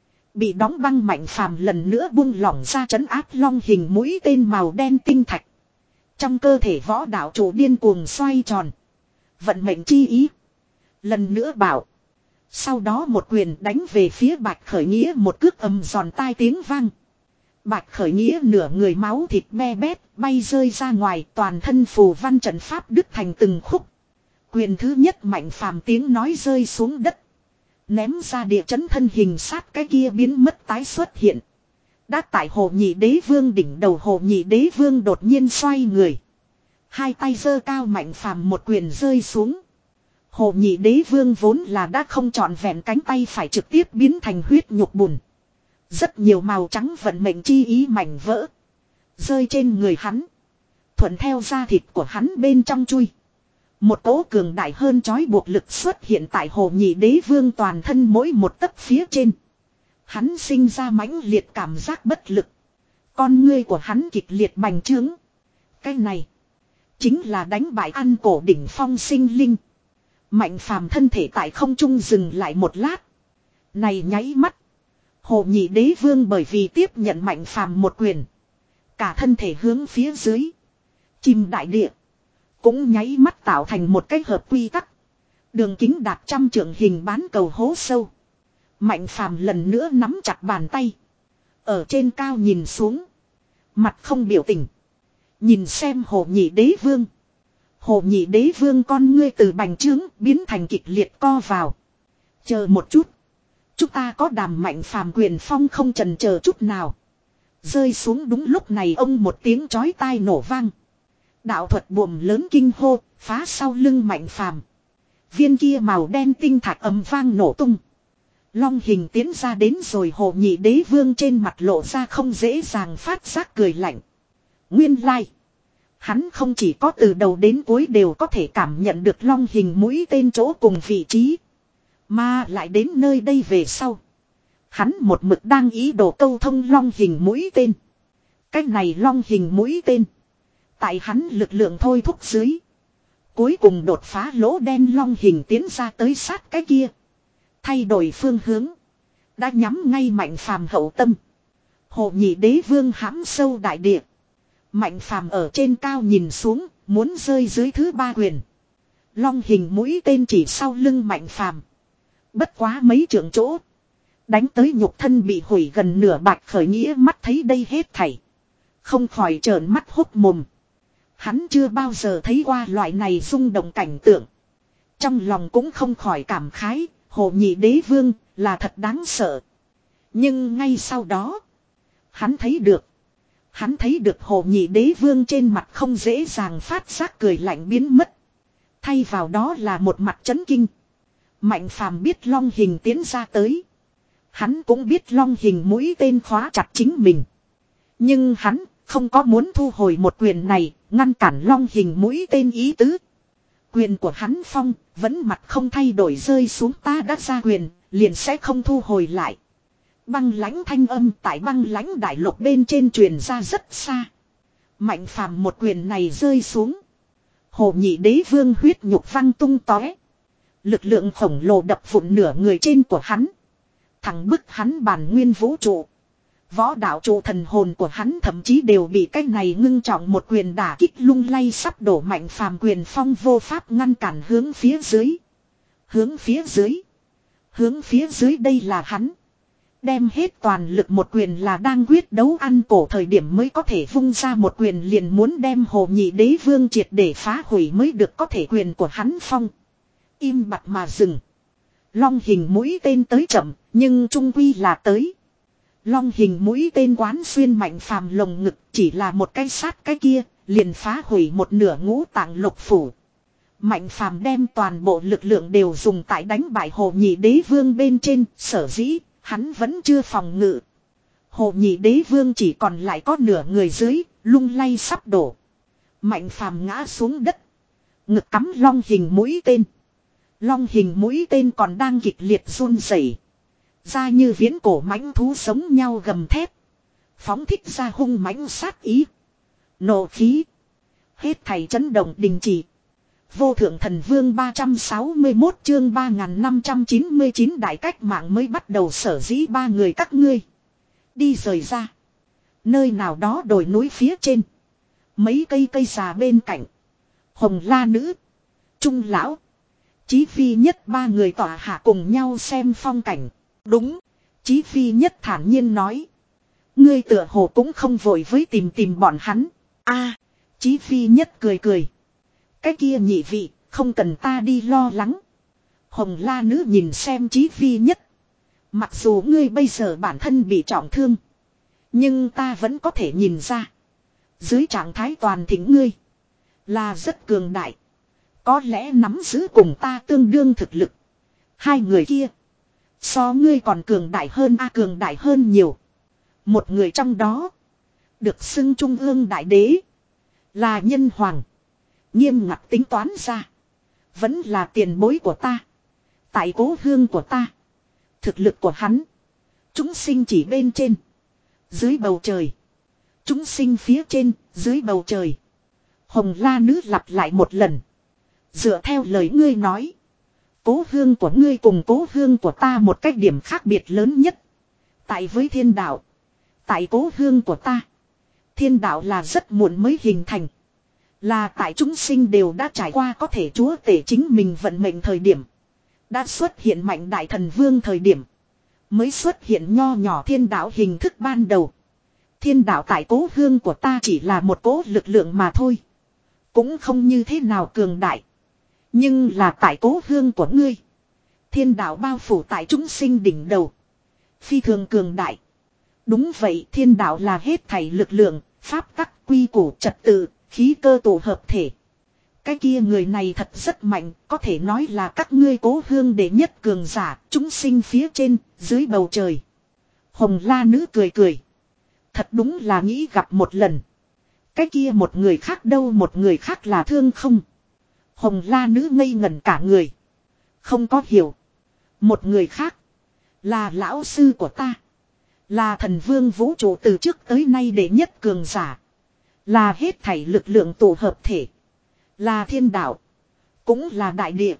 Bị đóng băng Mạnh Phàm lần nữa buông lỏng ra trấn áp long hình mũi tên màu đen tinh thạch. Trong cơ thể võ đạo chủ điên cuồng xoay tròn. Vận mệnh chi ý. Lần nữa bảo. Sau đó một quyền đánh về phía Bạch Khởi Nghĩa, một cước ầm giòn tai tiếng vang. Bạch Khởi Nghĩa nửa người máu thịt be bét, bay rơi ra ngoài, toàn thân phù văn trận pháp đứt thành từng khúc. Quyền thứ nhất Mạnh Phàm tiếng nói rơi xuống đất. Ném ra địa chấn thân hình sát cái kia biến mất tái xuất hiện. Đã tại Hồ Nhị Đế Vương đỉnh đầu, Hồ Nhị Đế Vương đột nhiên xoay người. Hai tay giơ cao, Mạnh Phàm một quyền rơi xuống. Hồ Nhị Đế Vương vốn là đã không trọn vẹn cánh tay phải trực tiếp biến thành huyết nhục bùn. Rất nhiều màu trắng vận mệnh chi ý mảnh vỡ. Rơi trên người hắn. Thuận theo da thịt của hắn bên trong chui. Một cỗ cường đại hơn trói buộc lực xuất hiện tại Hồ Nhị Đế Vương toàn thân mỗi một tấc phía trên. Hắn sinh ra mãnh liệt cảm giác bất lực. Con ngươi của hắn kịch liệt bành trướng. Cái này. Chính là đánh bại ăn cổ đỉnh phong sinh linh. Mạnh Phàm thân thể tại không trung dừng lại một lát. Này nháy mắt. Hồ Nhị Đế Vương bởi vì tiếp nhận Mạnh Phàm một quyền. Cả thân thể hướng phía dưới. Chìm đại địa. Cũng nháy mắt tạo thành một cái hợp quy tắc. Đường kính đạt trăm trượng hình bán cầu hố sâu. Mạnh Phàm lần nữa nắm chặt bàn tay. Ở trên cao nhìn xuống. Mặt không biểu tình. Nhìn xem Hồ Nhị Đế Vương. Hồ Nhị Đế Vương con ngươi từ bành trướng biến thành kịch liệt co vào. Chờ một chút. Chúng ta có đàm Mạnh Phàm quyền phong không chần chờ chút nào. Rơi xuống đúng lúc này ông một tiếng chói tai nổ vang. Đạo thuật buồm lớn kinh hô, phá sau lưng Mạnh Phàm. Viên kia màu đen tinh thạch ầm vang nổ tung. Long hình tiến ra đến rồi, Hồ Nhị Đế Vương trên mặt lộ ra không dễ dàng phát giác cười lạnh. Nguyên lai. Hắn không chỉ có từ đầu đến cuối đều có thể cảm nhận được long hình mũi tên chỗ cùng vị trí. Mà lại đến nơi đây về sau. Hắn một mực đang ý đồ câu thông long hình mũi tên. Cách này long hình mũi tên. Tại hắn lực lượng thôi thúc dưới. Cuối cùng đột phá lỗ đen long hình tiến ra tới sát cái kia. Thay đổi phương hướng. Đã nhắm ngay Mạnh Phàm hậu tâm. Hồ Nhị Đế Vương hãm sâu đại địa. Mạnh Phàm ở trên cao nhìn xuống. Muốn rơi dưới thứ ba quyền. Long hình mũi tên chỉ sau lưng Mạnh Phàm. Bất quá mấy trượng chỗ. Đánh tới nhục thân bị hủy gần nửa bạch khởi nghĩa mắt thấy đây hết thảy. Không khỏi trợn mắt hốc mồm. Hắn chưa bao giờ thấy qua loại này rung động cảnh tượng. Trong lòng cũng không khỏi cảm khái, Hồ Nhị Đế Vương là thật đáng sợ. Nhưng ngay sau đó, hắn thấy được. Hắn thấy được Hồ Nhị Đế Vương trên mặt không dễ dàng phát giác cười lạnh biến mất. Thay vào đó là một mặt chấn kinh. Mạnh Phàm biết long hình tiến ra tới. Hắn cũng biết long hình mũi tên khóa chặt chính mình. Nhưng hắn không có muốn thu hồi một quyền này, ngăn cản long hình mũi tên ý tứ. Quyền của hắn phong, vẫn mặt không thay đổi rơi xuống, ta đã ra quyền, liền sẽ không thu hồi lại. Băng lãnh thanh âm tại băng lãnh đại lục bên trên truyền ra rất xa. Mạnh Phàm một quyền này rơi xuống. Hồ Nhị Đế Vương huyết nhục văng tung tóe. Lực lượng khổng lồ đập vụn nửa người trên của hắn. Thẳng bức hắn bản nguyên vũ trụ. Võ đạo trụ thần hồn của hắn thậm chí đều bị cái này ngưng trọng một quyền đả kích lung lay sắp đổ. Mạnh Phàm quyền phong vô pháp ngăn cản hướng phía dưới. Hướng phía dưới. Hướng phía dưới đây là hắn. Đem hết toàn lực một quyền là đang quyết đấu ăn cổ thời điểm mới có thể vung ra một quyền, liền muốn đem Hồ Nhị Đế Vương triệt để phá hủy mới được, có thể quyền của hắn phong. Im bặt mà dừng. Long hình mũi tên tới chậm, nhưng trung quy là tới. Long hình mũi tên quán xuyên Mạnh Phàm lồng ngực, chỉ là một cái sát cái kia, liền phá hủy một nửa ngũ tạng lục phủ. Mạnh Phàm đem toàn bộ lực lượng đều dùng tại đánh bại Hồ Nhị Đế Vương bên trên, sở dĩ hắn vẫn chưa phòng ngự. Hồ Nhị Đế Vương chỉ còn lại có nửa người dưới, lung lay sắp đổ. Mạnh Phàm ngã xuống đất. Ngực cắm long hình mũi tên. Long hình mũi tên còn đang kịch liệt run rẩy, ra như viễn cổ mãnh thú sống nhau gầm thét. Phóng thích ra hung mãnh sát ý. Nộ khí. Hết thảy chấn động đình chỉ. Vô thượng thần vương ba trăm sáu mươi mốt chương ba nghìn năm trăm chín mươi chín đại cách mạng mới bắt đầu, sở dĩ ba người các ngươi đi rời ra. Nơi nào đó đồi núi phía trên. Mấy cây cây già bên cạnh. Hồng La Nữ. Trung Lão. Chí Phi Nhất ba người tỏa hạ cùng nhau xem phong cảnh. Đúng. Chí Phi Nhất thản nhiên nói. Ngươi tựa hồ cũng không vội với tìm tìm bọn hắn. A. Chí Phi Nhất cười cười. Cái kia nhị vị, không cần ta đi lo lắng. Hồng La Nữ nhìn xem Chí Phi Nhất. Mặc dù ngươi bây giờ bản thân bị trọng thương, nhưng ta vẫn có thể nhìn ra. Dưới trạng thái toàn thịnh ngươi là rất cường đại. Có lẽ nắm giữ cùng ta tương đương thực lực. Hai người kia so ngươi còn cường đại hơn, a cường đại hơn nhiều. Một người trong đó được xưng Trung ương đại đế, là nhân hoàng. Nghiêm ngặt tính toán ra, vẫn là tiền bối của ta. Tại cố hương của ta, thực lực của hắn, chúng sinh chỉ bên trên, dưới bầu trời. Chúng sinh phía trên, dưới bầu trời. Hồng La Nữ lặp lại một lần. Dựa theo lời ngươi nói, cố hương của ngươi cùng cố hương của ta một cách điểm khác biệt lớn nhất. Tại với thiên đạo, tại cố hương của ta, thiên đạo là rất muộn mới hình thành. Là tại chúng sinh đều đã trải qua có thể chúa tể chính mình vận mệnh thời điểm. Đã xuất hiện mạnh đại thần vương thời điểm. Mới xuất hiện nho nhỏ thiên đạo hình thức ban đầu. Thiên đạo tại cố hương của ta chỉ là một cố lực lượng mà thôi. Cũng không như thế nào cường đại. Nhưng là tại cố hương của ngươi, thiên đạo bao phủ tại chúng sinh đỉnh đầu, phi thường cường đại. Đúng vậy, thiên đạo là hết thảy lực lượng, pháp tắc, quy củ, trật tự, khí cơ tổ hợp thể. Cái kia người này thật rất mạnh, có thể nói là các ngươi cố hương đệ nhất cường giả, chúng sinh phía trên, dưới bầu trời. Hồng La Nữ cười cười. Thật đúng là nghĩ gặp một lần. Cái kia một người khác đâu, một người khác là Thương Không. Hồng La Nữ ngây ngẩn cả người. Không có hiểu. Một người khác là lão sư của ta. Là thần vương vũ trụ từ trước tới nay đệ nhất cường giả. Là hết thảy lực lượng tổ hợp thể. Là thiên đạo. Cũng là đại địa.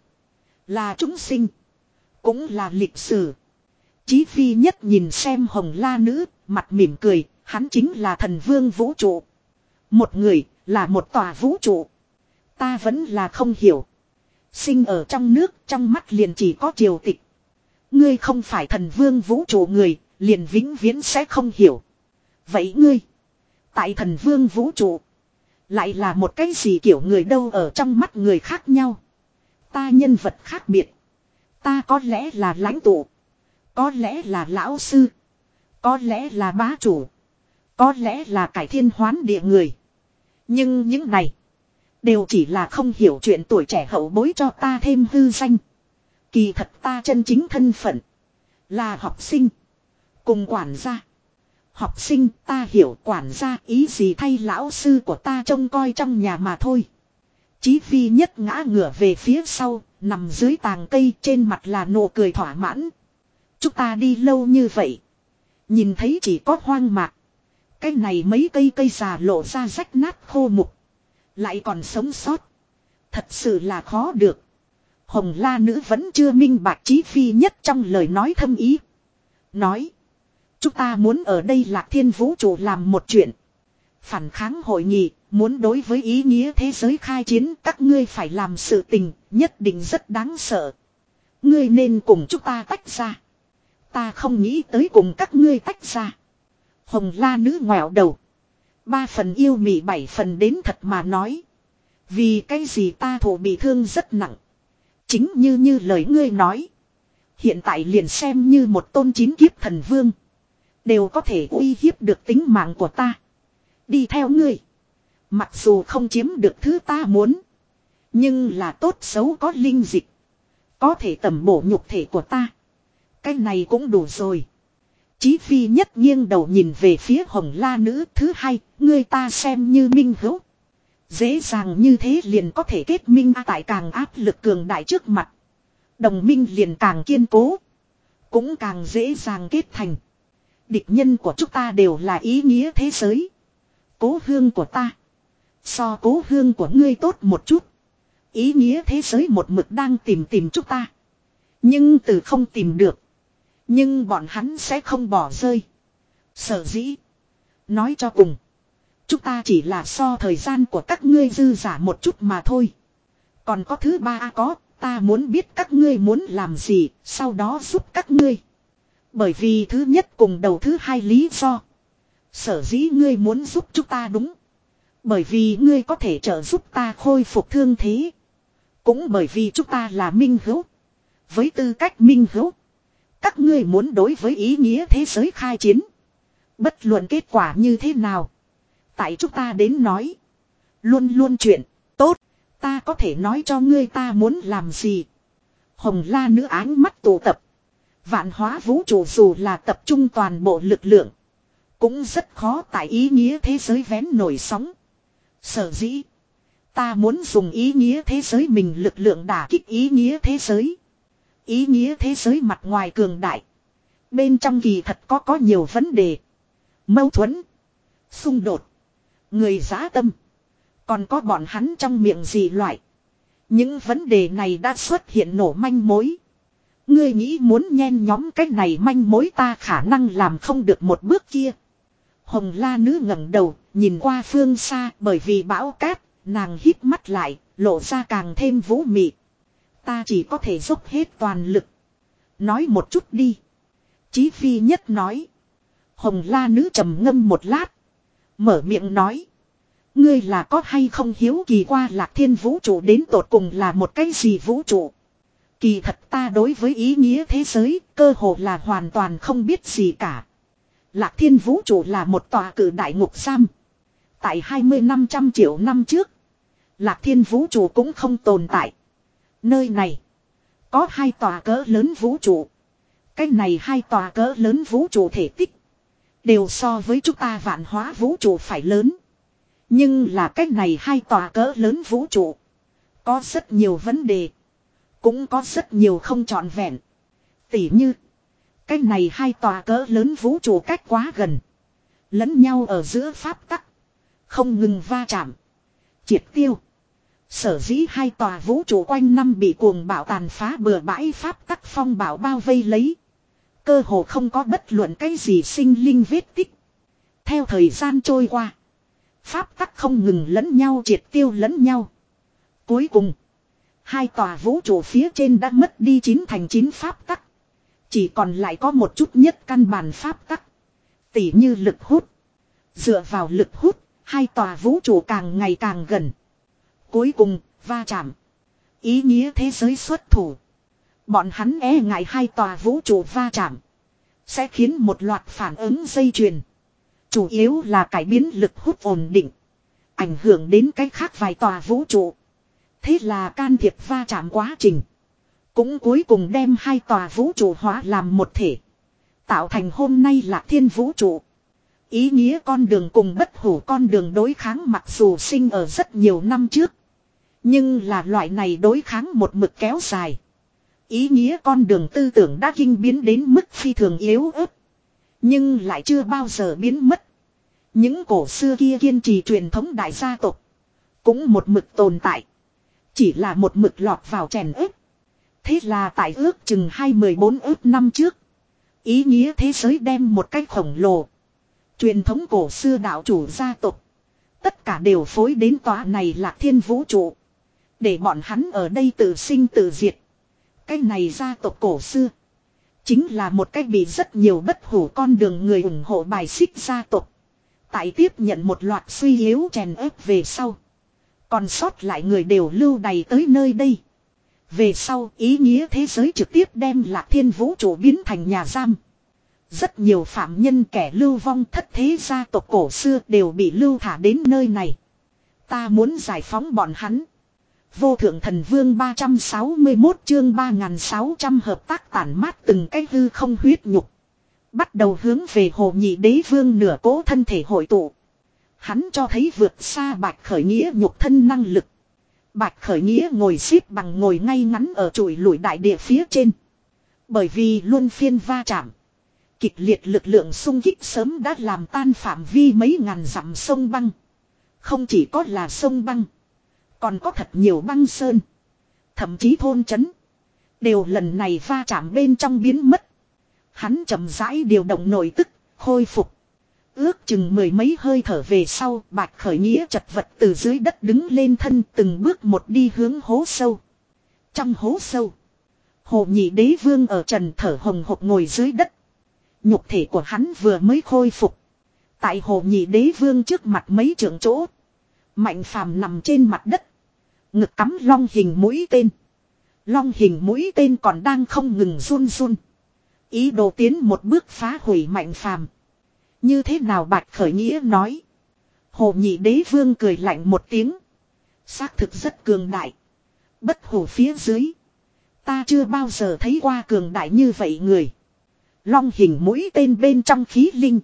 Là chúng sinh. Cũng là lịch sử. Chí Phi Nhất nhìn xem Hồng La Nữ, mặt mỉm cười. Hắn chính là thần vương vũ trụ. Một người là một tòa vũ trụ. Ta vẫn là không hiểu. Sinh ở trong nước, trong mắt liền chỉ có triều tịch. Ngươi không phải thần vương vũ trụ người, liền vĩnh viễn sẽ không hiểu. Vậy ngươi, tại thần vương vũ trụ, lại là một cái gì kiểu người đâu? Ở trong mắt người khác nhau. Ta nhân vật khác biệt. Ta có lẽ là lãnh tụ. Có lẽ là lão sư. Có lẽ là bá chủ. Có lẽ là cải thiên hoán địa người. Nhưng những này đều chỉ là không hiểu chuyện tuổi trẻ hậu bối cho ta thêm hư danh. Kỳ thật ta chân chính thân phận là học sinh. Cùng quản gia. Học sinh ta hiểu, quản gia ý gì thay lão sư của ta trông coi trong nhà mà thôi. Chí Phi Nhất ngã ngửa về phía sau, nằm dưới tàng cây, trên mặt là nụ cười thỏa mãn. Chúng ta đi lâu như vậy, nhìn thấy chỉ có hoang mạc. Cái này mấy cây cây già lộ ra rách nát khô mục, lại còn sống sót, thật sự là khó được. Hồng La Nữ vẫn chưa minh bạch Chí Phi Nhất trong lời nói thâm ý. Nói, chúng ta muốn ở đây Lạc Thiên vũ trụ làm một chuyện. Phản kháng hội nghị, muốn đối với ý nghĩa thế giới khai chiến, các ngươi phải làm sự tình, nhất định rất đáng sợ. Ngươi nên cùng chúng ta tách ra. Ta không nghĩ tới cùng các ngươi tách ra. Hồng La Nữ ngoẹo đầu. Ba phần yêu mị bảy phần đến thật mà nói. Vì cái gì ta thổ bị thương rất nặng. Chính như như lời ngươi nói. Hiện tại liền xem như một tôn chín kiếp thần vương, đều có thể uy hiếp được tính mạng của ta. Đi theo ngươi, mặc dù không chiếm được thứ ta muốn, nhưng là tốt xấu có linh dịch, có thể tẩm bổ nhục thể của ta. Cái này cũng đủ rồi. Chí Phi Nhất nghiêng đầu nhìn về phía Hồng La Nữ. Thứ hai, ngươi ta xem như minh hữu. Dễ dàng như thế liền có thể kết minh, tại càng áp lực cường đại trước mặt, đồng minh liền càng kiên cố, cũng càng dễ dàng kết thành. Địch nhân của chúng ta đều là ý nghĩa thế giới. Cố hương của ta so cố hương của ngươi tốt một chút. Ý nghĩa thế giới một mực đang tìm tìm chúng ta, nhưng từ không tìm được. Nhưng bọn hắn sẽ không bỏ rơi. Sở dĩ, nói cho cùng, chúng ta chỉ là so thời gian của các ngươi dư giả một chút mà thôi. Còn có thứ ba, có, ta muốn biết các ngươi muốn làm gì, sau đó giúp các ngươi. Bởi vì thứ nhất cùng đầu thứ hai lý do. Sở dĩ ngươi muốn giúp chúng ta đúng. Bởi vì ngươi có thể trợ giúp ta khôi phục thương thế. Cũng bởi vì chúng ta là minh hữu. Với tư cách minh hữu, các ngươi muốn đối với ý nghĩa thế giới khai chiến. Bất luận kết quả như thế nào, tại chúng ta đến nói, luôn luôn chuyện tốt. Ta có thể nói cho ngươi ta muốn làm gì. Hồng La Nữ ánh mắt tụ tập. Vạn hóa vũ trụ dù là tập trung toàn bộ lực lượng, cũng rất khó tại ý nghĩa thế giới vén nổi sóng. Sở dĩ, ta muốn dùng ý nghĩa thế giới mình lực lượng đả kích ý nghĩa thế giới. Ý nghĩa thế giới mặt ngoài cường đại, bên trong kỳ thật có có nhiều vấn đề, mâu thuẫn, xung đột, người dã tâm, còn có bọn hắn trong miệng gì loại. Những vấn đề này đã xuất hiện nổ manh mối. Ngươi nghĩ muốn nhen nhóm cách này manh mối, ta khả năng làm không được một bước kia. Hồng La Nữ ngẩng đầu, nhìn qua phương xa, bởi vì bão cát, nàng hít mắt lại, lộ ra càng thêm vũ mị. Ta chỉ có thể dốc hết toàn lực. Nói một chút đi. Chí Phi Nhất nói. Hồng La Nữ trầm ngâm một lát, mở miệng nói. Ngươi là có hay không hiếu kỳ qua Lạc Thiên vũ trụ đến tột cùng là một cái gì vũ trụ? Kỳ thật ta đối với ý nghĩa thế giới, cơ hồ là hoàn toàn không biết gì cả. Lạc Thiên vũ trụ là một tòa cử đại ngục giam. Tại hai mươi năm trăm triệu năm trước, Lạc Thiên vũ trụ cũng không tồn tại. Nơi này có hai tòa cỡ lớn vũ trụ. Cái này hai tòa cỡ lớn vũ trụ thể tích đều so với chúng ta vạn hóa vũ trụ phải lớn. Nhưng là cái này hai tòa cỡ lớn vũ trụ có rất nhiều vấn đề, cũng có rất nhiều không trọn vẹn. Tỉ như, cái này hai tòa cỡ lớn vũ trụ cách quá gần, lẫn nhau ở giữa pháp tắc không ngừng va chạm, triệt tiêu. Sở dĩ hai tòa vũ trụ quanh năm bị cuồng bạo tàn phá bừa bãi pháp tắc phong bạo bao vây lấy. Cơ hồ không có bất luận cái gì sinh linh vết tích. Theo thời gian trôi qua, pháp tắc không ngừng lẫn nhau triệt tiêu lẫn nhau. Cuối cùng, Hai tòa vũ trụ phía trên đã mất đi chín thành chín pháp tắc. Chỉ còn lại có một chút nhất căn bản pháp tắc. Tỉ như lực hút. Dựa vào lực hút, hai tòa vũ trụ càng ngày càng gần. Cuối cùng, va chạm. Ý nghĩa thế giới xuất thủ. Bọn hắn e ngại hai tòa vũ trụ va chạm. Sẽ khiến một loạt phản ứng dây chuyền. Chủ yếu là cải biến lực hút ổn định. Ảnh hưởng đến cách khác vài tòa vũ trụ. Thế là can thiệp va chạm quá trình. Cũng cuối cùng đem hai tòa vũ trụ hóa làm một thể. Tạo thành hôm nay là thiên vũ trụ. Ý nghĩa con đường cùng bất hủ con đường đối kháng mặc dù sinh ở rất nhiều năm trước. Nhưng là loại này đối kháng một mực kéo dài. Ý nghĩa con đường tư tưởng đã kinh biến đến mức phi thường yếu ớt. Nhưng lại chưa bao giờ biến mất. Những cổ xưa kia kiên trì truyền thống đại gia tộc. Cũng một mực tồn tại. Chỉ là một mực lọt vào chèn ép. Thế là tại ước chừng hai mươi bốn ước năm trước. Ý nghĩa thế giới đem một cách khổng lồ. Truyền thống cổ xưa đạo chủ gia tộc. Tất cả đều phối đến tòa này là thiên vũ trụ. Để bọn hắn ở đây tự sinh tự diệt. Cái này gia tộc cổ xưa. Chính là một cách bị rất nhiều bất hủ con đường người ủng hộ bài xích gia tộc. Tại tiếp nhận một loạt suy yếu chèn ép về sau. Còn sót lại người đều lưu đày tới nơi đây. Về sau ý nghĩa thế giới trực tiếp đem Lạc Thiên vũ trụ biến thành nhà giam. Rất nhiều phạm nhân kẻ lưu vong thất thế gia tộc cổ xưa đều bị lưu thả đến nơi này. Ta muốn giải phóng bọn hắn. Vô thượng thần vương ba trăm sáu mươi mốt chương ba nghìn sáu trăm hợp tác tản mát từng cái hư không huyết nhục. Bắt đầu hướng về Hồ Nhị Đế Vương nửa cố thân thể hội tụ. Hắn cho thấy vượt xa Bạch Khởi Nghĩa nhục thân năng lực. Bạch Khởi Nghĩa ngồi xếp bằng ngồi ngay ngắn ở trụi lủi đại địa phía trên. Bởi vì luân phiên va chạm. Kịch liệt lực lượng xung kích sớm đã làm tan phạm vi mấy ngàn dặm sông băng. Không chỉ có là sông băng. Còn có thật nhiều băng sơn. Thậm chí thôn trấn. Đều lần này va chạm bên trong biến mất. Hắn chậm rãi điều động nội tức, khôi phục. Ước chừng mười mấy hơi thở về sau, Bạch Khởi Nghĩa chật vật từ dưới đất đứng lên thân từng bước một đi hướng hố sâu. Trong hố sâu, Hồ Nhị Đế Vương ở trần thở hồng hộc ngồi dưới đất. Nhục thể của hắn vừa mới khôi phục. Tại Hồ Nhị Đế Vương trước mặt mấy trượng chỗ. Mạnh Phàm nằm trên mặt đất. Ngực cắm long hình mũi tên. Long hình mũi tên còn đang không ngừng run run. Ý đồ tiến một bước phá hủy Mạnh Phàm. Như thế nào Bạch Khởi Nghĩa nói. Hồ Nhị Đế Vương cười lạnh một tiếng. Xác thực rất cường đại. Bất hủ phía dưới. Ta chưa bao giờ thấy qua cường đại như vậy người. Long hình mũi tên bên trong khí linh.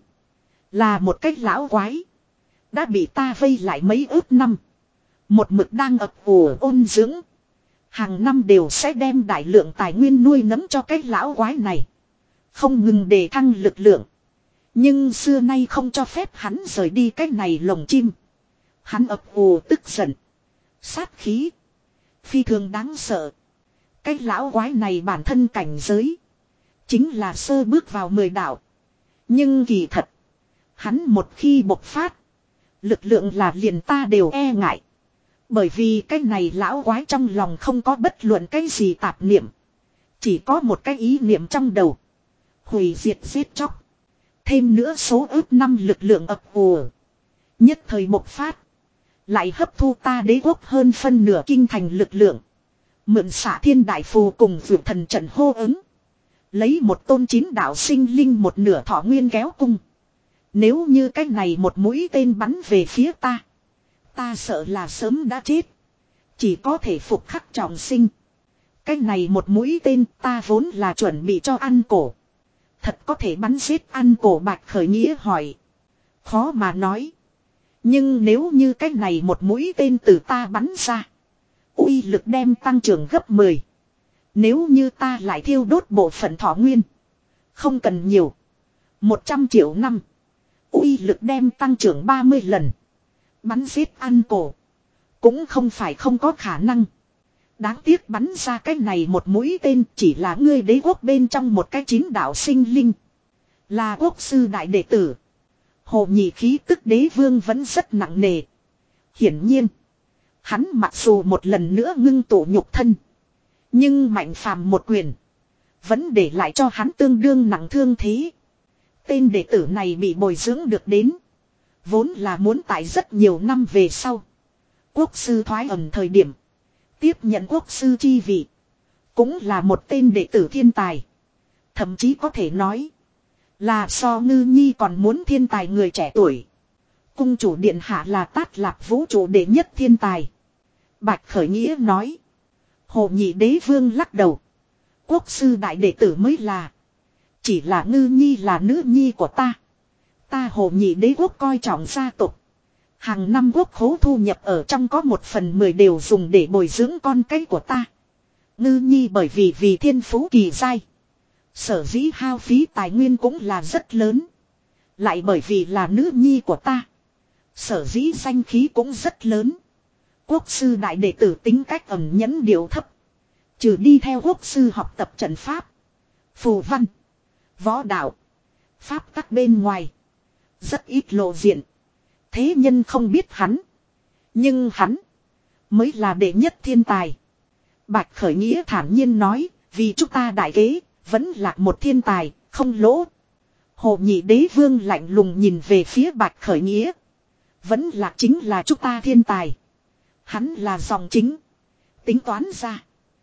Là một cái lão quái. Đã bị ta vây lại mấy ước năm. Một mực đang ập ủ ôn dưỡng. Hàng năm đều sẽ đem đại lượng tài nguyên nuôi nấng cho cái lão quái này. Không ngừng đề thăng lực lượng. Nhưng xưa nay không cho phép hắn rời đi cái này lồng chim. Hắn ập ủ tức giận. Sát khí. Phi thường đáng sợ. Cái lão quái này bản thân cảnh giới. Chính là sơ bước vào mười đạo. Nhưng kỳ thật. Hắn một khi bộc phát. Lực lượng là liền ta đều e ngại. Bởi vì cái này lão quái trong lòng không có bất luận cái gì tạp niệm. Chỉ có một cái ý niệm trong đầu. Hủy diệt giết chóc. Thêm nữa số ước năm lực lượng ập ùa. Nhất thời bộc phát. Lại hấp thu ta đế quốc hơn phân nửa kinh thành lực lượng. Mượn xả thiên đại phù cùng vượt thần trận hô ứng. Lấy một tôn chín đạo sinh linh một nửa thọ nguyên kéo cung. Nếu như cái này một mũi tên bắn về phía ta. Ta sợ là sớm đã chết. Chỉ có thể phục khắc trọng sinh. Cái này một mũi tên ta vốn là chuẩn bị cho ăn cổ. Thật có thể bắn giết ăn cổ Bạch Khởi Nghĩa hỏi. Khó mà nói. Nhưng nếu như cái này một mũi tên từ ta bắn ra. Uy lực đem tăng trưởng gấp mười. Nếu như ta lại thiêu đốt bộ phận thọ nguyên. Không cần nhiều. một trăm triệu năm. Uy lực đem tăng trưởng ba mươi lần. Bắn giết ăn cổ. Cũng không phải không có khả năng. Đáng tiếc bắn ra cái này một mũi tên chỉ là ngươi đế quốc bên trong một cái chín đạo sinh linh. Là quốc sư đại đệ tử. Hồ Nhị khí tức đế vương vẫn rất nặng nề. Hiển nhiên. Hắn mặc dù một lần nữa ngưng tụ nhục thân. Nhưng Mạnh Phàm một quyền. Vẫn để lại cho hắn tương đương nặng thương thế. Tên đệ tử này bị bồi dưỡng được đến. Vốn là muốn tại rất nhiều năm về sau. Quốc sư thoái ẩn thời điểm. Tiếp nhận quốc sư chi vị. Cũng là một tên đệ tử thiên tài. Thậm chí có thể nói. Là so Ngư Nhi còn muốn thiên tài người trẻ tuổi. Cung chủ điện hạ là Tát Lạp vũ trụ đệ nhất thiên tài. Bạch Khởi Nghĩa nói. Hồ Nhị Đế Vương lắc đầu. Quốc sư đại đệ tử mới là. Chỉ là Ngư Nhi là nữ nhi của ta. Ta Hồ Nhị Đế quốc coi trọng gia tộc. Hàng năm quốc khố thu nhập ở trong có một phần mười đều dùng để bồi dưỡng con cái của ta. Ngư Nhi bởi vì vì thiên phú kỳ giai. Sở dĩ hao phí tài nguyên cũng là rất lớn. Lại bởi vì là nữ nhi của ta. Sở dĩ danh khí cũng rất lớn. Quốc sư đại đệ tử tính cách ẩn nhẫn điệu thấp. Trừ đi theo quốc sư học tập trận pháp. Phù văn. Võ đạo. Pháp tắc bên ngoài. Rất ít lộ diện. Thế nhân không biết hắn. Nhưng hắn. Mới là đệ nhất thiên tài. Bạch Khởi Nghĩa thản nhiên nói. Vì chúng ta đại kế. Vẫn là một thiên tài. Không lỗ. Hồ Nhị Đế Vương lạnh lùng nhìn về phía Bạch Khởi Nghĩa. Vẫn là chính là chúng ta thiên tài. Hắn là dòng chính. Tính toán ra.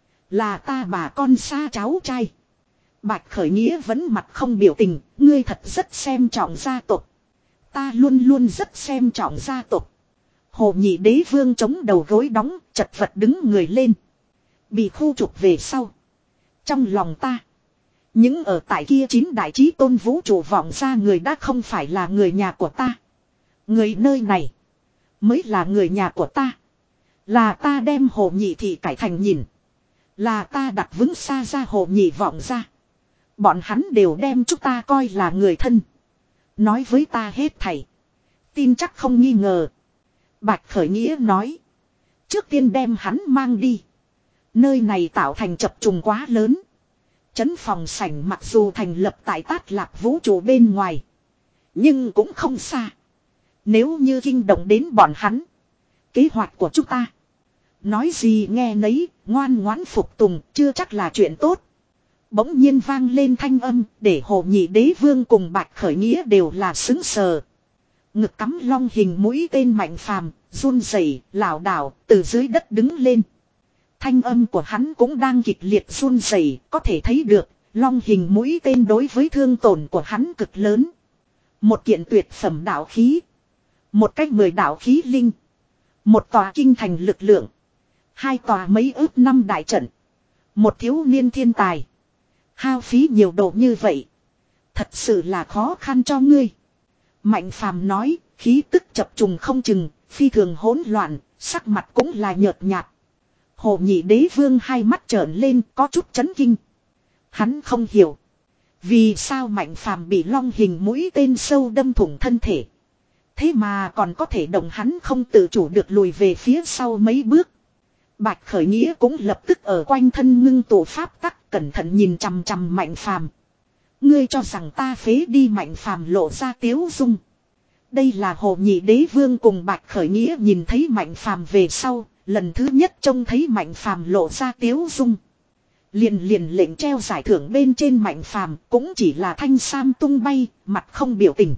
Là ta bà con xa cháu trai. Bạch Khởi Nghĩa vẫn mặt không biểu tình. Ngươi thật rất xem trọng gia tộc. Ta luôn luôn rất xem trọng gia tộc. Hồ Nhị Đế Vương chống đầu gối đóng. Chật vật đứng người lên. Bị khu trục về sau. Trong lòng ta. Những ở tại kia chín đại chí tôn vũ trụ vọng ra người đã không phải là người nhà của ta. Người nơi này. Mới là người nhà của ta. Là ta đem Hồ Nhị thị cải thành nhìn. Là ta đặt vững xa ra Hồ Nhị vọng ra. Bọn hắn đều đem chúng ta coi là người thân. Nói với ta hết thảy. Tin chắc không nghi ngờ. Bạch Khởi Nghĩa nói. Trước tiên đem hắn mang đi. Nơi này tạo thành chập trùng quá lớn. Trấn phòng sảnh mặc dù thành lập tại Tát Lạp vũ trụ bên ngoài. Nhưng cũng không xa. Nếu như kinh động đến bọn hắn. Kế hoạch của chúng ta. Nói gì nghe nấy, ngoan ngoãn phục tùng, chưa chắc là chuyện tốt. Bỗng nhiên vang lên thanh âm, để Hồ Nhị Đế Vương cùng Bạch Khởi Nghĩa đều là xứng sờ. Ngực cắm long hình mũi tên Mạnh Phàm, run rẩy, lảo đảo, từ dưới đất đứng lên. Thanh âm của hắn cũng đang kịch liệt run rẩy, có thể thấy được, long hình mũi tên đối với thương tổn của hắn cực lớn. Một kiện tuyệt phẩm đạo khí. Một cách mười đạo khí linh. Một tòa kinh thành lực lượng. Hai tòa mấy ước năm đại trận. Một thiếu niên thiên tài. Hao phí nhiều độ như vậy. Thật sự là khó khăn cho ngươi. Mạnh Phàm nói, khí tức chập trùng không chừng, phi thường hỗn loạn, sắc mặt cũng là nhợt nhạt. Hồ Nhị Đế Vương hai mắt trợn lên có chút chấn kinh. Hắn không hiểu. Vì sao Mạnh Phàm bị long hình mũi tên sâu đâm thủng thân thể. Thế mà còn có thể động hắn không tự chủ được lùi về phía sau mấy bước. Bạch Khởi Nghĩa cũng lập tức ở quanh thân ngưng tụ pháp tắc cẩn thận nhìn chằm chằm Mạnh Phàm. Ngươi cho rằng ta phế đi Mạnh Phàm lộ ra tiếu dung. Đây là Hồ Nhị Đế Vương cùng Bạch Khởi Nghĩa nhìn thấy Mạnh Phàm về sau, lần thứ nhất trông thấy Mạnh Phàm lộ ra tiếu dung. Liền liền lệnh treo giải thưởng bên trên Mạnh Phàm cũng chỉ là thanh sam tung bay, mặt không biểu tình.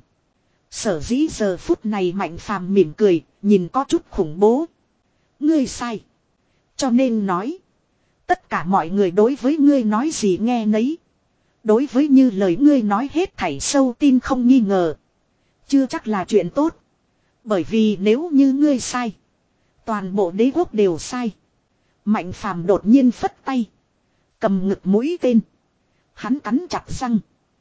Sở dĩ giờ phút này Mạnh Phàm mỉm cười, nhìn có chút khủng bố. Ngươi sai. Cho nên nói. Tất cả mọi người đối với ngươi nói gì nghe nấy. Đối với như lời ngươi nói hết thảy sâu tin không nghi ngờ. Chưa chắc là chuyện tốt. Bởi vì nếu như ngươi sai. Toàn bộ đế quốc đều sai. Mạnh Phàm đột nhiên phất tay. Cầm ngực mũi tên. Hắn cắn chặt răng.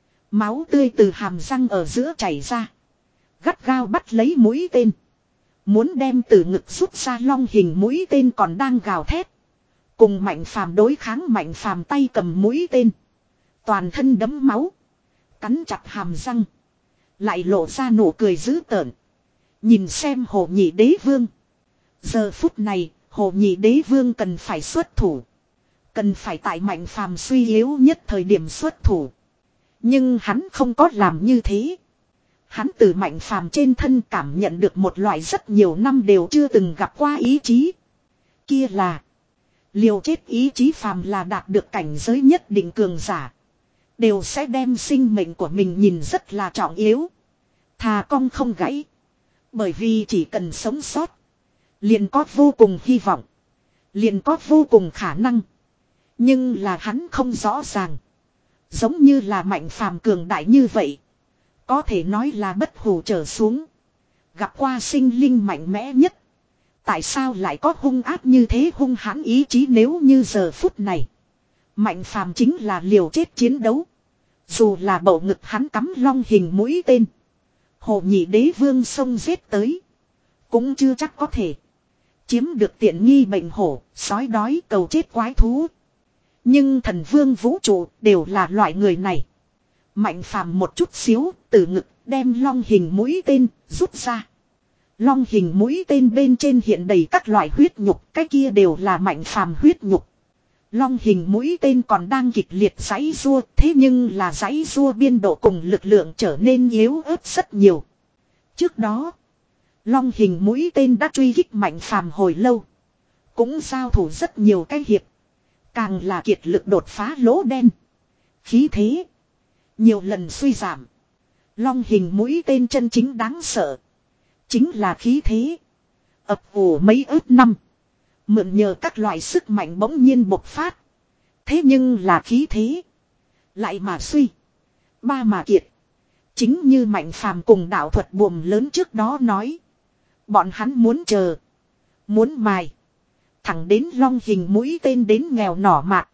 Máu tươi từ hàm răng ở giữa chảy ra. Gắt gao bắt lấy mũi tên. Muốn đem từ ngực rút ra long hình mũi tên còn đang gào thét. Cùng Mạnh Phàm đối kháng Mạnh Phàm tay cầm mũi tên. Toàn thân đẫm máu. Cắn chặt hàm răng. Lại lộ ra nụ cười dữ tợn. Nhìn xem Hồ Nhị Đế Vương. Giờ phút này, Hồ Nhị Đế Vương cần phải xuất thủ. Cần phải tại Mạnh Phàm suy yếu nhất thời điểm xuất thủ. Nhưng hắn không có làm như thế. Hắn từ Mạnh Phàm trên thân cảm nhận được một loại rất nhiều năm đều chưa từng gặp qua ý chí. Kia là. Liều chết ý chí phàm là đạt được cảnh giới nhất định cường giả. Đều sẽ đem sinh mệnh của mình nhìn rất là trọng yếu. Thà cong không gãy. Bởi vì chỉ cần sống sót. Liền có vô cùng hy vọng. Liền có vô cùng khả năng. Nhưng là hắn không rõ ràng. Giống như là Mạnh Phàm cường đại như vậy. Có thể nói là bất hủ trở xuống. Gặp qua sinh linh mạnh mẽ nhất. Tại sao lại có hung ác như thế hung hãn ý chí nếu như giờ phút này. Mạnh Phàm chính là liều chết chiến đấu. Dù là bầu ngực hắn cắm long hình mũi tên. Hồ nhị đế vương xông giết tới. Cũng chưa chắc có thể. Chiếm được tiện nghi bệnh hổ, sói đói cầu chết quái thú. Nhưng thần vương vũ trụ đều là loại người này. Mạnh Phàm một chút xíu từ ngực đem long hình mũi tên rút ra. Long hình mũi tên bên trên hiện đầy các loại huyết nhục, cái kia đều là Mạnh Phàm huyết nhục. Long hình mũi tên còn đang kịch liệt giãy giụa, thế nhưng là giãy giụa biên độ cùng lực lượng trở nên yếu ớt rất nhiều. Trước đó, long hình mũi tên đã truy kích Mạnh Phàm hồi lâu, cũng giao thủ rất nhiều cái hiệp, càng là kiệt lực đột phá lỗ đen. Khí thế nhiều lần suy giảm. Long hình mũi tên chân chính đáng sợ chính là khí thế ập ủ mấy ức năm, mượn nhờ các loại sức mạnh bỗng nhiên bộc phát. Thế nhưng là khí thế lại mà suy, ba mà kiệt. Chính như Mạnh Phàm cùng đạo thuật buồm lớn trước đó nói, bọn hắn muốn chờ, muốn mài, thẳng đến long hình mũi tên đến nghèo nỏ mạt.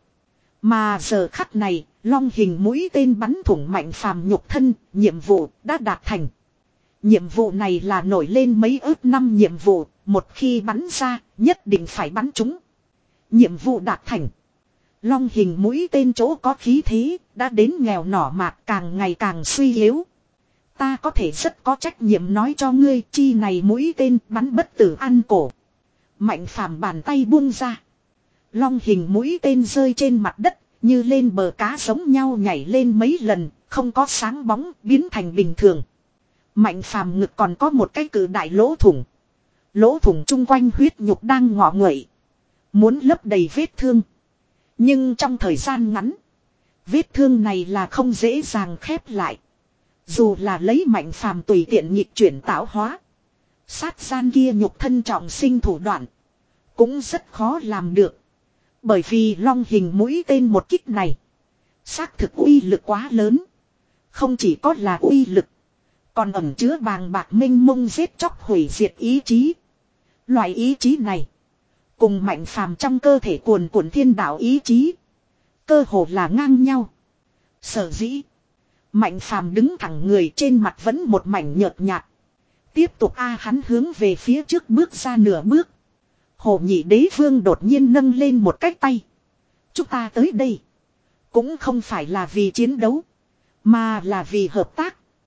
Mà giờ khắc này, long hình mũi tên bắn thủng Mạnh Phàm nhục thân, nhiệm vụ đã đạt thành. Nhiệm vụ này là nổi lên mấy ước năm nhiệm vụ, một khi bắn ra, nhất định phải bắn trúng. Nhiệm vụ đạt thành. Long hình mũi tên chỗ có khí thế, đã đến nghèo nỏ mạt, càng ngày càng suy yếu. Ta có thể rất có trách nhiệm nói cho ngươi, chi này mũi tên bắn bất tử ăn cổ. Mạnh Phàm bàn tay buông ra. Long hình mũi tên rơi trên mặt đất, như lên bờ cá giống nhau nhảy lên mấy lần, không có sáng bóng, biến thành bình thường. Mạnh Phàm ngực còn có một cái cự đại lỗ thủng. Lỗ thủng chung quanh huyết nhục đang ngọ nguậy, muốn lấp đầy vết thương. Nhưng trong thời gian ngắn, vết thương này là không dễ dàng khép lại. Dù là lấy Mạnh Phàm tùy tiện nhịp chuyển tạo hóa, sát gian kia nhục thân trọng sinh thủ đoạn, cũng rất khó làm được. Bởi vì long hình mũi tên một kích này, xác thực uy lực quá lớn. Không chỉ có là uy lực, còn ẩn chứa bàng bạc minh mông giết chóc hủy diệt ý chí. Loại ý chí này, cùng Mạnh Phàm trong cơ thể cuồn cuộn thiên đạo ý chí, cơ hồ là ngang nhau. Sở dĩ, Mạnh Phàm đứng thẳng người trên mặt vẫn một mảnh nhợt nhạt. Tiếp tục a hắn hướng về phía trước bước ra nửa bước. Hồ nhị đế vương đột nhiên nâng lên một cái tay. Chúng ta tới đây cũng không phải là vì chiến đấu, mà là vì hợp tác.